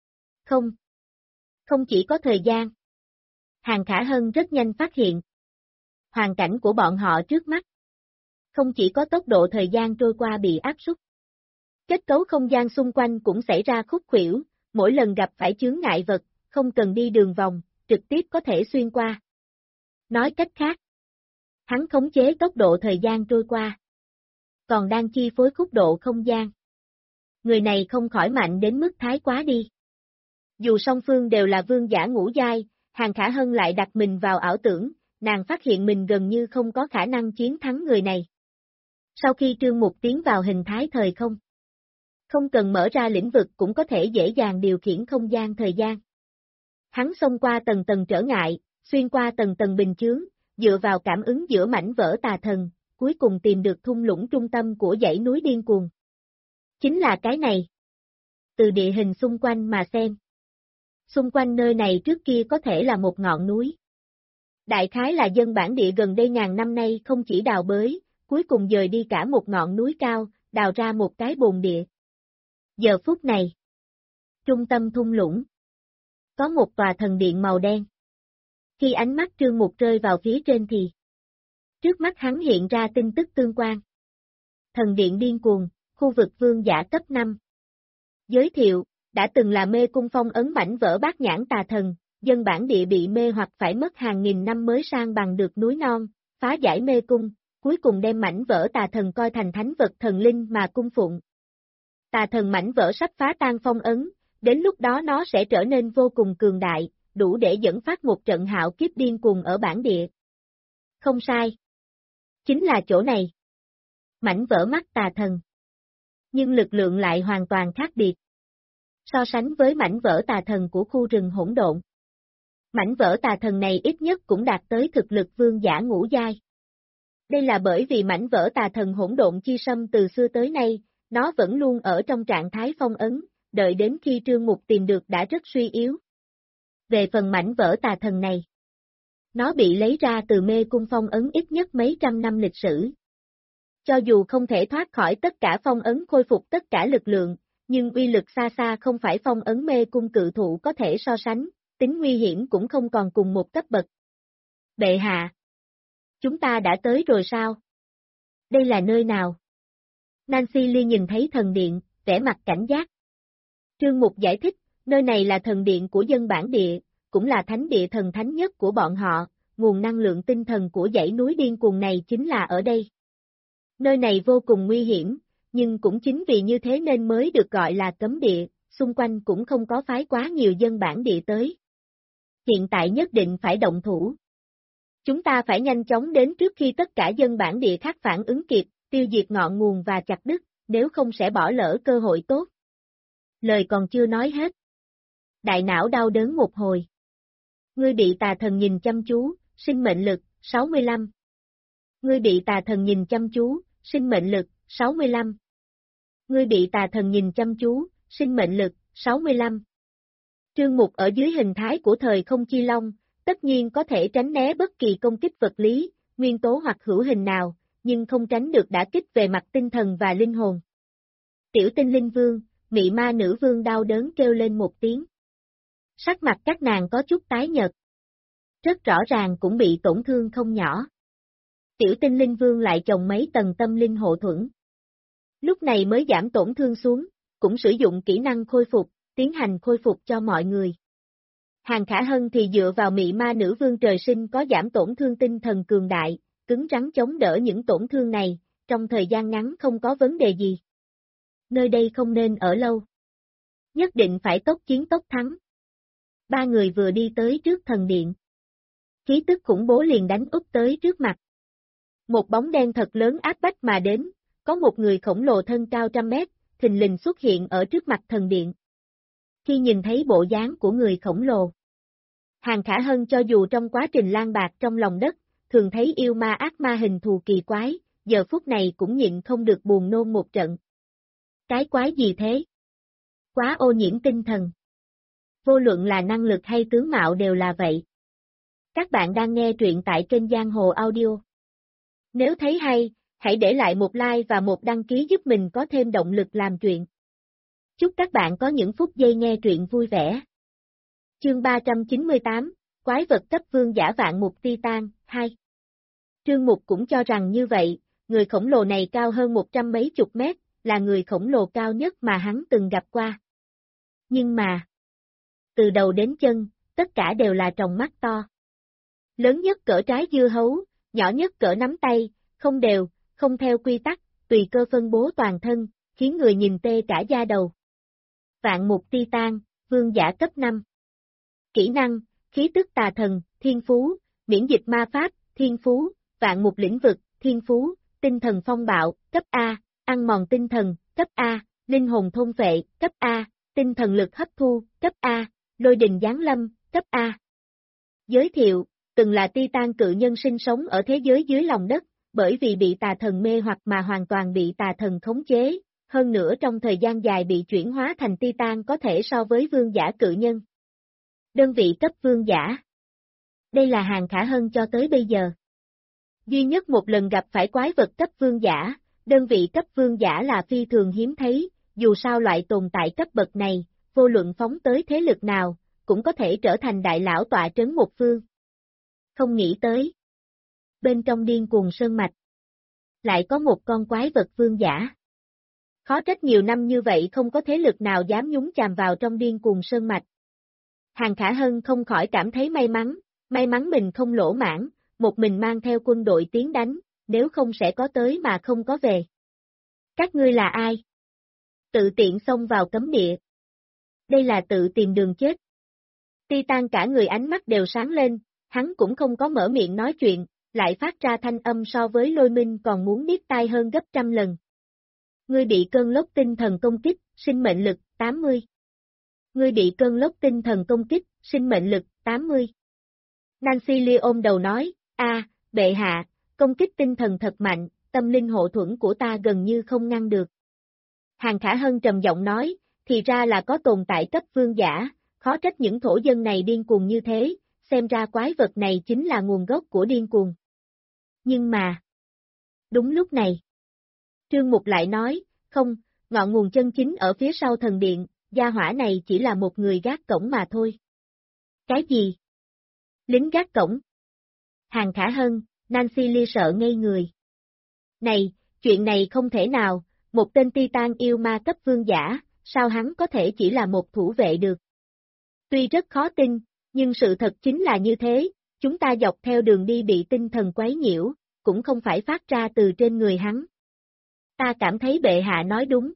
Không chỉ có thời gian. Hàng Khả Hân rất nhanh phát hiện. Hoàn cảnh của bọn họ trước mắt. Không chỉ có tốc độ thời gian trôi qua bị áp suất. Kết cấu không gian xung quanh cũng xảy ra khúc khuỷu, mỗi lần gặp phải chướng ngại vật, không cần đi đường vòng, trực tiếp có thể xuyên qua. Nói cách khác, hắn khống chế tốc độ thời gian trôi qua. Còn đang chi phối khúc độ không gian. Người này không khỏi mạnh đến mức thái quá đi. Dù song phương đều là vương giả ngũ giai, Hàng Khả Hân lại đặt mình vào ảo tưởng, nàng phát hiện mình gần như không có khả năng chiến thắng người này. Sau khi Trương Mục tiến vào hình thái thời không, không cần mở ra lĩnh vực cũng có thể dễ dàng điều khiển không gian thời gian. Hắn xông qua tầng tầng trở ngại, xuyên qua tầng tầng bình chướng, dựa vào cảm ứng giữa mảnh vỡ tà thần, cuối cùng tìm được thung lũng trung tâm của dãy núi điên cuồng. Chính là cái này. Từ địa hình xung quanh mà xem. Xung quanh nơi này trước kia có thể là một ngọn núi. Đại khái là dân bản địa gần đây ngàn năm nay không chỉ đào bới, cuối cùng dời đi cả một ngọn núi cao, đào ra một cái bồn địa. Giờ phút này, trung tâm thung lũng, có một tòa thần điện màu đen. Khi ánh mắt Trương Mục rơi vào phía trên thì, trước mắt hắn hiện ra tin tức tương quan. Thần điện điên cuồng, khu vực vương giả cấp 5. Giới thiệu, đã từng là mê cung phong ấn mảnh vỡ bát nhãn tà thần, dân bản địa bị mê hoặc phải mất hàng nghìn năm mới sang bằng được núi non, phá giải mê cung, cuối cùng đem mảnh vỡ tà thần coi thành thánh vật thần linh mà cung phụng. Tà thần mảnh vỡ sắp phá tan phong ấn, đến lúc đó nó sẽ trở nên vô cùng cường đại, đủ để dẫn phát một trận hạo kiếp điên cuồng ở bản địa. Không sai. Chính là chỗ này. Mảnh vỡ mắt tà thần. Nhưng lực lượng lại hoàn toàn khác biệt. So sánh với mảnh vỡ tà thần của khu rừng hỗn độn. Mảnh vỡ tà thần này ít nhất cũng đạt tới thực lực vương giả ngũ giai. Đây là bởi vì mảnh vỡ tà thần hỗn độn chi sâm từ xưa tới nay, nó vẫn luôn ở trong trạng thái phong ấn, đợi đến khi Trương Mục tìm được đã rất suy yếu. Về phần mảnh vỡ tà thần này, nó bị lấy ra từ mê cung phong ấn ít nhất mấy trăm năm lịch sử. Cho dù không thể thoát khỏi tất cả phong ấn khôi phục tất cả lực lượng, nhưng uy lực xa xa không phải phong ấn mê cung cự thụ có thể so sánh, tính nguy hiểm cũng không còn cùng một cấp bậc. Bệ hạ! Chúng ta đã tới rồi sao? Đây là nơi nào? Nancy Lee nhìn thấy thần điện, vẻ mặt cảnh giác. Trương Mục giải thích, nơi này là thần điện của dân bản địa, cũng là thánh địa thần thánh nhất của bọn họ, nguồn năng lượng tinh thần của dãy núi điên cuồng này chính là ở đây. Nơi này vô cùng nguy hiểm, nhưng cũng chính vì như thế nên mới được gọi là cấm địa, xung quanh cũng không có phái quá nhiều dân bản địa tới. Hiện tại nhất định phải động thủ. Chúng ta phải nhanh chóng đến trước khi tất cả dân bản địa khác phản ứng kịp, tiêu diệt ngọn nguồn và chặt đứt, nếu không sẽ bỏ lỡ cơ hội tốt. Lời còn chưa nói hết. Đại não đau đớn một hồi. Ngươi bị tà thần nhìn chăm chú, sinh mệnh lực, 65. Ngươi bị tà thần nhìn chăm chú, sinh mệnh lực, 65. Ngươi bị tà thần nhìn chăm chú, sinh mệnh lực, 65. Trương Mục ở dưới hình thái của thời không chi long, tất nhiên có thể tránh né bất kỳ công kích vật lý, nguyên tố hoặc hữu hình nào, nhưng không tránh được đả kích về mặt tinh thần và linh hồn. Tiểu tinh linh vương, mị ma nữ vương đau đớn kêu lên một tiếng. Sắc mặt các nàng có chút tái nhợt. Rất rõ ràng cũng bị tổn thương không nhỏ. Tiểu tinh linh vương lại trồng mấy tầng tâm linh hộ thuẫn. Lúc này mới giảm tổn thương xuống, cũng sử dụng kỹ năng khôi phục, tiến hành khôi phục cho mọi người. Hàng Khả Hân thì dựa vào mị ma nữ vương trời sinh có giảm tổn thương tinh thần cường đại, cứng rắn chống đỡ những tổn thương này, trong thời gian ngắn không có vấn đề gì. Nơi đây không nên ở lâu. Nhất định phải tốc chiến tốc thắng. Ba người vừa đi tới trước thần điện. Khí tức khủng bố liền đánh úp tới trước mặt. Một bóng đen thật lớn áp bách mà đến, có một người khổng lồ thân cao trăm mét, thình lình xuất hiện ở trước mặt thần điện. Khi nhìn thấy bộ dáng của người khổng lồ, Hàng Khả Hân cho dù trong quá trình lang bạc trong lòng đất, thường thấy yêu ma ác ma hình thù kỳ quái, giờ phút này cũng nhịn không được buồn nôn một trận. Cái quái gì thế? Quá ô nhiễm tinh thần. Vô luận là năng lực hay tướng mạo đều là vậy. Các bạn đang nghe truyện tại kênh Giang Hồ Audio. Nếu thấy hay, hãy để lại một like và một đăng ký giúp mình có thêm động lực làm truyện. Chúc các bạn có những phút giây nghe truyện vui vẻ. Chương 398, Quái vật cấp vương giả vạn mục Titan, 2. Trương Mục cũng cho rằng như vậy, người khổng lồ này cao hơn 100 mấy chục mét, là người khổng lồ cao nhất mà hắn từng gặp qua. Nhưng mà, từ đầu đến chân, tất cả đều là tròng mắt to. Lớn nhất cỡ trái dưa hấu, nhỏ nhất cỡ nắm tay, không đều, không theo quy tắc, tùy cơ phân bố toàn thân, khiến người nhìn tê cả da đầu. Vạn mục Titan, vương giả cấp 5. Kỹ năng, khí tức tà thần, thiên phú, miễn dịch ma pháp, thiên phú, vạn mục lĩnh vực, thiên phú, tinh thần phong bạo, cấp A, ăn mòn tinh thần, cấp A, linh hồn thôn phệ, cấp A, tinh thần lực hấp thu, cấp A, lôi đình giáng lâm, cấp A. Giới thiệu, từng là Titan cự nhân sinh sống ở thế giới dưới lòng đất, bởi vì bị tà thần mê hoặc mà hoàn toàn bị tà thần khống chế, hơn nữa trong thời gian dài bị chuyển hóa thành Titan có thể so với vương giả cự nhân. Đơn vị cấp vương giả. Đây là Hàng Khả Hân cho tới bây giờ. Duy nhất một lần gặp phải quái vật cấp vương giả, đơn vị cấp vương giả là phi thường hiếm thấy, dù sao loại tồn tại cấp bậc này, vô luận phóng tới thế lực nào, cũng có thể trở thành đại lão tọa trấn một phương. Không nghĩ tới. Bên trong điên cuồng sơn mạch, lại có một con quái vật vương giả. Khó trách nhiều năm như vậy không có thế lực nào dám nhúng chàm vào trong điên cuồng sơn mạch. Hàng Khả Hân không khỏi cảm thấy may mắn mình không lỗ mãn, một mình mang theo quân đội tiến đánh, nếu không sẽ có tới mà không có về. Các ngươi là ai? Tự tiện xông vào cấm địa. Đây là tự tìm đường chết. Titan cả người ánh mắt đều sáng lên, hắn cũng không có mở miệng nói chuyện, lại phát ra thanh âm so với Lôi Minh còn muốn biết tai hơn gấp trăm lần. Ngươi bị cơn lốc tinh thần công kích, sinh mệnh lực, 80. Ngươi bị cơn lốc tinh thần công kích, sinh mệnh lực, 80. Nancy Lee ôm đầu nói, bệ hạ, công kích tinh thần thật mạnh, tâm linh hộ thuẫn của ta gần như không ngăn được. Hàng Khả Hân trầm giọng nói, thì ra là có tồn tại cấp vương giả, khó trách những thổ dân này điên cuồng như thế, xem ra quái vật này chính là nguồn gốc của điên cuồng. Nhưng mà, đúng lúc này, Trương Mục lại nói, không, ngọn nguồn chân chính ở phía sau thần điện, gia hỏa này chỉ là một người gác cổng mà thôi. Cái gì? Lính gác cổng? Hàng Khả Hân, Nancy Lee sợ ngây người. Này, chuyện này không thể nào, một tên Titan yêu ma cấp vương giả, sao hắn có thể chỉ là một thủ vệ được? Tuy rất khó tin, nhưng sự thật chính là như thế, chúng ta dọc theo đường đi bị tinh thần quấy nhiễu, cũng không phải phát ra từ trên người hắn. Ta cảm thấy bệ hạ nói đúng.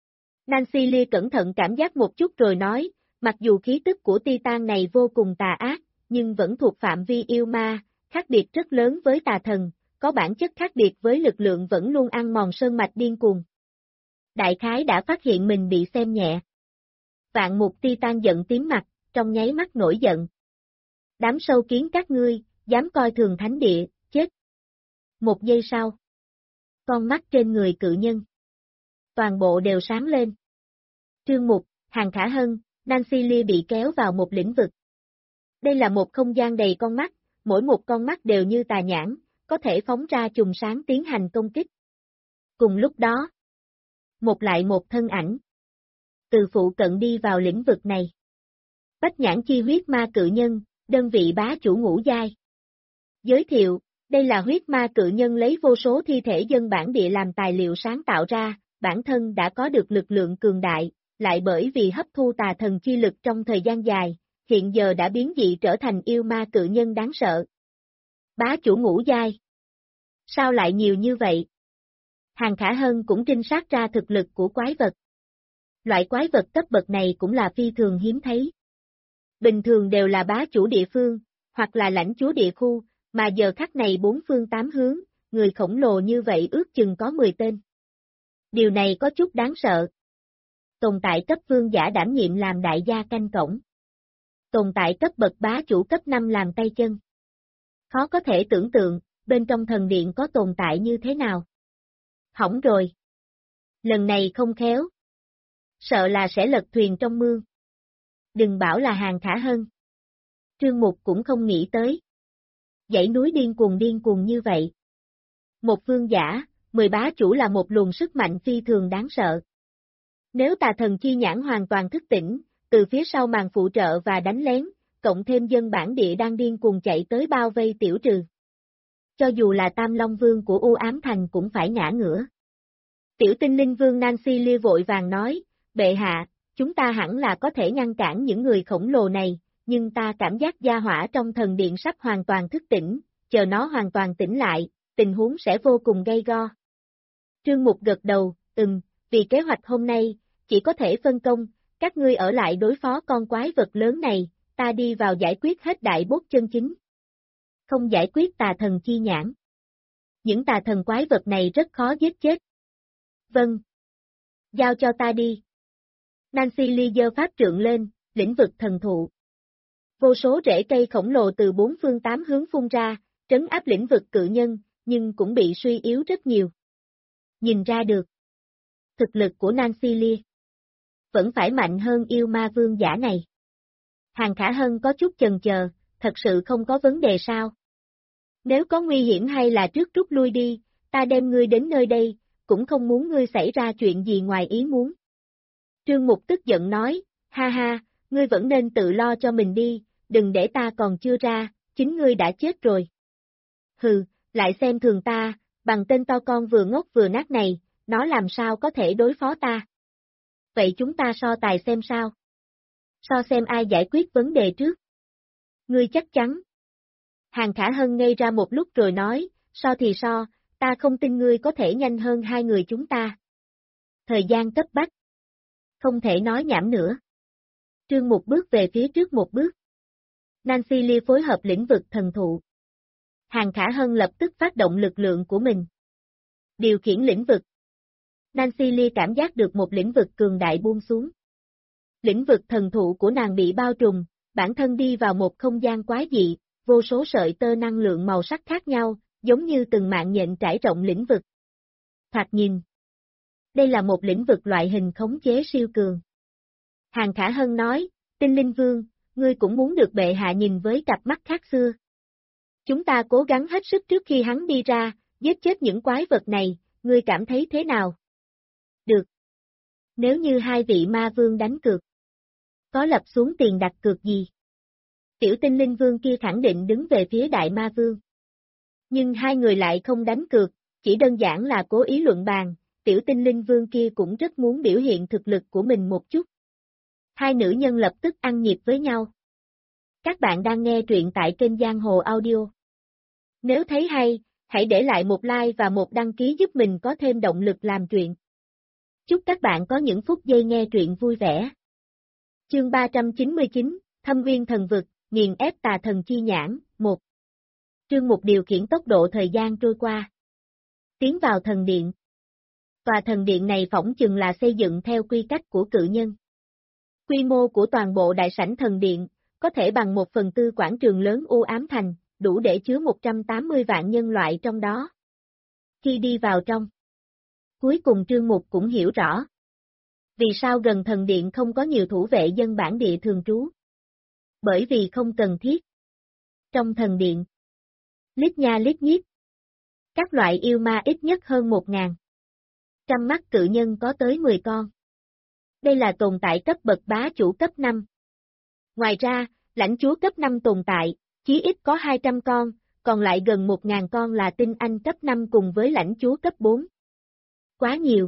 Nancy Lee cẩn thận cảm giác một chút rồi nói, mặc dù khí tức của Titan này vô cùng tà ác, nhưng vẫn thuộc phạm vi yêu ma, khác biệt rất lớn với tà thần, có bản chất khác biệt với lực lượng vẫn luôn ăn mòn sơn mạch điên cuồng. Đại khái đã phát hiện mình bị xem nhẹ. Vạn Mục Titan giận tím mặt, trong nháy mắt nổi giận. Đám sâu kiến các ngươi, dám coi thường thánh địa, chết. Một giây sau, con mắt trên người cự nhân toàn bộ đều sáng lên. Trương Mục, Hàng Khả Hân, Nancy Lee bị kéo vào một lĩnh vực. Đây là một không gian đầy con mắt, mỗi một con mắt đều như tà nhãn, có thể phóng ra chùm sáng tiến hành công kích. Cùng lúc đó, một thân ảnh từ phụ cận đi vào lĩnh vực này. Bách nhãn chi huyết ma cự nhân, đơn vị bá chủ ngũ giai. Giới thiệu, đây là huyết ma cự nhân lấy vô số thi thể dân bản địa làm tài liệu sáng tạo ra, bản thân đã có được lực lượng cường đại, lại bởi vì hấp thu tà thần chi lực trong thời gian dài, hiện giờ đã biến dị trở thành yêu ma cự nhân đáng sợ. Bá chủ ngũ giai. Sao lại nhiều như vậy? Hàng Khả Hân cũng trinh sát ra thực lực của quái vật. Loại quái vật cấp bậc này cũng là phi thường hiếm thấy. Bình thường đều là bá chủ địa phương, hoặc là lãnh chúa địa khu, mà giờ khắc này bốn phương tám hướng, người khổng lồ như vậy ước chừng có 10 tên. Điều này có chút đáng sợ. Tồn tại cấp vương giả đảm nhiệm làm đại gia canh cổng. Tồn tại cấp bậc bá chủ cấp 5 làm tay chân. Khó có thể tưởng tượng, bên trong thần điện có tồn tại như thế nào. Hỏng rồi. Lần này không khéo. Sợ là sẽ lật thuyền trong mương. Đừng bảo là Hàng Khả Hân. Trương Mục cũng không nghĩ tới. Dãy núi điên cuồng như vậy. Một vương giả, 10 bá chủ là một luồng sức mạnh phi thường đáng sợ. Nếu tà thần chi nhãn hoàn toàn thức tỉnh, từ phía sau màn phụ trợ và đánh lén, cộng thêm dân bản địa đang điên cuồng chạy tới bao vây tiểu trừ. Cho dù là Tam Long Vương của U Ám Thành cũng phải ngã ngửa. Tiểu tinh linh vương Nancy Lee vội vàng nói, bệ hạ, chúng ta hẳn là có thể ngăn cản những người khổng lồ này, nhưng ta cảm giác gia hỏa trong thần điện sắp hoàn toàn thức tỉnh, chờ nó hoàn toàn tỉnh lại, tình huống sẽ vô cùng gay go. Trương Mục gật đầu, vì kế hoạch hôm nay, chỉ có thể phân công, các ngươi ở lại đối phó con quái vật lớn này, ta đi vào giải quyết hết đại boss chân chính. Không giải quyết tà thần chi nhãn. Những tà thần quái vật này rất khó giết chết. Vâng. Giao cho ta đi. Nancy Lee giơ pháp trượng lên, lĩnh vực thần thụ. Vô số rễ cây khổng lồ từ bốn phương tám hướng phun ra, trấn áp lĩnh vực cự nhân, nhưng cũng bị suy yếu rất nhiều. Nhìn ra được. Thực lực của Nancy Lee vẫn phải mạnh hơn yêu ma vương giả này. Hàng Khả Hân có chút chần chờ, thật sự không có vấn đề sao? Nếu có nguy hiểm hay là trước rút lui đi, ta đem ngươi đến nơi đây, cũng không muốn ngươi xảy ra chuyện gì ngoài ý muốn. Trương Mục tức giận nói, ha ha, ngươi vẫn nên tự lo cho mình đi, đừng để ta còn chưa ra, chính ngươi đã chết rồi. Hừ, lại xem thường ta, bằng tên to con vừa ngốc vừa nát này, nó làm sao có thể đối phó ta. Vậy chúng ta so tài xem sao? So xem ai giải quyết vấn đề trước. Ngươi chắc chắn. Hàng Khả Hân ngây ra một lúc rồi nói, so thì so, ta không tin ngươi có thể nhanh hơn hai người chúng ta. Thời gian cấp bách. Không thể nói nhảm nữa. Trương Mục bước về phía trước một bước. Nancy Lee phối hợp lĩnh vực thần thụ. Hàng Khả Hân lập tức phát động lực lượng của mình. Điều khiển lĩnh vực. Nancy Lee cảm giác được một lĩnh vực cường đại buông xuống. Lĩnh vực thần thụ của nàng bị bao trùm, bản thân đi vào một không gian quái dị, vô số sợi tơ năng lượng màu sắc khác nhau, giống như từng mạng nhện trải rộng lĩnh vực. Thoạt nhìn. Đây là một lĩnh vực loại hình khống chế siêu cường. Hàng Khả Hân nói, Tinh Linh Vương, ngươi cũng muốn được bệ hạ nhìn với cặp mắt khác xưa. Chúng ta cố gắng hết sức trước khi hắn đi ra, giết chết những quái vật này, ngươi cảm thấy thế nào? Được. Nếu như hai vị ma vương đánh cược, có lập xuống tiền đặt cược gì? Tiểu tinh linh vương kia khẳng định đứng về phía đại ma vương. Nhưng hai người lại không đánh cược, chỉ đơn giản là cố ý luận bàn, tiểu tinh linh vương kia cũng rất muốn biểu hiện thực lực của mình một chút. Hai nữ nhân lập tức ăn nhịp với nhau. Các bạn đang nghe truyện tại kênh Giang Hồ Audio. Nếu thấy hay, hãy để lại một like và một đăng ký giúp mình có thêm động lực làm truyện. Chúc các bạn có những phút giây nghe truyện vui vẻ. Chương 399, Thâm Uyên Thần Vực, nghiền ép tà thần chi nhãn, 1. Trương Mục điều khiển tốc độ thời gian trôi qua. Tiến vào thần điện. Tòa thần điện này phỏng chừng là xây dựng theo quy cách của cự nhân. Quy mô của toàn bộ đại sảnh thần điện, có thể bằng 1/4 quảng trường lớn u ám thành, đủ để chứa 180 vạn nhân loại trong đó. Khi đi vào trong, cuối cùng Trương Mục cũng hiểu rõ. Vì sao gần thần điện không có nhiều thủ vệ dân bản địa thường trú? Bởi vì không cần thiết. Trong thần điện, lít nha lít nhít, các loại yêu ma ít nhất hơn 1.000. Trăm mắt cự nhân có tới 10 con. Đây là tồn tại cấp bậc bá chủ cấp 5. Ngoài ra, lãnh chúa cấp 5 tồn tại, chí ít có 200 con, còn lại gần 1.000 con là tinh anh cấp 5 cùng với lãnh chúa cấp 4. Quá nhiều.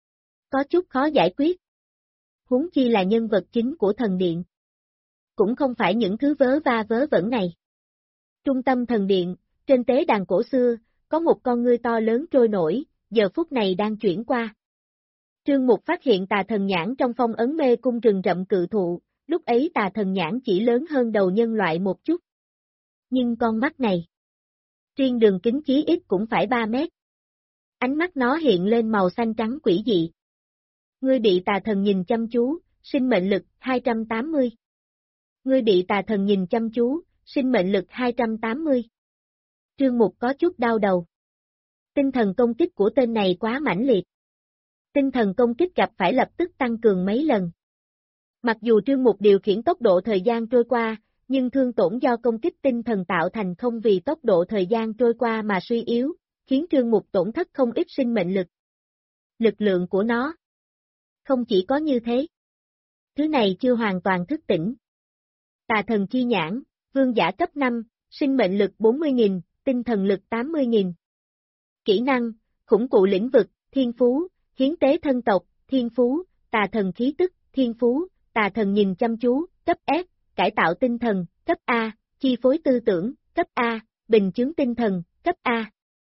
Có chút khó giải quyết. Huống chi là nhân vật chính của thần điện. Cũng không phải những thứ vớ va vớ vẩn này. Trung tâm thần điện, trên tế đàn cổ xưa, có một con ngươi to lớn trôi nổi, giờ phút này đang chuyển qua. Trương Mục phát hiện tà thần nhãn trong phong ấn mê cung rừng rậm cự thụ, lúc ấy tà thần nhãn chỉ lớn hơn đầu nhân loại một chút. Nhưng con mắt này, riêng đường kính chí ít cũng phải 3 mét. Ánh mắt nó hiện lên màu xanh trắng quỷ dị. Ngươi bị tà thần nhìn chăm chú, sinh mệnh lực 280. Ngươi bị tà thần nhìn chăm chú, sinh mệnh lực 280. Trương Mục có chút đau đầu. Tinh thần công kích của tên này quá mãnh liệt. Tinh thần công kích gặp phải lập tức tăng cường mấy lần. Mặc dù Trương Mục điều khiển tốc độ thời gian trôi qua, nhưng thương tổn do công kích tinh thần tạo thành không vì tốc độ thời gian trôi qua mà suy yếu, khiến Trương Mục tổn thất không ít sinh mệnh lực. Lực lượng của nó không chỉ có như thế. Thứ này chưa hoàn toàn thức tỉnh. Tà thần chi nhãn, vương giả cấp 5, sinh mệnh lực 40.000, tinh thần lực 80.000. Kỹ năng, khủng cụ lĩnh vực, thiên phú, hiến tế thân tộc, thiên phú, tà thần khí tức, thiên phú, tà thần nhìn chăm chú, cấp S, cải tạo tinh thần, cấp A, chi phối tư tưởng, cấp A, bình chứng tinh thần, cấp A.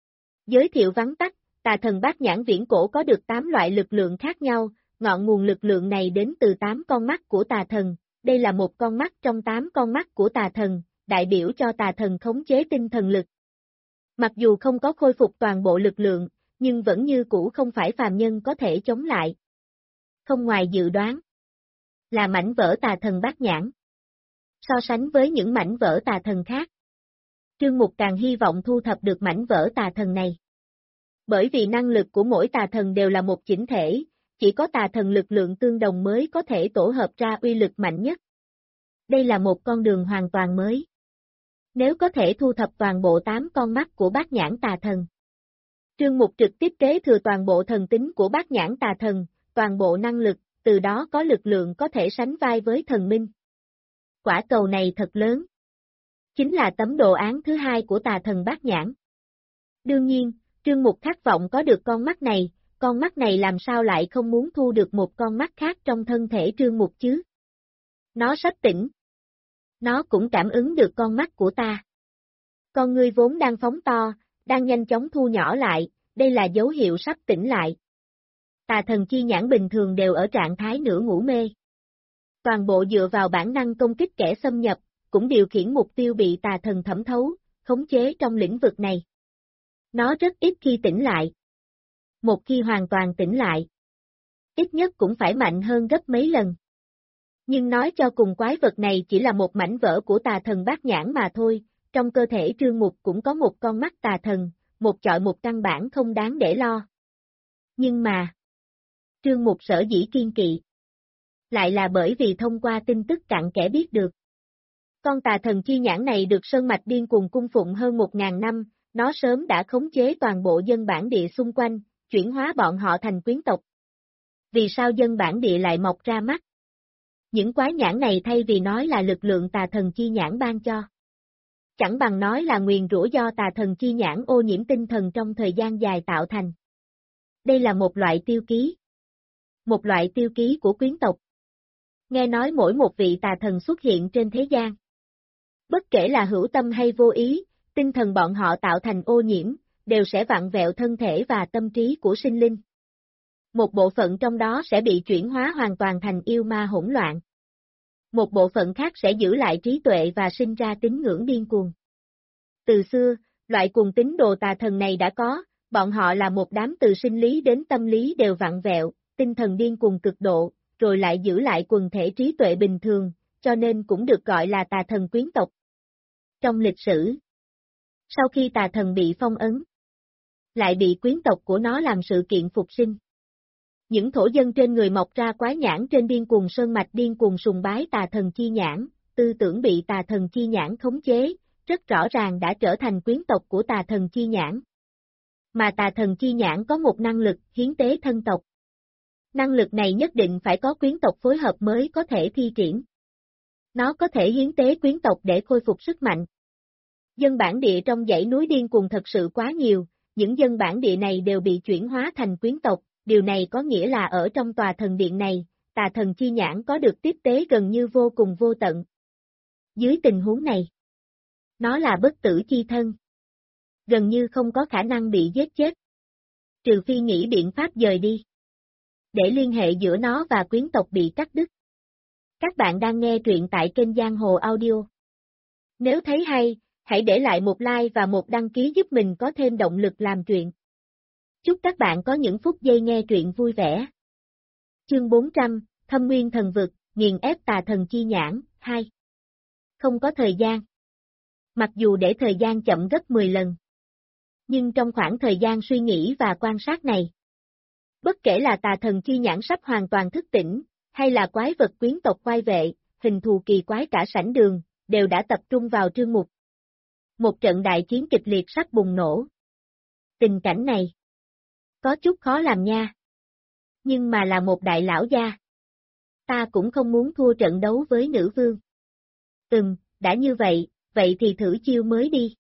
Giới thiệu vắn tắt, tà thần bát nhãn viễn cổ có được 8 loại lực lượng khác nhau, ngọn nguồn lực lượng này đến từ 8 con mắt của tà thần, đây là một con mắt trong 8 con mắt của tà thần, đại biểu cho tà thần khống chế tinh thần lực. Mặc dù không có khôi phục toàn bộ lực lượng, nhưng vẫn như cũ không phải phàm nhân có thể chống lại. Không ngoài dự đoán, là mảnh vỡ tà thần bát nhãn. So sánh với những mảnh vỡ tà thần khác, Trương Mục càng hy vọng thu thập được mảnh vỡ tà thần này. Bởi vì năng lực của mỗi tà thần đều là một chỉnh thể, chỉ có tà thần lực lượng tương đồng mới có thể tổ hợp ra uy lực mạnh nhất. Đây là một con đường hoàn toàn mới. Nếu có thể thu thập toàn bộ 8 con mắt của bát nhãn tà thần, Trương Mục trực tiếp kế thừa toàn bộ thần tính của bát nhãn tà thần, toàn bộ năng lực, từ đó có lực lượng có thể sánh vai với thần minh. Quả cầu này thật lớn. Chính là tấm đồ án thứ 2 của tà thần bát nhãn. Đương nhiên, Trương Mục khát vọng có được con mắt này làm sao lại không muốn thu được một con mắt khác trong thân thể Trương Mục chứ? Nó sắp tỉnh. Nó cũng cảm ứng được con mắt của ta. Con ngươi vốn đang phóng to, đang nhanh chóng thu nhỏ lại, đây là dấu hiệu sắp tỉnh lại. Tà thần chi nhãn bình thường đều ở trạng thái nửa ngủ mê. Toàn bộ dựa vào bản năng công kích kẻ xâm nhập, cũng điều khiển mục tiêu bị tà thần thẩm thấu, khống chế trong lĩnh vực này. Nó rất ít khi tỉnh lại. Một khi hoàn toàn tỉnh lại, ít nhất cũng phải mạnh hơn gấp mấy lần. Nhưng nói cho cùng quái vật này chỉ là một mảnh vỡ của tà thần bát nhãn mà thôi, trong cơ thể Trương Mục cũng có một con mắt tà thần, một chọi một căn bản không đáng để lo. Nhưng mà, Trương Mục sở dĩ kiên kỵ, lại là bởi vì thông qua tin tức cặn kẽ biết được. Con tà thần chi nhãn này được Sơn Mạch điên cuồng cung phụng hơn 1.000 năm, nó sớm đã khống chế toàn bộ dân bản địa xung quanh, chuyển hóa bọn họ thành quyến tộc. Vì sao dân bản địa lại mọc ra mắt? Những quái nhãn này thay vì nói là lực lượng tà thần chi nhãn ban cho, chẳng bằng nói là nguyền rủa do tà thần chi nhãn ô nhiễm tinh thần trong thời gian dài tạo thành. Đây là một loại tiêu ký. Một loại tiêu ký của quyến tộc. Nghe nói mỗi một vị tà thần xuất hiện trên thế gian. Bất kể là hữu tâm hay vô ý, tinh thần bọn họ tạo thành ô nhiễm, đều sẽ vặn vẹo thân thể và tâm trí của sinh linh. Một bộ phận trong đó sẽ bị chuyển hóa hoàn toàn thành yêu ma hỗn loạn. Một bộ phận khác sẽ giữ lại trí tuệ và sinh ra tín ngưỡng điên cuồng. Từ xưa, loại cuồng tín đồ tà thần này đã có, bọn họ là một đám từ sinh lý đến tâm lý đều vặn vẹo, tinh thần điên cuồng cực độ, rồi lại giữ lại quần thể trí tuệ bình thường, cho nên cũng được gọi là tà thần quyến tộc. Trong lịch sử, sau khi tà thần bị phong ấn, lại bị quyến tộc của nó làm sự kiện phục sinh. Những thổ dân trên người mọc ra quái nhãn trên điên cuồng sơn mạch điên cuồng sùng bái tà thần chi nhãn, tư tưởng bị tà thần chi nhãn khống chế, rất rõ ràng đã trở thành quyến tộc của tà thần chi nhãn. Mà tà thần chi nhãn có một năng lực hiến tế thân tộc. Năng lực này nhất định phải có quyến tộc phối hợp mới có thể thi triển. Nó có thể hiến tế quyến tộc để khôi phục sức mạnh. Dân bản địa trong dãy núi điên cuồng thật sự quá nhiều, những dân bản địa này đều bị chuyển hóa thành quyến tộc, điều này có nghĩa là ở trong tòa thần điện này, tà thần chi nhãn có được tiếp tế gần như vô cùng vô tận. Dưới tình huống này, nó là bất tử chi thân. Gần như không có khả năng bị giết chết. Trừ phi nghĩ biện pháp dời đi. Để liên hệ giữa nó và quyến tộc bị cắt đứt. Các bạn đang nghe truyện tại kênh Giang Hồ Audio. Nếu thấy hay, hãy để lại một like và một đăng ký giúp mình có thêm động lực làm truyện. Chúc các bạn có những phút giây nghe truyện vui vẻ. Chương 400, Thâm Nguyên Thần Vực, nghiền ép tà thần chi nhãn, 2. Không có thời gian. Mặc dù để thời gian chậm gấp 10 lần. Nhưng trong khoảng thời gian suy nghĩ và quan sát này, bất kể là tà thần chi nhãn sắp hoàn toàn thức tỉnh, hay là quái vật quyến tộc quay vệ, hình thù kỳ quái cả sảnh đường, đều đã tập trung vào Trương Mục. Một trận đại chiến kịch liệt sắp bùng nổ. Tình cảnh này có chút khó làm nha. Nhưng mà là một đại lão gia. Ta cũng không muốn thua trận đấu với nữ vương. Đã như vậy, vậy thì thử chiêu mới đi.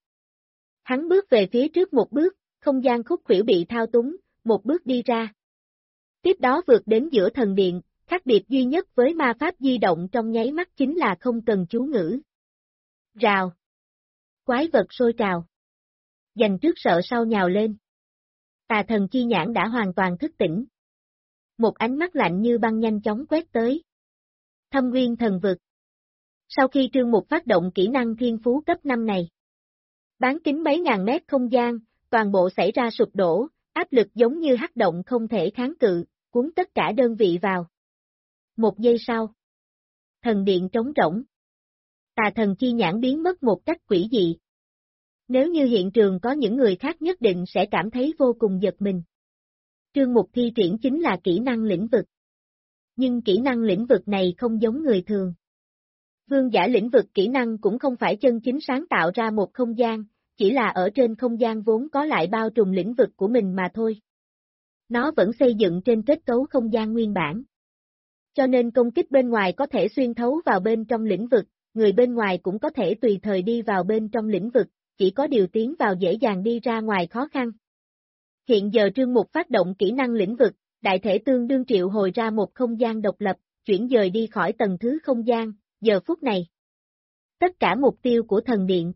Hắn bước về phía trước một bước, không gian khúc khuỷu bị thao túng, một bước đi ra. Tiếp đó vượt đến giữa thần điện, khác biệt duy nhất với ma pháp di động trong nháy mắt chính là không cần chú ngữ. Rào. Quái vật sôi trào. Giành trước sợ sau nhào lên. Tà thần chi nhãn đã hoàn toàn thức tỉnh. Một ánh mắt lạnh như băng nhanh chóng quét tới. Thâm Nguyên Thần Vực. Sau khi Trương Mục phát động kỹ năng thiên phú cấp 5 này, bán kính mấy ngàn mét không gian, toàn bộ xảy ra sụp đổ, áp lực giống như hắc động không thể kháng cự, cuốn tất cả đơn vị vào. Một giây sau, thần điện trống rỗng. Tà thần chi nhãn biến mất một cách quỷ dị. Nếu như hiện trường có những người khác nhất định sẽ cảm thấy vô cùng giật mình. Trương Mục thi triển chính là kỹ năng lĩnh vực. Nhưng kỹ năng lĩnh vực này không giống người thường. Vương giả lĩnh vực kỹ năng cũng không phải chân chính sáng tạo ra một không gian, chỉ là ở trên không gian vốn có lại bao trùm lĩnh vực của mình mà thôi. Nó vẫn xây dựng trên kết cấu không gian nguyên bản. Cho nên công kích bên ngoài có thể xuyên thấu vào bên trong lĩnh vực, người bên ngoài cũng có thể tùy thời đi vào bên trong lĩnh vực, chỉ có điều tiến vào dễ dàng đi ra ngoài khó khăn. Hiện giờ Trương Mục phát động kỹ năng lĩnh vực, đại thể tương đương triệu hồi ra một không gian độc lập, chuyển dời đi khỏi tầng thứ không gian, giờ phút này. Tất cả mục tiêu của thần điện,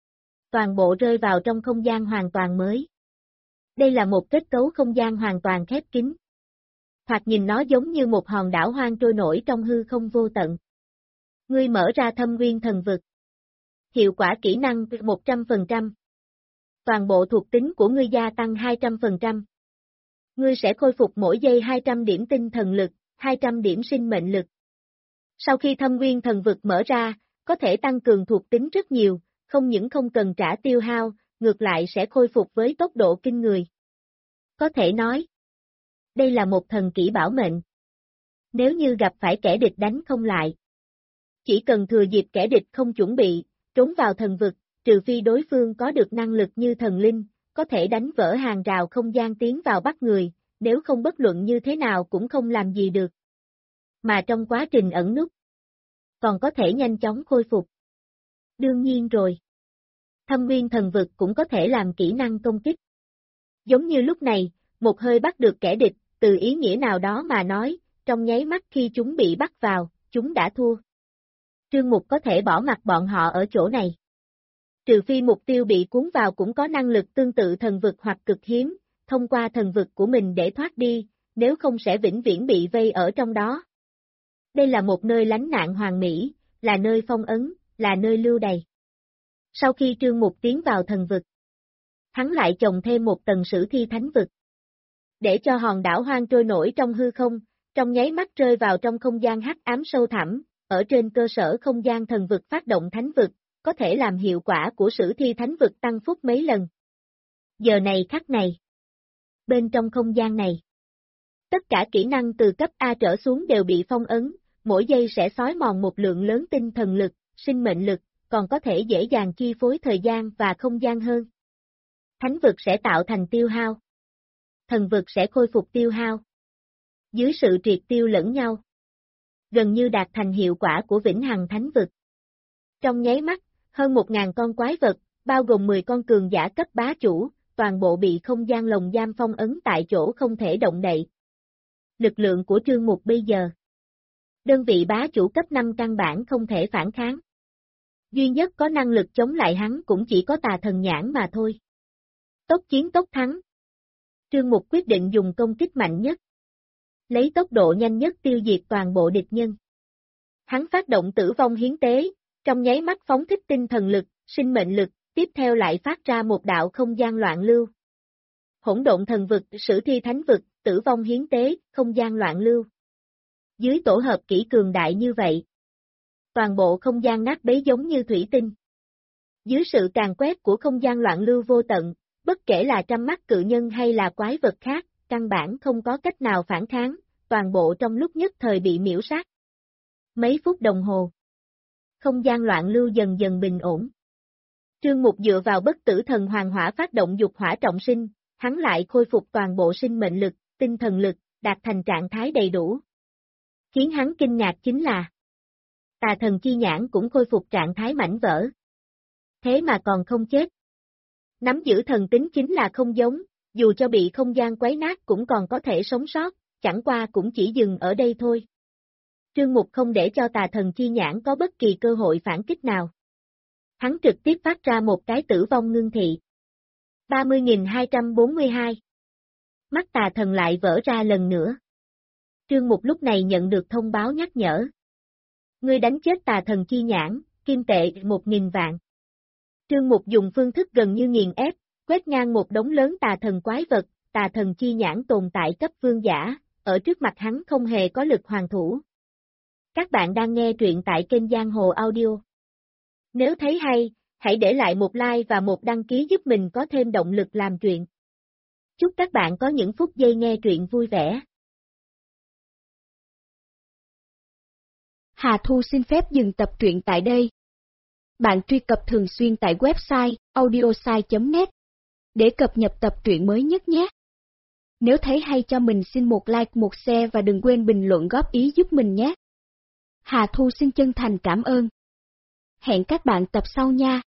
toàn bộ rơi vào trong không gian hoàn toàn mới. Đây là một kết cấu không gian hoàn toàn khép kín. Thoạt nhìn nó giống như một hòn đảo hoang trôi nổi trong hư không vô tận. Ngươi mở ra Thâm Nguyên Thần Vực. Hiệu quả kỹ năng 100%. Toàn bộ thuộc tính của ngươi gia tăng 200%. Ngươi sẽ khôi phục mỗi giây 200 điểm tinh thần lực, 200 điểm sinh mệnh lực. Sau khi Thâm Nguyên Thần Vực mở ra, có thể tăng cường thuộc tính rất nhiều, không những không cần trả tiêu hao, ngược lại sẽ khôi phục với tốc độ kinh người. Có thể nói, đây là một thần kỹ bảo mệnh. Nếu như gặp phải kẻ địch đánh không lại, chỉ cần thừa dịp kẻ địch không chuẩn bị, trốn vào thần vực, trừ phi đối phương có được năng lực như thần linh, có thể đánh vỡ hàng rào không gian tiến vào bắt người, nếu không bất luận như thế nào cũng không làm gì được. Mà trong quá trình ẩn núp, còn có thể nhanh chóng khôi phục. Đương nhiên rồi. Thâm Nguyên Thần Vực cũng có thể làm kỹ năng công kích. Giống như lúc này, một hơi bắt được kẻ địch, từ ý nghĩa nào đó mà nói, trong nháy mắt khi chúng bị bắt vào, chúng đã thua. Trương Mục có thể bỏ mặc bọn họ ở chỗ này. Trừ phi mục tiêu bị cuốn vào cũng có năng lực tương tự thần vực hoặc cực hiếm, thông qua thần vực của mình để thoát đi, nếu không sẽ vĩnh viễn bị vây ở trong đó. Đây là một nơi lánh nạn hoàn mỹ, là nơi phong ấn, là nơi lưu đày. Sau khi Trương Mục tiến vào thần vực, hắn lại trồng thêm một tầng sử thi thánh vực. Để cho hòn đảo hoang trôi nổi trong hư không, trong nháy mắt rơi vào trong không gian hắc ám sâu thẳm, ở trên cơ sở không gian thần vực phát động thánh vực, có thể làm hiệu quả của sử thi thánh vực tăng phúc mấy lần. Giờ này khắc này, bên trong không gian này, tất cả kỹ năng từ cấp A trở xuống đều bị phong ấn, mỗi giây sẽ xói mòn một lượng lớn tinh thần lực, sinh mệnh lực, còn có thể dễ dàng chi phối thời gian và không gian hơn. Thánh vực sẽ tạo thành tiêu hao. Thần vực sẽ khôi phục tiêu hao. Dưới sự triệt tiêu lẫn nhau, gần như đạt thành hiệu quả của vĩnh hằng thánh vực. Trong nháy mắt, hơn 1.000 con quái vật, bao gồm 10 con cường giả cấp bá chủ, toàn bộ bị không gian lồng giam phong ấn tại chỗ không thể động đậy. Lực lượng của Trương Mục bây giờ, đơn vị bá chủ cấp 5 căn bản không thể phản kháng. Duy nhất có năng lực chống lại hắn cũng chỉ có tà thần nhãn mà thôi. Tốc chiến tốc thắng. Trương Mục quyết định dùng công kích mạnh nhất, lấy tốc độ nhanh nhất tiêu diệt toàn bộ địch nhân. Hắn phát động tử vong hiến tế, trong nháy mắt phóng thích tinh thần lực, sinh mệnh lực, tiếp theo lại phát ra một đạo không gian loạn lưu. Hỗn độn thần vực, sử thi thánh vực, tử vong hiến tế, không gian loạn lưu. Dưới tổ hợp kỹ cường đại như vậy, toàn bộ không gian nát bấy giống như thủy tinh. Dưới sự càn quét của không gian loạn lưu vô tận, bất kể là trăm mắt cự nhân hay là quái vật khác, căn bản không có cách nào phản kháng, toàn bộ trong lúc nhất thời bị miễu sát. Mấy phút đồng hồ, không gian loạn lưu dần dần bình ổn. Trương Mục dựa vào bất tử thần hoàng hỏa phát động dục hỏa trọng sinh, hắn lại khôi phục toàn bộ sinh mệnh lực, tinh thần lực, đạt thành trạng thái đầy đủ. Khiến hắn kinh ngạc chính là tà thần chi nhãn cũng khôi phục trạng thái mảnh vỡ. Thế mà còn không chết. Nắm giữ thần tính chính là không giống, dù cho bị không gian quấy nát cũng còn có thể sống sót, chẳng qua cũng chỉ dừng ở đây thôi. Trương Mục không để cho tà thần chi nhãn có bất kỳ cơ hội phản kích nào. Hắn trực tiếp phát ra một cái tử vong ngưng thị. 30.242. Mắt tà thần lại vỡ ra lần nữa. Trương Mục lúc này nhận được thông báo nhắc nhở. Ngươi đánh chết tà thần chi nhãn, kim tệ 1.000 vạn. Trương Mục dùng phương thức gần như nghiền ép, quét ngang một đống lớn tà thần quái vật, tà thần chi nhãn tồn tại cấp vương giả, ở trước mặt hắn không hề có lực hoàn thủ. Các bạn đang nghe truyện tại kênh Giang Hồ Audio. Nếu thấy hay, hãy để lại một like và một đăng ký giúp mình có thêm động lực làm truyện. Chúc các bạn có những phút giây nghe truyện vui vẻ. Hà Thu xin phép dừng tập truyện tại đây. Bạn truy cập thường xuyên tại website audiosai.net để cập nhật tập truyện mới nhất nhé. Nếu thấy hay cho mình xin một like, một share và đừng quên bình luận góp ý giúp mình nhé. Hà Thu xin chân thành cảm ơn. Hẹn các bạn tập sau nha.